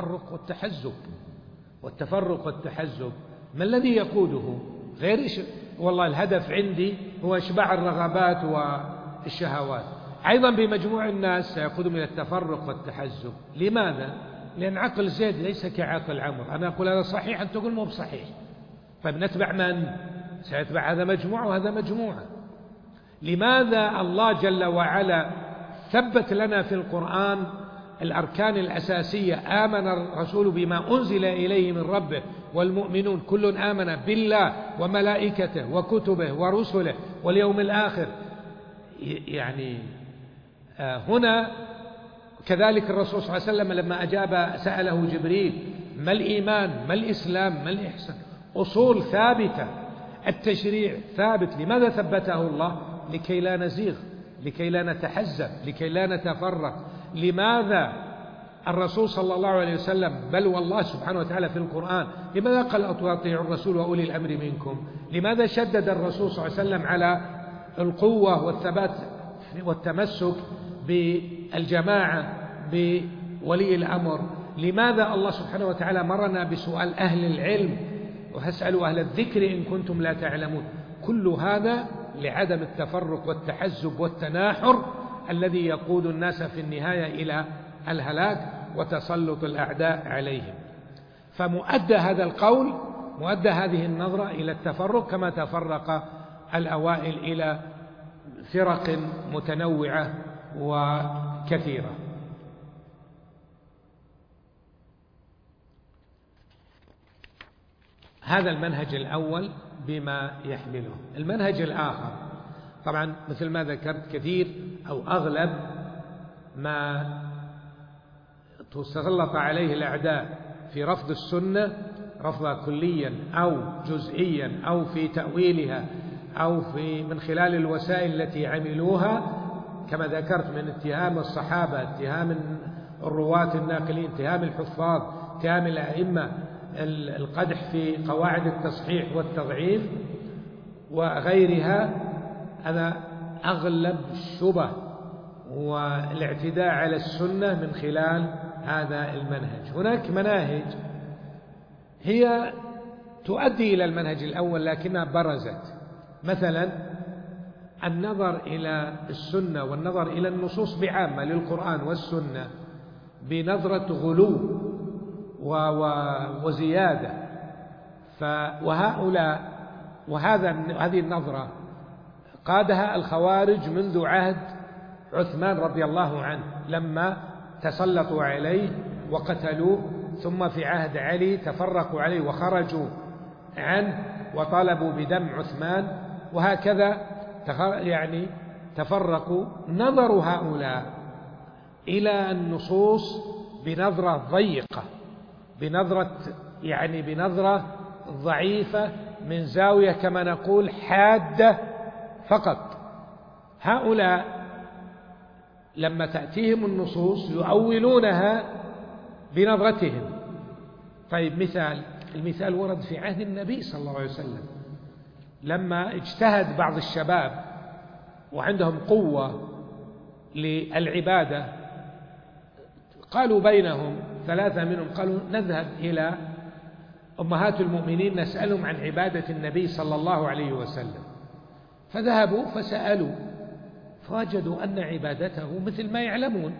التفرق والتحزب. ما الذي يقوده؟ غير والله الهدف عندي هو إشباع الرغبات والشهوات. أيضا بمجموع الناس سيقودهم إلى التفرق والتحزب. لماذا؟ لأن عقل زيد ليس كعقل عمرو. أنا أقول هذا صحيح أنت تقول مو بصحيح. طيب نتبع من؟ سيتبع هذا مجموعة وهذا مجموعة. لماذا الله جل وعلا ثبت لنا في القرآن الأركان الأساسية؟ آمن الرسول بما أنزل إليه من ربه والمؤمنون كل آمن بالله وملائكته وكتبه ورسله واليوم الآخر. هنا كذلك الرسول صلى الله عليه وسلم لما أجاب سأله جبريل ما الإيمان ما الإسلام ما الإحسان، أصول ثابتة، التشريع ثابت. لماذا ثبته الله؟ لكي لا نزيغ، لكي لا نتحزب، لكي لا نتفرق. لماذا الرسول صلى الله عليه وسلم بل والله سبحانه وتعالى في القرآن لماذا قال أطيعوا الرسول وأولي الأمر منكم؟ لماذا شدد الرسول صلى الله عليه وسلم على القوة والثبات والتمسك بالجماعة بولي الأمر؟ لماذا الله سبحانه وتعالى مرنا بسؤال أهل العلم واسألوا أهل الذكر إن كنتم لا تعلمون؟ كل هذا لعدم التفرق والتحزب والتناحر الذي يقود الناس في النهاية إلى الهلاك وتسلط الأعداء عليهم. فمؤدى هذا القول، مؤدى هذه النظرة إلى التفرق، كما تفرق الأوائل إلى فرق متنوعة وكثيرة. هذا المنهج الأول بما يحمله. المنهج الآخر طبعا مثل ما ذكرت كثير أو أغلب ما تسلط عليه الأعداء في رفض السنة رفضها كليا أو جزئيا أو في تأويلها أو من خلال الوسائل التي عملوها كما ذكرت من اتهام الصحابة، اتهام الرواة الناقلين، اتهام الحفاظ، اتهام الأئمة، القدح في قواعد التصحيح والتضعيف وغيرها. هذا أغلب الشبه والاعتداء على السنة من خلال هذا المنهج. هناك مناهج هي تؤدي إلى المنهج الأول لكنها برزت، مثلا النظر إلى السنة والنظر إلى النصوص بعامة للقرآن والسنة بنظرة غلو وزيادة. هذه النظرة قادها الخوارج منذ عهد عثمان رضي الله عنه لما تسلطوا عليه وقتلوه، ثم في عهد علي تفرقوا عليه وخرجوا عنه وطالبوا بدم عثمان، وهكذا تفرقوا. نظر هؤلاء إلى النصوص بنظرة ضيقة، بنظرة ضعيفة من زاوية كما نقول حادة فقط. هؤلاء لما تأتيهم النصوص يؤولونها بنظرتهم. طيب المثال ورد في عهد النبي صلى الله عليه وسلم لما اجتهد بعض الشباب وعندهم قوة للعبادة، قالوا بينهم 3 منهم قالوا نذهب إلى أمهات المؤمنين نسألهم عن عبادة النبي صلى الله عليه وسلم. فذهبوا فسألوا فوجدوا أن عبادته مثل ما يعلمون،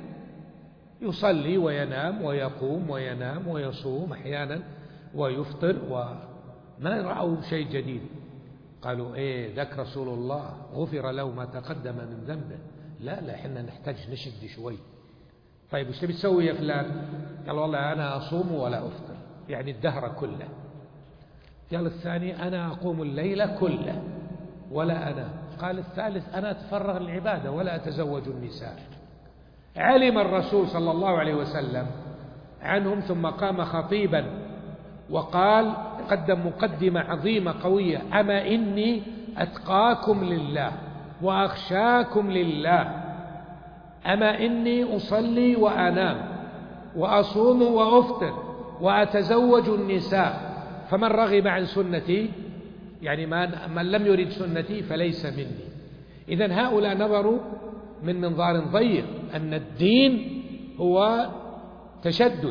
يصلي وينام ويقوم وينام ويصوم أحيانا ويفطر، وما رأوا شيء جديد. قالوا ذاك رسول الله غفر له ما تقدم من ذنبه. لا احنا نحتاج نشد شوي. طيب وش بتسوي يا فلان؟ قال والله أنا أصوم ولا أفطر، يعني الدهر كله. قال الثاني أنا أقوم الليل كله ولا أنام. قال الثالث أنا أتفرغ للعبادة ولا أتزوج النساء. علم الرسول صلى الله عليه وسلم عنهم ثم قام خطيبا وقال، قدم مقدمة عظيمة قوية: أما إني أتقاكم لله وأخشاكم لله، أما إني أصلي وأنام وأصوم وأفطر وأتزوج النساء، فمن رغب عن سنتي يعني من لم يرد سنتي فليس مني. إذن هؤلاء نظروا من منظار ضيق أن الدين هو تشدد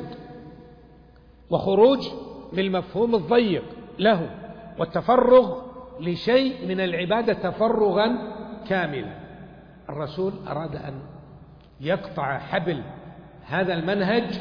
وخروج بالمفهوم الضيق له والتفرغ لشيء من العبادة تفرغا كاملا. الرسول أراد أن يقطع حبل هذا المنهج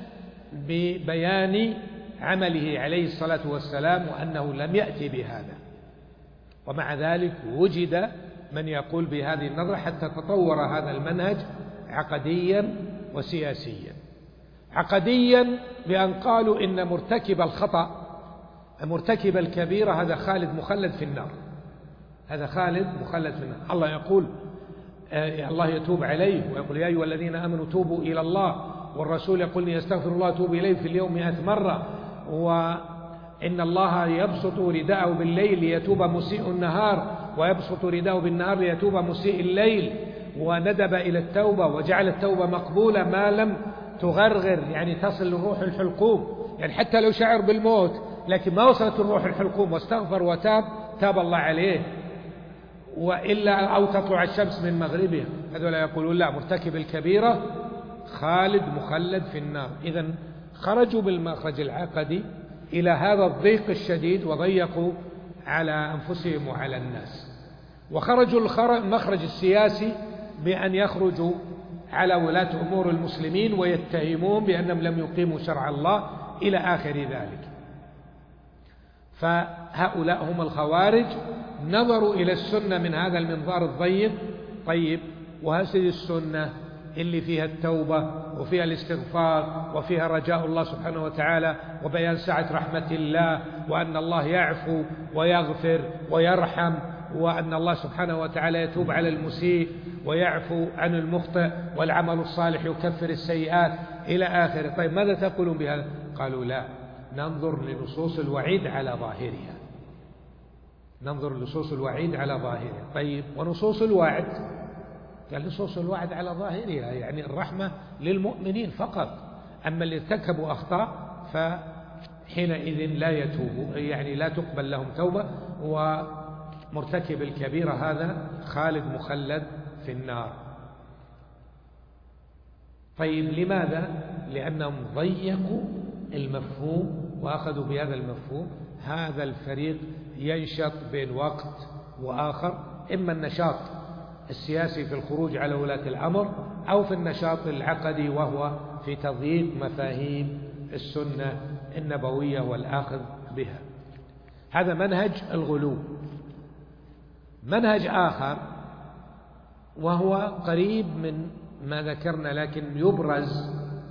ببيان عمله عليه الصلاة والسلام وأنه لم يأتي بهذا، ومع ذلك وجد من يقول بهذه النظرة حتى تطور هذا المنهج عقديا وسياسيا. عقديا بأن قالوا إن مرتكب الخطأ مرتكب الكبيرة هذا خالد مخلد في النار، هذا خالد مخلد في النار. الله يقول الله يتوب عليه ويقول يا أيها الذين آمنوا توبوا إلى الله، والرسول يقول يستغفر الله توب إليه في اليوم 100 مرة، وإن الله يبسط رداءه بالليل ليتوب مسيء النهار ويبسط رداءه بالنهار ليتوب مسيء الليل، وندب إلى التوبة وجعل التوبة مقبولة ما لم تغرغر يعني تصل لروح الحلقوم، يعني حتى لو شعر بالموت لكن ما وصلت الروح الحلقوم واستغفر وتاب، تاب الله عليه، وإلا أو تطلع الشمس من مغربها، هذول يقولون لا، مرتكب الكبيرة خالد مخلد في النار. إذن خرجوا بالمخرج العقدي إلى هذا الضيق الشديد وضيقوا على أنفسهم وعلى الناس، وخرجوا المخرج السياسي بأن يخرجوا على ولاة أمور المسلمين ويتهمون بأنهم لم يقيموا شرع الله إلى آخر ذلك. فهؤلاء هم الخوارج، نظروا إلى السنة من هذا المنظار الضيق. طيب، وهذه السنة اللي فيها التوبة وفيها الاستغفار وفيها رجاء الله سبحانه وتعالى وبيان سعة رحمة الله، وأن الله يعفو ويغفر ويرحم، وأن الله سبحانه وتعالى يتوب على المسيء ويعفو عن المخطئ، والعمل الصالح يكفر السيئات إلى آخره. طيب، ماذا تقولون بهذا؟ قالوا لا، ننظر لنصوص الوعيد على ظاهرها، ننظر لنصوص الوعيد على ظاهرها. طيب، ونصوص الوعد؟ قال نصوص الوعد على ظاهرها يعني الرحمة للمؤمنين فقط، أما اللي ارتكبوا أخطاء فحينئذ لا يتوبوا، يعني لا تقبل لهم توبة، ومرتكب الكبيرة هذا خالد مخلد في النار. طيب، لماذا؟ لأنهم ضيقوا المفهوم وأخذوا بهذا المفهوم. هذا الفريق ينشط بين وقت وآخر، إما النشاط السياسي في الخروج على ولاة الأمر، أو في النشاط العقدي وهو في تضييق مفاهيم السنة النبوية والآخذ بها. هذا منهج الغلو. منهج آخر وهو قريب من ما ذكرنا لكن يبرز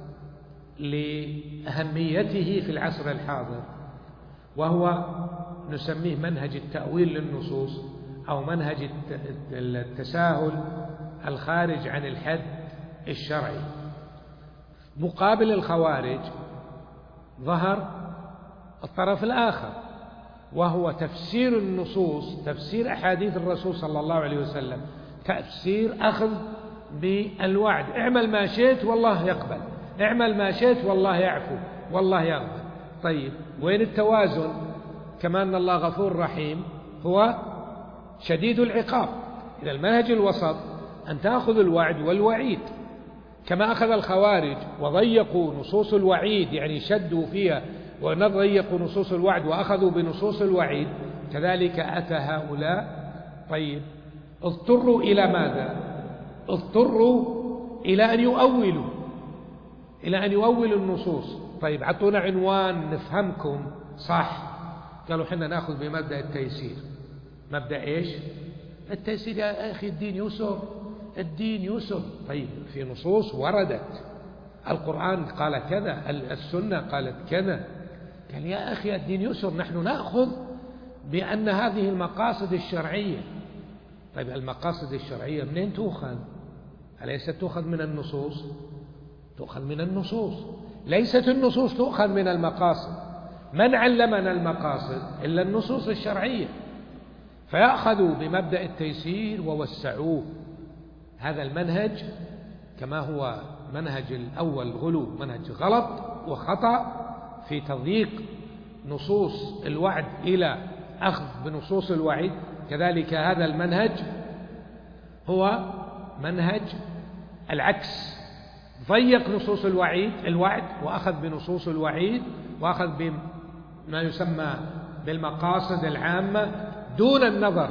لأهميته في العصر الحاضر، وهو نسميه منهج التأويل للنصوص، أو منهج التساهل الخارج عن الحد الشرعي. مقابل الخوارج ظهر الطرف الآخر، وهو تفسير النصوص، تفسير أحاديث الرسول صلى الله عليه وسلم، تفسير أخذ بالوعد، اعمل ما شئت والله يقبل، اعمل ما شئت والله يعفو والله يغفر. طيب، وين التوازن؟ كما أن الله غفور رحيم هو شديد العقاب. إذا المنهج الوسط أن تأخذ الوعد والوعيد، كما أخذ الخوارج وضيقوا نصوص الوعيد، يعني شدوا فيها، وضيقوا نصوص الوعد وأخذوا بنصوص الوعيد، كذلك أتى هؤلاء. طيب، اضطروا إلى ماذا؟ اضطروا إلى أن يؤولوا، إلى أن يؤولوا النصوص. طيب، عطونا عنوان نفهمكم صح. قالوا حنا نأخذ بمبدأ التيسير. مبدأ إيش؟ التيسير يا أخي، الدين يسر، الدين يسر. طيب، في نصوص وردت، القرآن قال كذا، السنة قالت كذا. قال يا أخي الدين يسر، نحن نأخذ بأن هذه المقاصد الشرعية. طيب، المقاصد الشرعية منين تؤخذ؟ أليست تؤخذ من النصوص؟ تؤخذ من النصوص، ليست النصوص تؤخذ من المقاصد. من علمنا المقاصد إلا النصوص الشرعية؟ فيأخذوا بمبدأ التيسير ووسعوه. هذا المنهج كما هو منهج الأول غلو، منهج غلط وخطأ في تضييق نصوص الوعد إلى أخذ بنصوص الوعيد، كذلك هذا المنهج هو منهج العكس، ضيق نصوص الوعد وأخذ بنصوص الوعيد، وأخذ بما يسمى بالمقاصد العامة دون النظر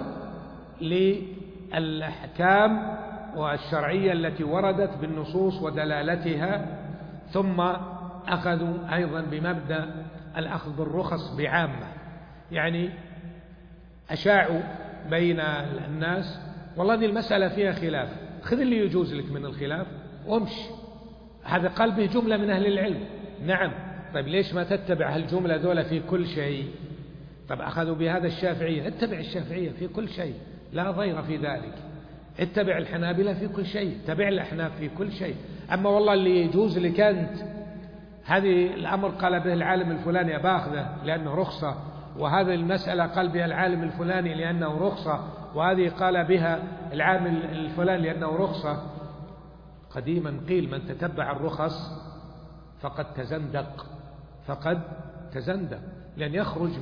للأحكام والشرعية التي وردت بالنصوص ودلالتها. ثم أخذوا أيضا بمبدأ الأخذ بالرخص بعامة، يعني أشاعوا بين الناس والله دي المسألة فيها خلاف، خذ اللي يجوز لك من الخلاف وامشي. هذا قال به جملة من أهل العلم. نعم، طيب ليش ما تتبع هالجملة دولة في كل شيء؟ طب أخذوا بهذا الشافعية، اتبع الشافعية في كل شيء، لا ضير في ذلك. اتبع الحنابلة في كل شيء، اتبع الأحناف في كل شيء. أما والله اللي يجوز لك أنت، هذه الأمر قال به العالم الفلاني باخذه لأنه رخصة، وهذه المسألة قال بها العالم الفلاني لأنه رخصة، وهذه قال بها العالم الفلاني لأنه رخصة. قديما قيل من تتبع الرخص فقد تزندق، لأن يخرج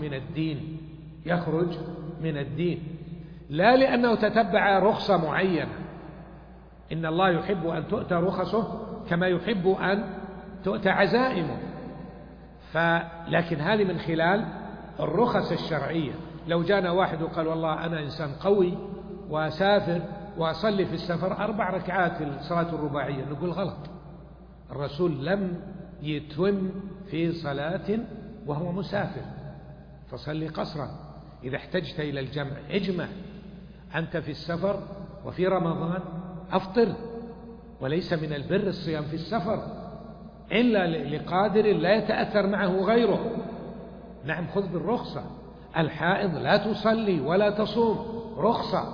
من الدين، لا لأنه تتبع رخصة معينة. إن الله يحب أن تؤتى رخصه كما يحب أن تؤتى عزائمه، لكن هذه من خلال الرخص الشرعية. لو جانا واحد وقال والله أنا إنسان قوي وأسافر وأصلي في السفر 4 ركعات الصلاة الرباعية، نقول غلط. الرسول لم يتم في صلاة وهو مسافر، فصلي قصرا. إذا احتجت إلى الجمع اجمع، أنت في السفر وفي رمضان أفطر، وليس من البر الصيام في السفر إلا لقادر لا يتأثر معه غيره. نعم، خذ بالرخصة. الحائض لا تصلي ولا تصوم، رخصة.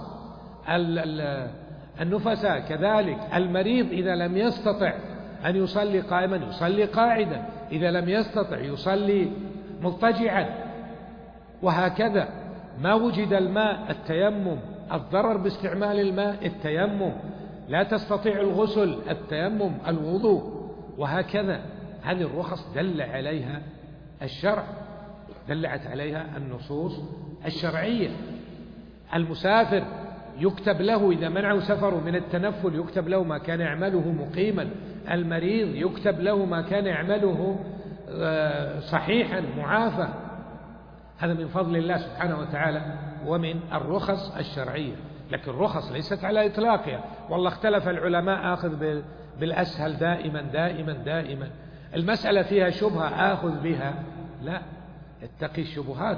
النفساء كذلك. المريض إذا لم يستطع أن يصلي قائما يصلي قاعدا، إذا لم يستطع يصلي مضطجعا، وهكذا. ما وجد الماء التيمم، الضرر باستعمال الماء التيمم، لا تستطيع الغسل التيمم، الوضوء، وهكذا. هذه الرخص دل عليها الشرع، دلت عليها النصوص الشرعية. المسافر يكتب له إذا منعه سفره من التنفل يكتب له ما كان يعمله مقيما، المريض يكتب له ما كان يعمله صحيحا معافى. هذا من فضل الله سبحانه وتعالى ومن الرخص الشرعية. لكن الرخص ليست على إطلاقها. والله اختلف العلماء آخذ بالأسهل دائما. المسألة فيها شبهة آخذ بها، لا، اتقي الشبهات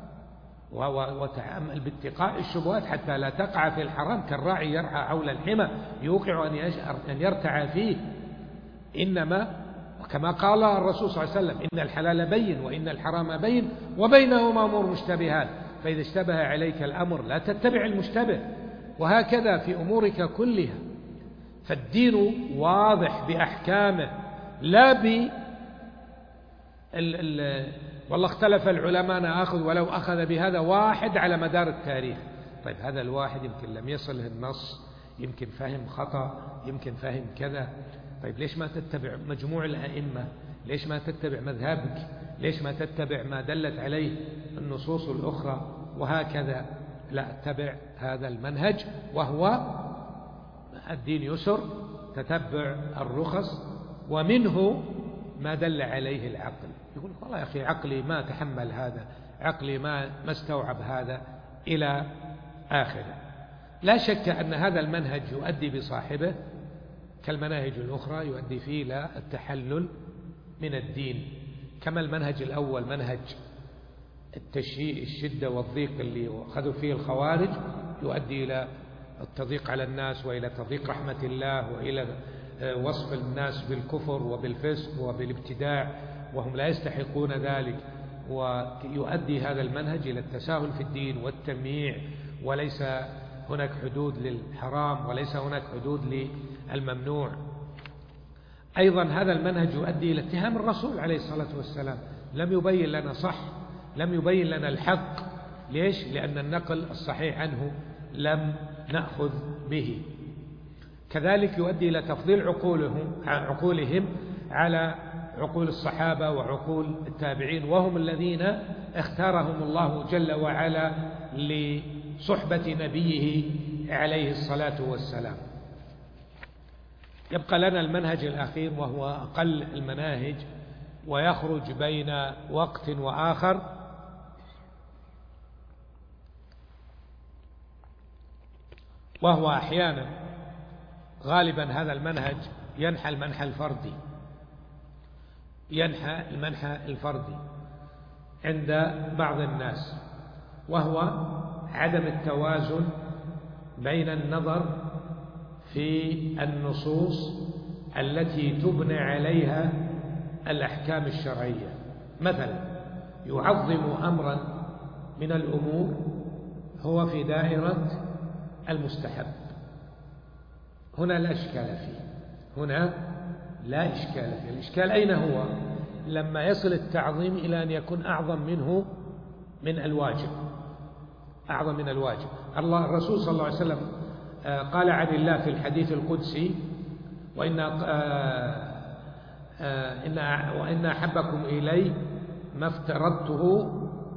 وتعامل باتقاء الشبهات حتى لا تقع في الحرام، كالراعي يرعى حول الحمى يوقع أن يرتعى فيه. إنما كما قال الرسول صلى الله عليه وسلم إن الحلال بين وإن الحرام بين وبينهما أمور مشتبهات، فإذا اشتبه عليك الأمر لا تتبع المشتبه، وهكذا في أمورك كلها. فالدين واضح بأحكامه، لا والله اختلف العلماء نأخذ ولو أخذ بهذا واحد على مدار التاريخ. طيب هذا الواحد يمكن لم يصله النص، يمكن فهم خطأ، يمكن فهم كذا. طيب ليش ما تتبع مجموع الأئمة؟ ليش ما تتبع مذهبك؟ ليش ما تتبع ما دلت عليه النصوص الأخرى؟ وهكذا. لا، اتبع هذا المنهج، وهو الدين يسر، تتبع الرخص، ومنه ما دل عليه العقل. يقول والله يا أخي عقلي ما تحمل هذا، عقلي ما استوعب هذا، إلى آخره. لا شك أن هذا المنهج يؤدي بصاحبه كالمناهج الأخرى، يؤدي فيه إلى التحلل من الدين، كما المنهج الأول منهج التشييء، الشدة والضيق اللي أخذوا فيه الخوارج، يؤدي إلى التضييق على الناس وإلى تضييق رحمة الله وإلى وصف الناس بالكفر وبالفسق وبالابتداع وهم لا يستحقون ذلك. ويؤدي هذا المنهج إلى التساهل في الدين والتمييع، وليس هناك حدود للحرام وليس هناك حدود للممنوع. أيضا هذا المنهج يؤدي إلى اتهام الرسول عليه الصلاة والسلام، لم يبين لنا صح، لم يبين لنا الحق. ليش؟ لأن النقل الصحيح عنه لم نأخذ به. كذلك يؤدي إلى تفضيل عقولهم على عقول الصحابة وعقول التابعين، وهم الذين اختارهم الله جل وعلا لصحبة نبيه عليه الصلاة والسلام. يبقى لنا المنهج الأخير وهو أقل المناهج، ويخرج بين وقت وآخر، وهو أحيانا غالبا هذا المنهج ينحى المنحى الفردي عند بعض الناس، وهو عدم التوازن بين النظر في النصوص التي تبنى عليها الأحكام الشرعية. مثلا يعظم أمرا من الأمور هو في دائرة المستحب، هنا لا إشكال فيه. الإشكال أين هو؟ لما يصل التعظيم إلى أن يكون أعظم منه من الواجب. الرسول صلى الله عليه وسلم قال عن الله في الحديث القدسي: وإن وإن أحبكم إلي ما افترضته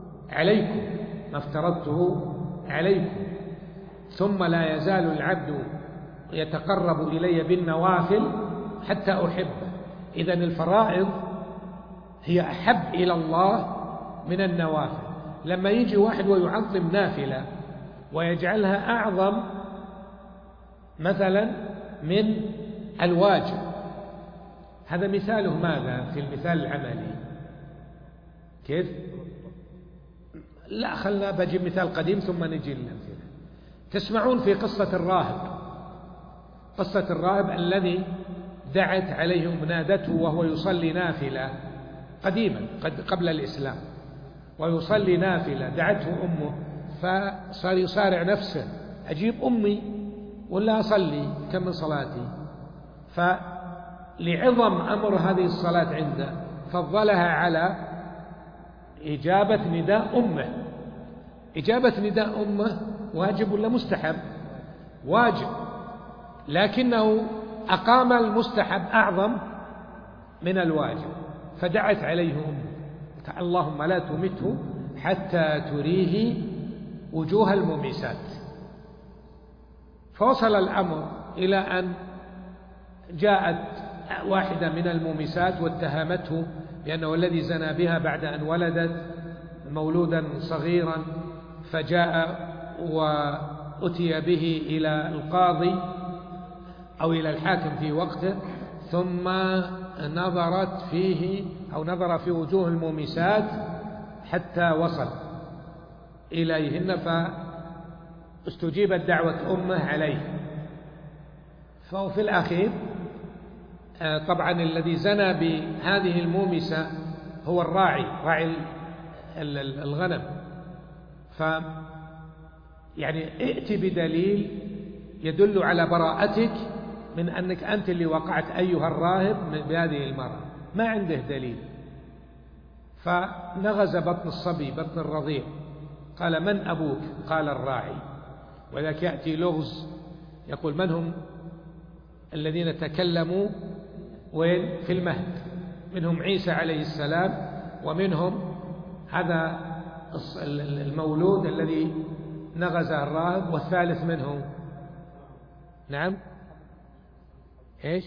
عليكم ثم لا يزال العبد يتقرب إلي بالنوافل حتى أحبه. إذن الفرائض هي أحب إلى الله من النوافل. لما يجي واحد ويعظم نافلة ويجعلها أعظم مثلا من الواجب، هذا مثاله ماذا في المثال العملي؟ كيف؟ لا، خلنا بجيب مثال قديم ثم نجي للأمثلة. تسمعون في قصة الراهب الذي دعت عليه ابنادته وهو يصلي نافلة قديما قبل الإسلام، ويصلي نافلة، دعته أمه فصار يصارع نفسه، أجيب أمي ولا أصلي كم من صلاتي؟ فلعظم أمر هذه الصلاة عنده فضلها على إجابة نداء أمه. إجابة نداء أمه واجب ولا مستحب؟ واجب، لكنه أقام المستحب أعظم من الواجب، فدعت عليه أمه اللهم لا تمته حتى تريه وجوه المومسات. فوصل الأمر إلى أن جاءت واحدة من المومسات واتهمته بأنه الذي زنى بها بعد أن ولدت مولودا صغيرا، فجاء وأتي به إلى القاضي أو إلى الحاكم في وقته، ثم نظرت فيه أو نظر في وجوه المومسات حتى وصل إليهن، فاستجيبت دعوة أمه عليه. ففي الأخير طبعا الذي زنى بهذه المومسة هو راعي الغنم، يعني ائت بدليل يدل على براءتك من أنك أنت اللي وقعت أيها الراهب بهذه المرأة. ما عنده دليل، فنغز بطن الصبي بطن الرضيع، قال من أبوك؟ قال الراعي. وذاك يأتي لغز يقول من هم الذين تكلموا وين؟ في المهد، منهم عيسى عليه السلام، ومنهم هذا المولود الذي نغزه الراهب، والثالث منهم نعم ايش؟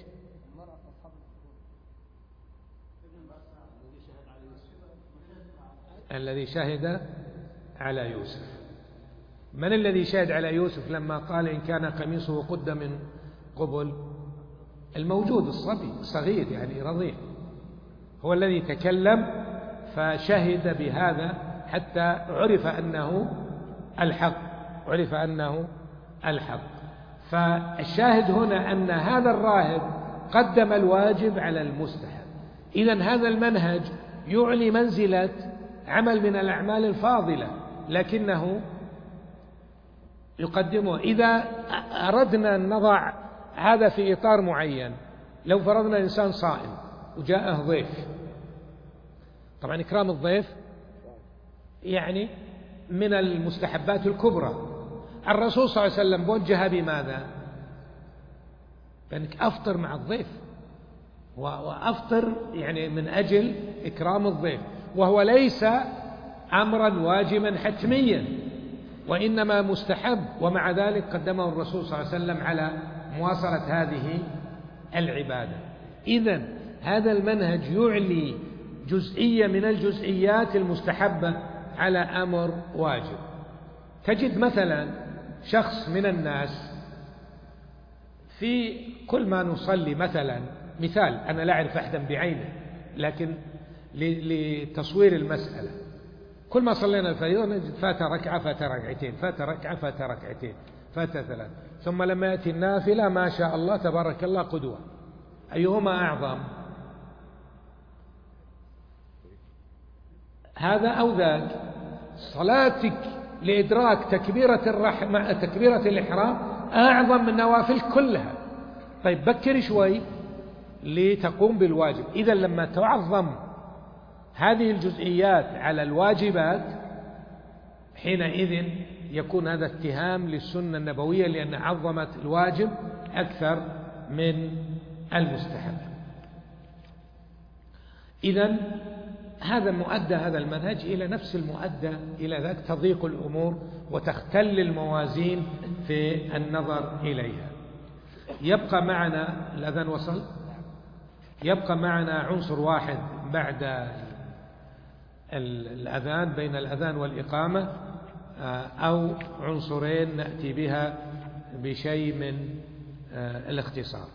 الذي شهد على يوسف. من الذي شهد على يوسف لما قال إن كان قميصه قد من قبل؟ الموجود الصبي الصغير يعني رضيع، هو الذي تكلم فشهد بهذا حتى عرف أنه الحق. فالشاهد هنا أن هذا الراهب قدم الواجب على المستحب. إذن هذا المنهج يعلي منزلة عمل من الأعمال الفاضلة، لكنه يقدمه. إذا أردنا أن نضع هذا في إطار معين، لو فرضنا إنسان صائم وجاءه ضيف، طبعا إكرام الضيف يعني من المستحبات الكبرى. الرسول صلى الله عليه وسلم وجه بماذا؟ بأنك أفطر مع الضيف، وأفطر يعني من أجل إكرام الضيف، وهو ليس أمرا واجبا حتميا، وإنما مستحب، ومع ذلك قدمه الرسول صلى الله عليه وسلم على مواصلة هذه العبادة. إذن هذا المنهج يعلي جزئية من الجزئيات المستحبة على أمر واجب. تجد مثلا شخص من الناس في كل ما نصلي مثال أنا لا أعرف أحدا بعينه، لكن لتصوير المسألة، كل ما صلينا الفريضة نجد فات ركعة فات ركعتين، فات ركعة فات ركعتين، فات ثلاث، ثم لما يأتي النافلة ما شاء الله تبارك الله قدوة. أيهما أعظم؟ هذا أو ذاك؟ صلاتك لإدراك تكبيرة الإحرام أعظم من نوافل كلها. طيب بكر شوي لتقوم بالواجب. إذا لما تعظم هذه الجزئيات على الواجبات حينئذ يكون هذا اتهام للسنة النبوية، لأن عظمت الواجب أكثر من المستحب. إذن هذا مؤدى هذا المنهج إلى نفس المؤدى إلى ذلك، تضيق الأمور وتختل الموازين في النظر إليها. يبقى معنا الأذان وصل، يبقى معنا عنصر واحد بعد الأذان، بين الأذان والإقامة، أو عنصرين نأتي بها بشيء من الاختصار.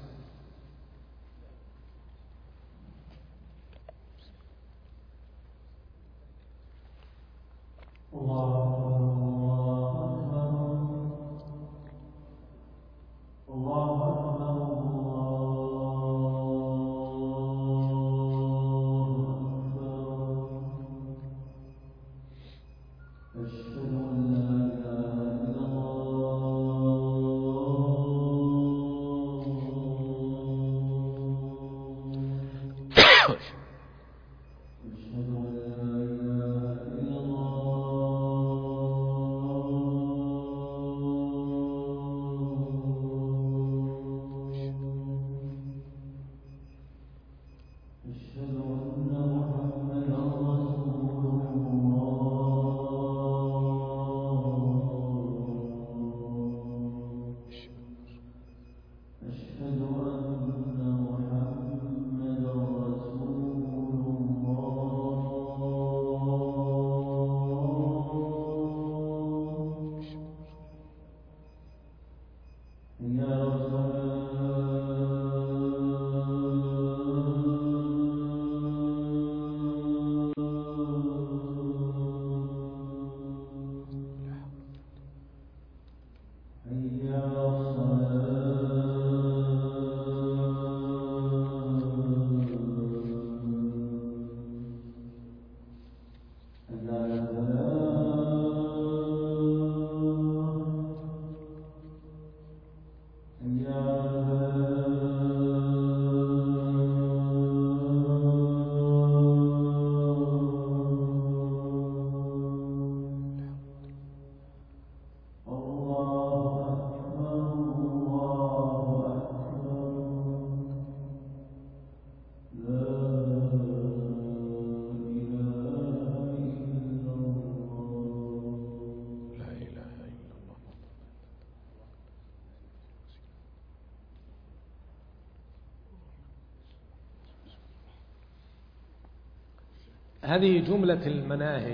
هذه جملة المناهج.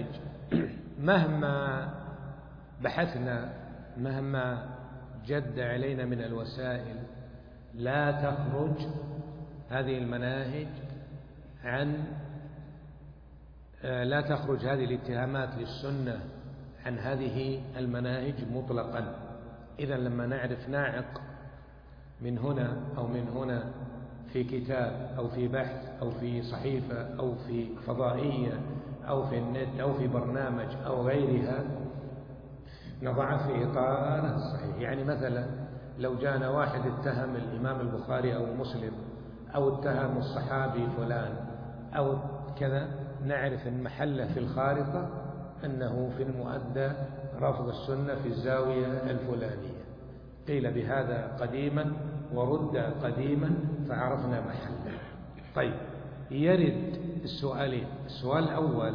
مهما بحثنا، مهما جد علينا من الوسائل، لا تخرج هذه المناهج لا تخرج هذه الاتهامات للسنة عن هذه المناهج مطلقا. إذا لما نعرف ناعق من هنا أو من هنا في كتاب أو في بحث أو في صحيفة أو في فضائية أو في النت أو في برنامج أو غيرها، نضع في إطار الصحيح. يعني مثلا لو جاءنا واحد اتهم الإمام البخاري أو مسلم أو اتهم الصحابي فلان أو كذا، نعرف أن محله في الخارطة أنه في المؤدى رفض السنة في الزاوية الفلانية، قيل بهذا قديما ورد قديما فعرفنا محله. طيب، يرد السؤالين. السؤال الأول: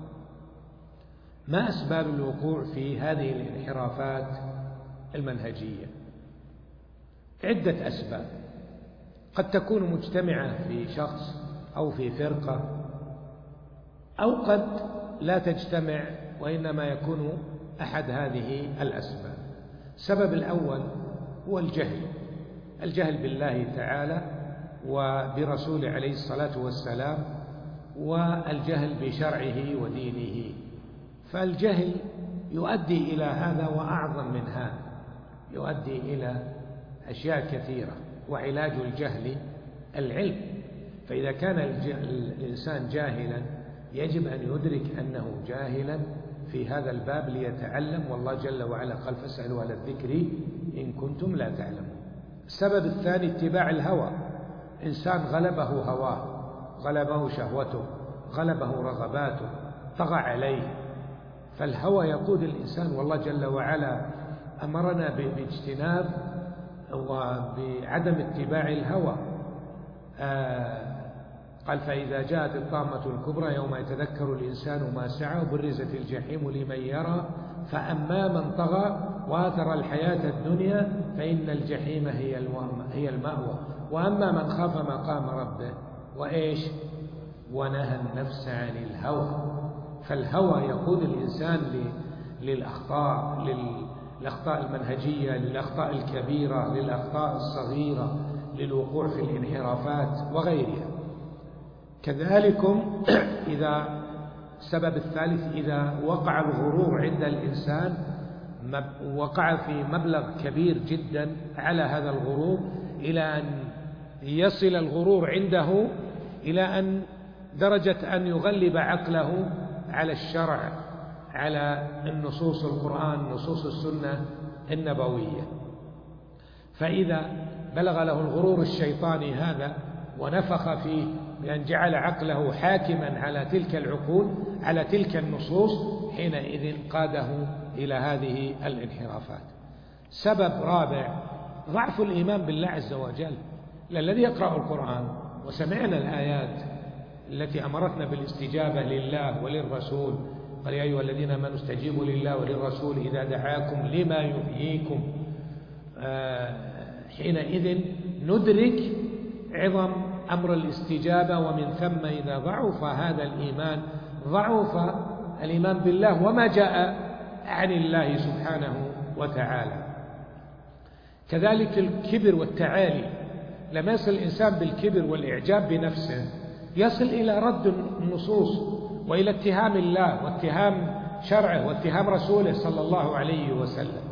ما أسباب الوقوع في هذه الانحرافات المنهجية؟ عدة أسباب، قد تكون مجتمعة في شخص أو في فرقة، أو قد لا تجتمع وإنما يكون أحد هذه الأسباب. السبب الأول هو الجهل بالله تعالى وبرسوله عليه الصلاة والسلام، والجهل بشرعه ودينه. فالجهل يؤدي إلى هذا وأعظم من هذا، يؤدي إلى أشياء كثيرة، وعلاج الجهل العلم. فإذا كان الإنسان جاهلا يجب أن يدرك أنه جاهلا في هذا الباب ليتعلم، والله جل وعلا قال: فاسألوا أهل الذكر إن كنتم لا تعلمون. السبب الثاني اتباع الهوى. إنسان غلبه هواه، غلبه شهوته، غلبه رغباته، طغى عليه، فالهوى يقود الإنسان. والله جل وعلا أمرنا باجتناب وبعدم اتباع الهوى. قال فإذا جاءت الطامة الكبرى يوم يتذكر الإنسان ما سعى وبرزت الجحيم لمن يرى فأما من طغى وآثر الحياة الدنيا فإن الجحيم هي المأوى وأما من خاف مقام ربه وإيش ونهى النفس عن الهوى. فالهوى يقود الإنسان للأخطاء المنهجية، للأخطاء الكبيرة، للأخطاء الصغيرة، للوقوع في الانحرافات وغيرها. كذلكم السبب الثالث إذا وقع الغرور عند الإنسان وقع في مبلغ كبير جدا على هذا الغرور إلى أن يصل الغرور عنده إلى أن درجة أن يغلب عقله على الشرع، على النصوص القرآن، نصوص السنة النبوية. فإذا بلغ له الغرور الشيطاني هذا ونفخ فيه بأن جعل عقله حاكما على تلك العقول، على تلك النصوص، حينئذ قاده إلى هذه الانحرافات. سبب رابع ضعف الإيمان بالله عز وجل. الذي يقرأ القرآن وسمعنا الآيات التي أمرتنا بالاستجابة لله وللرسول، قال يا أيها الذين آمنوا استجيبوا لله وللرسول إذا دعاكم لما يحييكم، حينئذ ندرك عظم أمر الاستجابة. ومن ثم إذا ضعف هذا الإيمان ضعف الإيمان بالله وما جاء عن الله سبحانه وتعالى. كذلك الكبر والتعالي، لما يصل الإنسان بالكبر والإعجاب بنفسه يصل إلى رد النصوص وإلى اتهام الله واتهام شرعه واتهام رسوله صلى الله عليه وسلم،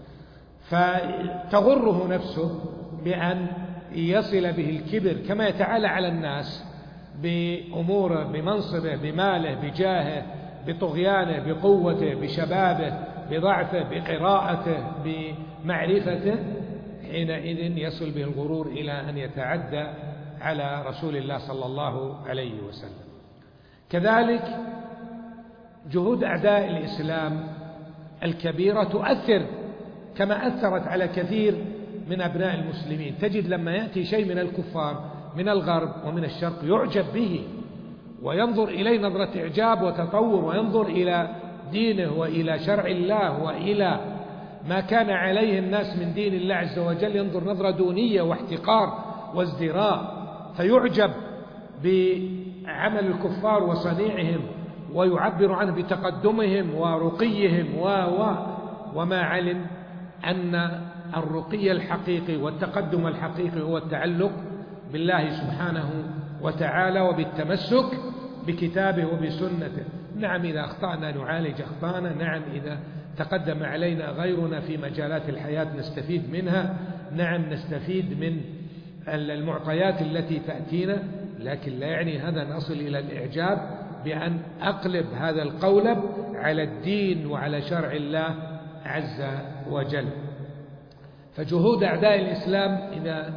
فتغره نفسه بأن يصل به الكبر كما يتعالى على الناس بأموره، بمنصبه، بماله، بجاهه، بطغيانه، بقوته، بشبابه، بضعفه، بقراءته، بمعرفته، حينئذ يصل به الغرور إلى أن يتعدى على رسول الله صلى الله عليه وسلم. كذلك جهود أعداء الإسلام الكبيرة تؤثر كما أثرت على كثير من أبناء المسلمين. تجد لما يأتي شيء من الكفار من الغرب ومن الشرق يعجب به وينظر إليه نظرة إعجاب وتطور، وينظر إلى دينه وإلى شرع الله وإلى ما كان عليه الناس من دين الله عز وجل، ينظر نظرة دونية واحتقار وازدراء، فيعجب بعمل الكفار وصنيعهم ويعبر عنه بتقدمهم ورقيهم وما علم أن الرقي الحقيقي والتقدم الحقيقي هو التعلق بالله سبحانه وتعالى وبالتمسك بكتابه وبسنته. نعم إذا أخطأنا نعالج أخطاءنا، نعم إذا تقدم علينا غيرنا في مجالات الحياة نستفيد منها، نعم نستفيد من المعطيات التي تأتينا، لكن لا يعني هذا نصل إلى الإعجاب بأن أقلب هذا القولب على الدين وعلى شرع الله عز وجل. فجهود أعداء الإسلام إذا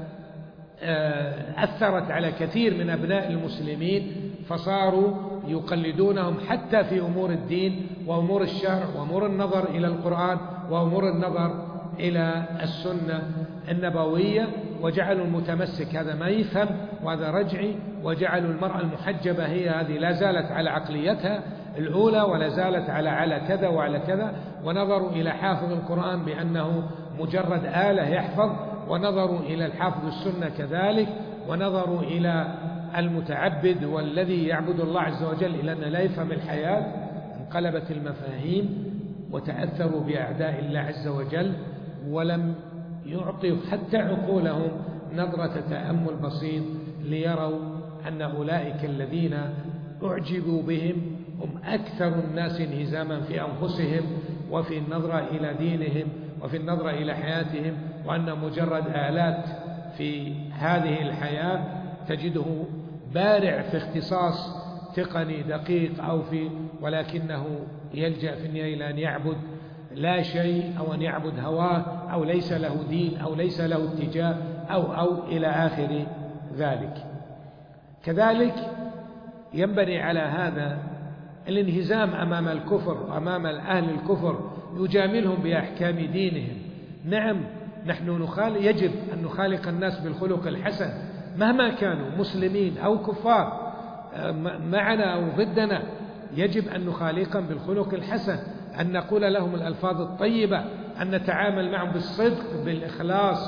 أثرت على كثير من أبناء المسلمين فصاروا يقلدونهم حتى في أمور الدين وأمور الشرع وأمور النظر إلى القرآن وأمور النظر إلى السنة النبوية، وجعلوا المتمسك هذا ما يفهم وهذا رجعي، وجعلوا المرأة المحجبة هي هذه لا زالت على عقليتها الأولى ولا زالت على كذا وعلى كذا، ونظروا إلى حافظ القرآن بأنه مجرد آلة يحفظ، ونظروا إلى الحافظ السنة كذلك، ونظروا إلى المتعبد والذي يعبد الله عز وجل إلى أنه لا يفهم الحياة. انقلبت المفاهيم وتأثروا بأعداء الله عز وجل، ولم يعطوا حتى عقولهم نظرة تأمل بسيط ليروا أن أولئك الذين أعجبوا بهم هم أكثر الناس انهزاما في أنفسهم وفي النظرة إلى دينهم وفي النظرة إلى حياتهم، وأن مجرد آلات في هذه الحياة تجده بارع في اختصاص تقني دقيق ولكنه يلجأ في النهاية إلى أن يعبد لا شيء، أو أن يعبد هواه، أو ليس له دين، أو ليس له اتجاه، أو إلى آخر ذلك. كذلك ينبني على هذا الانهزام أمام الكفر، أمام أهل الكفر، يجاملهم بأحكام دينهم. نعم نحن يجب أن نخالق الناس بالخلق الحسن مهما كانوا مسلمين أو كفار، معنا أو ضدنا يجب أن نخالقهم بالخلق الحسن، أن نقول لهم الألفاظ الطيبة، أن نتعامل معهم بالصدق بالإخلاص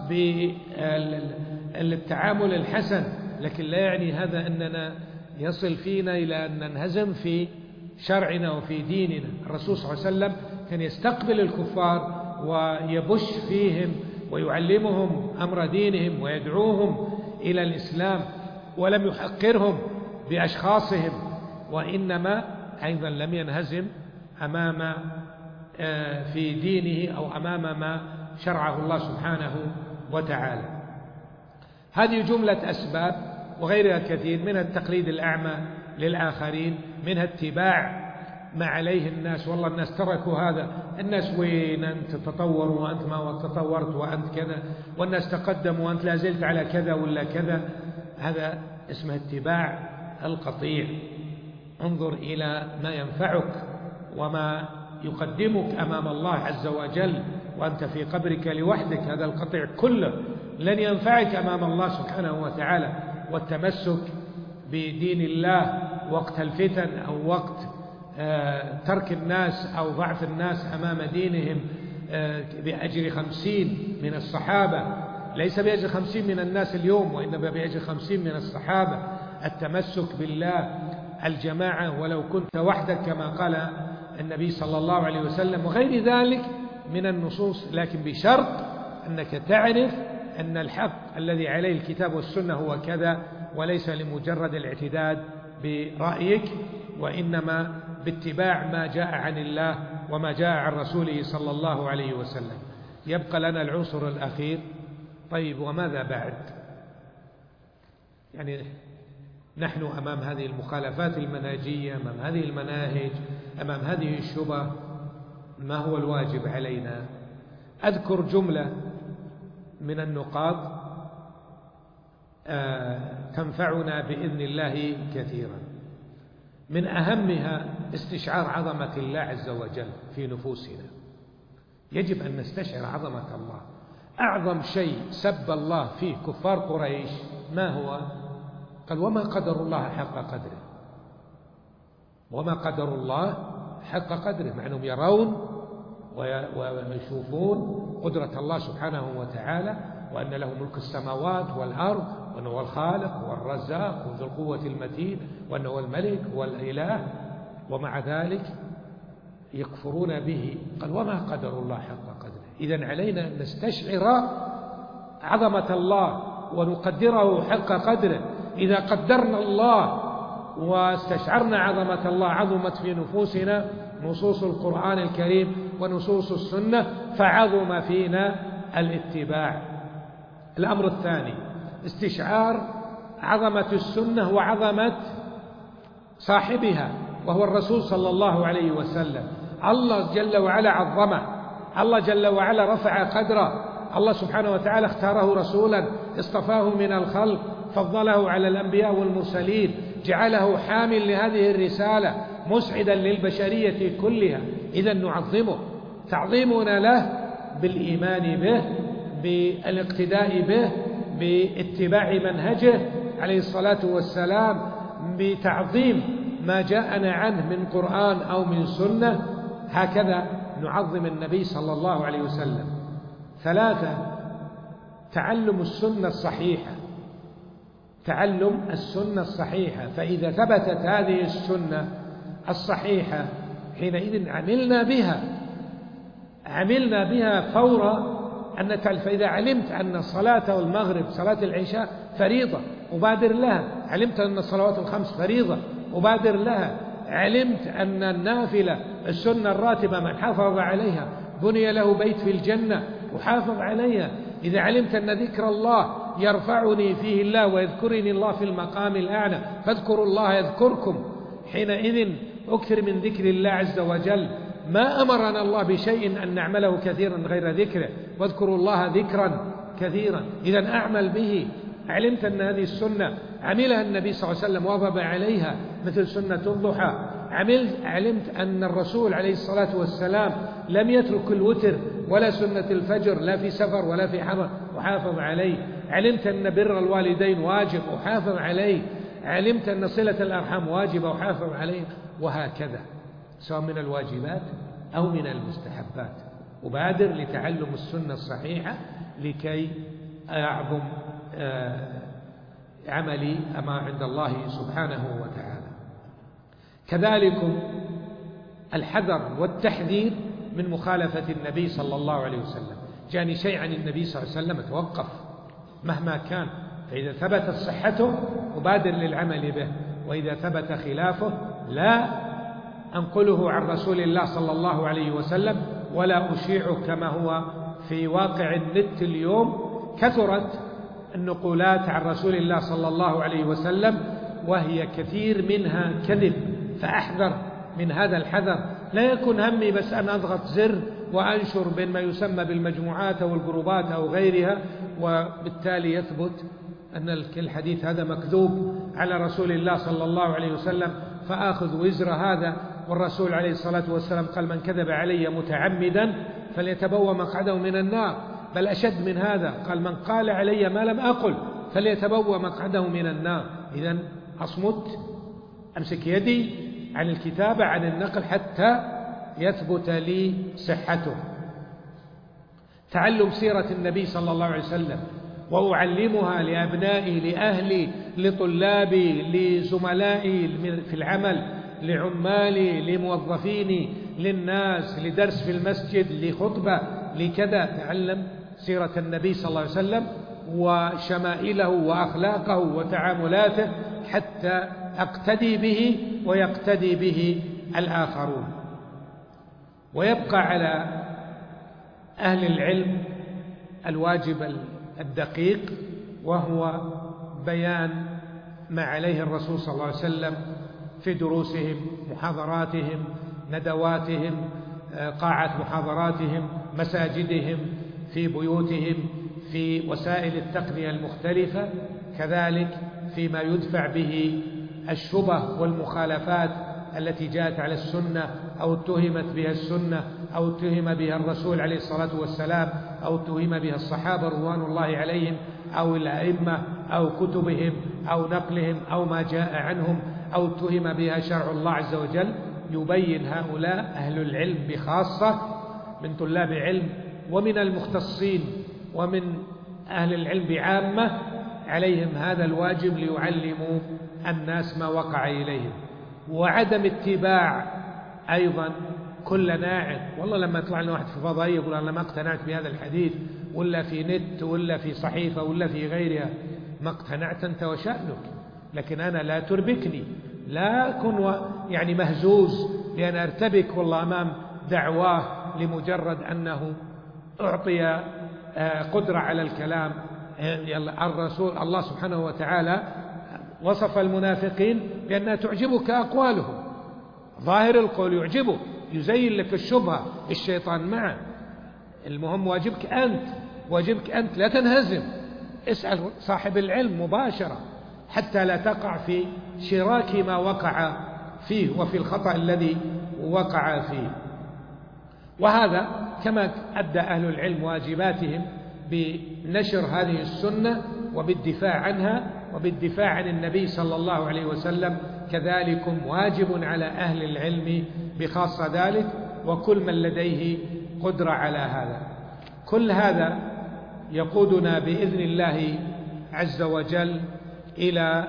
بالتعامل الحسن. لكن لا يعني هذا أننا يصل فينا إلى أن ننهزم في شرعنا وفي ديننا. الرسول صلى الله عليه وسلم كان يستقبل الكفار ويبش فيهم ويعلمهم أمر دينهم ويدعوهم إلى الإسلام، ولم يحقرهم بأشخاصهم، وإنما أيضا لم ينهزم أمام في دينه أو أمام ما شرعه الله سبحانه وتعالى. هذه جملة أسباب وغيرها كثير، منها التقليد الأعمى للآخرين، منها اتباع ما عليه الناس. والله الناس تركوا هذا، الناس وين أنت تطور وأنت ما تطورت وأنت كذا، والناس تقدموا وأنت لا زلت على كذا ولا كذا. هذا اسمه اتباع القطيع. انظر إلى ما ينفعك وما يقدمك أمام الله عز وجل وأنت في قبرك لوحدك. هذا القطيع كله لن ينفعك أمام الله سبحانه وتعالى. والتمسك بدين الله وقت الفتن أو وقت ترك الناس أو ضعف الناس أمام دينهم بأجر 50 من الصحابة، ليس بأجر 50 من الناس اليوم، وإنما بأجر 50 من الصحابة. التمسك بالله، الجماعة ولو كنت وحدك كما قال النبي صلى الله عليه وسلم، وغير ذلك من النصوص، لكن بشرط أنك تعرف أن الحق الذي عليه الكتاب والسنة هو كذا، وليس لمجرد الاعتداد برأيك، وإنما باتباع ما جاء عن الله وما جاء عن رسوله صلى الله عليه وسلم. يبقى لنا العنصر الأخير. طيب وماذا بعد؟ يعني نحن أمام هذه المخالفات المنهجية، أمام هذه المناهج، أمام هذه الشبه، ما هو الواجب علينا؟ أذكر جملة من النقاط تنفعنا بإذن الله كثيرا. من أهمها استشعار عظمة الله عز وجل في نفوسنا. يجب أن نستشعر عظمة الله. أعظم شيء سب الله فيه كفار قريش ما هو؟ قال وما قدر الله حق قدره. وما قدر الله حق قدره، مع أنهم يرون ويشوفون قدرة الله سبحانه وتعالى، وأن له ملك السماوات والأرض، وأنه هو الخالق هو الرزاق وذو القوة المتين، وأنه هو الملك هو الإله، ومع ذلك يكفرون به. قال وما قدر الله حق قدره. إذن علينا أن نستشعر عظمة الله ونقدره حق قدره. إذا قدرنا الله واستشعرنا عظمة الله عظمت في نفوسنا نصوص القرآن الكريم ونصوص السنة، فعظم فينا الاتباع. الأمر الثاني استشعار عظمة السنة وعظمة صاحبها وهو الرسول صلى الله عليه وسلم. الله جل وعلا عظمه، الله جل وعلا رفع قدره، الله سبحانه وتعالى اختاره رسولا، اصطفاه من الخلق، فضله على الأنبياء والمرسلين، جعله حامل لهذه الرسالة مسعدا للبشرية كلها. إذن نعظمه. تعظيمنا له بالإيمان به، بالاقتداء به، باتباع منهجه عليه الصلاة والسلام، بتعظيم ما جاءنا عنه من قرآن أو من سنة. هكذا نعظم النبي صلى الله عليه وسلم. 3 تعلم السنة الصحيحة. تعلم السنة الصحيحة، فإذا ثبتت هذه السنة الصحيحة حينئذ عملنا بها فورا أن فإذا علمت أن صلاة المغرب صلاة العشاء فريضة أبادر لها، علمت أن الصلوات الخمس فريضة أبادر لها، علمت أن النافلة السنة الراتبة من حافظ عليها بني له بيت في الجنة أحافظ عليها. إذا علمت أن ذكر الله يرفعني فيه الله ويذكرني الله في المقام الأعلى فاذكروا الله يذكركم، حينئذ أكثر من ذكر الله عز وجل. ما أمرنا الله بشيء أن نعمله كثيرا غير ذكره، واذكروا الله ذكرا كثيرا. إذا أعمل به. علمت أن هذه السنة عملها النبي صلى الله عليه وسلم وواظب عليها مثل سنة الضحى. علمت أن الرسول عليه الصلاة والسلام لم يترك الوتر ولا سنة الفجر لا في سفر ولا في حضر، أحافظ عليه. علمت أن بر الوالدين واجب، أحافظ عليه. علمت أن صلة الأرحام واجبة وحافظ عليها، وهكذا سواء من الواجبات أو من المستحبات. وبادر لتعلم السنة الصحيحة لكي أعظم عملي أما عند الله سبحانه وتعالى. كذلك الحذر والتحذير من مخالفة النبي صلى الله عليه وسلم. جاني شيء عن النبي صلى الله عليه وسلم توقف مهما كان، فإذا ثبتت صحته أبادر للعمل به، وإذا ثبت خلافه لا أنقله عن رسول الله صلى الله عليه وسلم ولا أشيعه كما هو في واقع النت اليوم. كثرت النقولات عن رسول الله صلى الله عليه وسلم وهي كثير منها كذب، فأحذر من هذا الحذر. لا يكون همي بس أن أضغط زر وأنشر بين ما يسمى بالمجموعات أو الجروبات أو غيرها، وبالتالي يثبت أن الحديث هذا مكذوب على رسول الله صلى الله عليه وسلم، فآخذ وزر هذا. والرسول عليه الصلاة والسلام قال: من كذب علي متعمدا فليتبوأ مقعده من النار. بل أشد من هذا، قال: من قال علي ما لم أقل فليتبوأ مقعده من النار. إذن أصمت، أمسك يدي عن الكتابة عن النقل حتى يثبت لي صحته. تعلم سيرة النبي صلى الله عليه وسلم وأعلمها لأبنائي، لأهلي، لطلابي، لزملائي في العمل، لعمالي، لموظفيني، للناس، لدرس في المسجد، لخطبة، لكذا. تعلم سيرة النبي صلى الله عليه وسلم وشمائله وأخلاقه وتعاملاته حتى أقتدي به ويقتدي به الآخرون. ويبقى على أهل العلم الواجب الدقيق، وهو بيان ما عليه الرسول صلى الله عليه وسلم في دروسهم، محاضراتهم، ندواتهم، قاعة محاضراتهم، مساجدهم، في بيوتهم، في وسائل التقنية المختلفة، كذلك فيما يدفع به الشبه والمخالفات التي جاءت على السنة أو اتهمت بها السنة أو اتهم بها الرسول عليه الصلاة والسلام أو اتهم بها الصحابة رضوان الله عليهم أو الأئمة أو كتبهم أو نقلهم أو ما جاء عنهم أو اتهم بها شرع الله عز وجل. يبين هؤلاء أهل العلم بخاصة من طلاب علم ومن المختصين ومن أهل العلم بعامة، عليهم هذا الواجب ليعلموا الناس ما وقع إليهم. وعدم اتباع أيضا كل ناعم. والله لما يطلع لنا واحد في فضائية يقول أنا ما اقتنعت بهذا الحديث، ولا في نت ولا في صحيفة ولا في غيرها، ما اقتنعت أنت وشأنك، لكن أنا لا تربكني، لا أكون يعني مهزوز لأن أرتبك والله أمام دعواه لمجرد أنه أعطي قدرة على الكلام. الرسول الله سبحانه وتعالى وصف المنافقين بأنها تعجبك أقوالهم، ظاهر القول يعجبك، يزين لك الشبهة، الشيطان معه. المهم واجبك أنت لا تنهزم، اسأل صاحب العلم مباشرة حتى لا تقع في شراك ما وقع فيه وفي الخطأ الذي وقع فيه. وهذا كما أدى أهل العلم واجباتهم بنشر هذه السنة وبالدفاع عنها وبالدفاع عن النبي صلى الله عليه وسلم، كذلك واجب على أهل العلم بخاصة ذلك، وكل من لديه قدرة على هذا. كل هذا يقودنا بإذن الله عز وجل إلى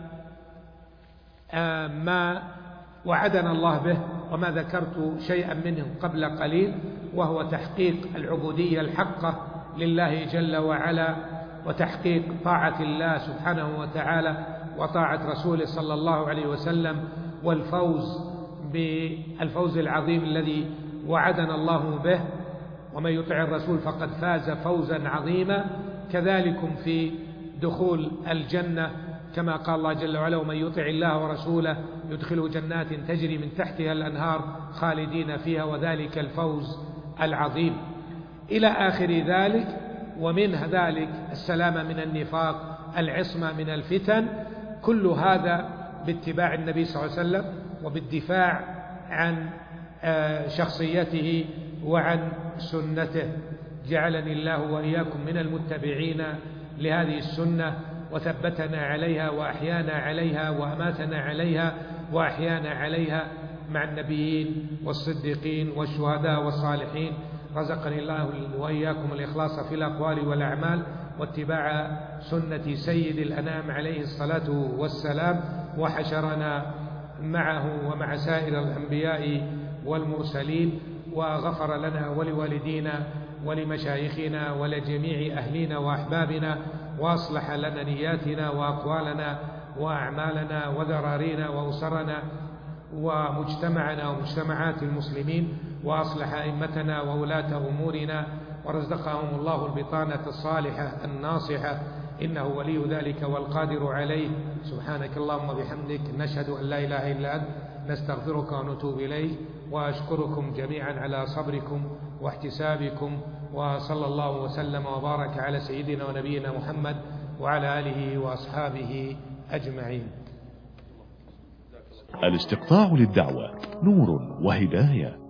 ما وعدنا الله به وما ذكرت شيئا منه قبل قليل، وهو تحقيق العبودية الحقة لله جل وعلا، وتحقيق طاعة الله سبحانه وتعالى وطاعة رسوله صلى الله عليه وسلم، والفوز بالفوز العظيم الذي وعدنا الله به. ومن يطع الرسول فقد فاز فوزا عظيما. كذلك في دخول الجنة كما قال الله جل وعلا: ومن يطع الله ورسوله يدخله جنات تجري من تحتها الأنهار خالدين فيها وذلك الفوز العظيم، إلى آخر ذلك. ومن ذلك السلامة من النفاق، العصمة من الفتن. كل هذا باتباع النبي صلى الله عليه وسلم وبالدفاع عن شخصيته وعن سنته. جعلني الله وإياكم من المتبعين لهذه السنة، وثبتنا عليها وأحيانا عليها وأماتنا عليها وأحيانا عليها مع النبيين والصديقين والشهداء والصالحين. رزقني الله وإياكم الإخلاص في الأقوال والأعمال واتباع سنة سيد الأنام عليه الصلاة والسلام، وحشرنا معه ومع سائر الأنبياء والمرسلين، وغفر لنا ولوالدينا ولمشايخنا ولجميع أهلنا وأحبابنا، وأصلح لنا نياتنا وأقوالنا وأعمالنا وذرارينا وأسرنا ومجتمعنا ومجتمعات المسلمين، وأصلح أئمتنا وولاة أمورنا، ورزقهم الله البطانة الصالحة الناصحة، إنه ولي ذلك والقادر عليه. سبحانك اللهم وبحمدك، نشهد أن لا إله إلا أنت، نستغفرك ونتوب إليك، وأشكركم جميعا على صبركم واحتسابكم، وصلى الله وسلم وبارك على سيدنا ونبينا محمد وعلى آله وأصحابه أجمعين. الاستقطاع للدعوة نور وهداية.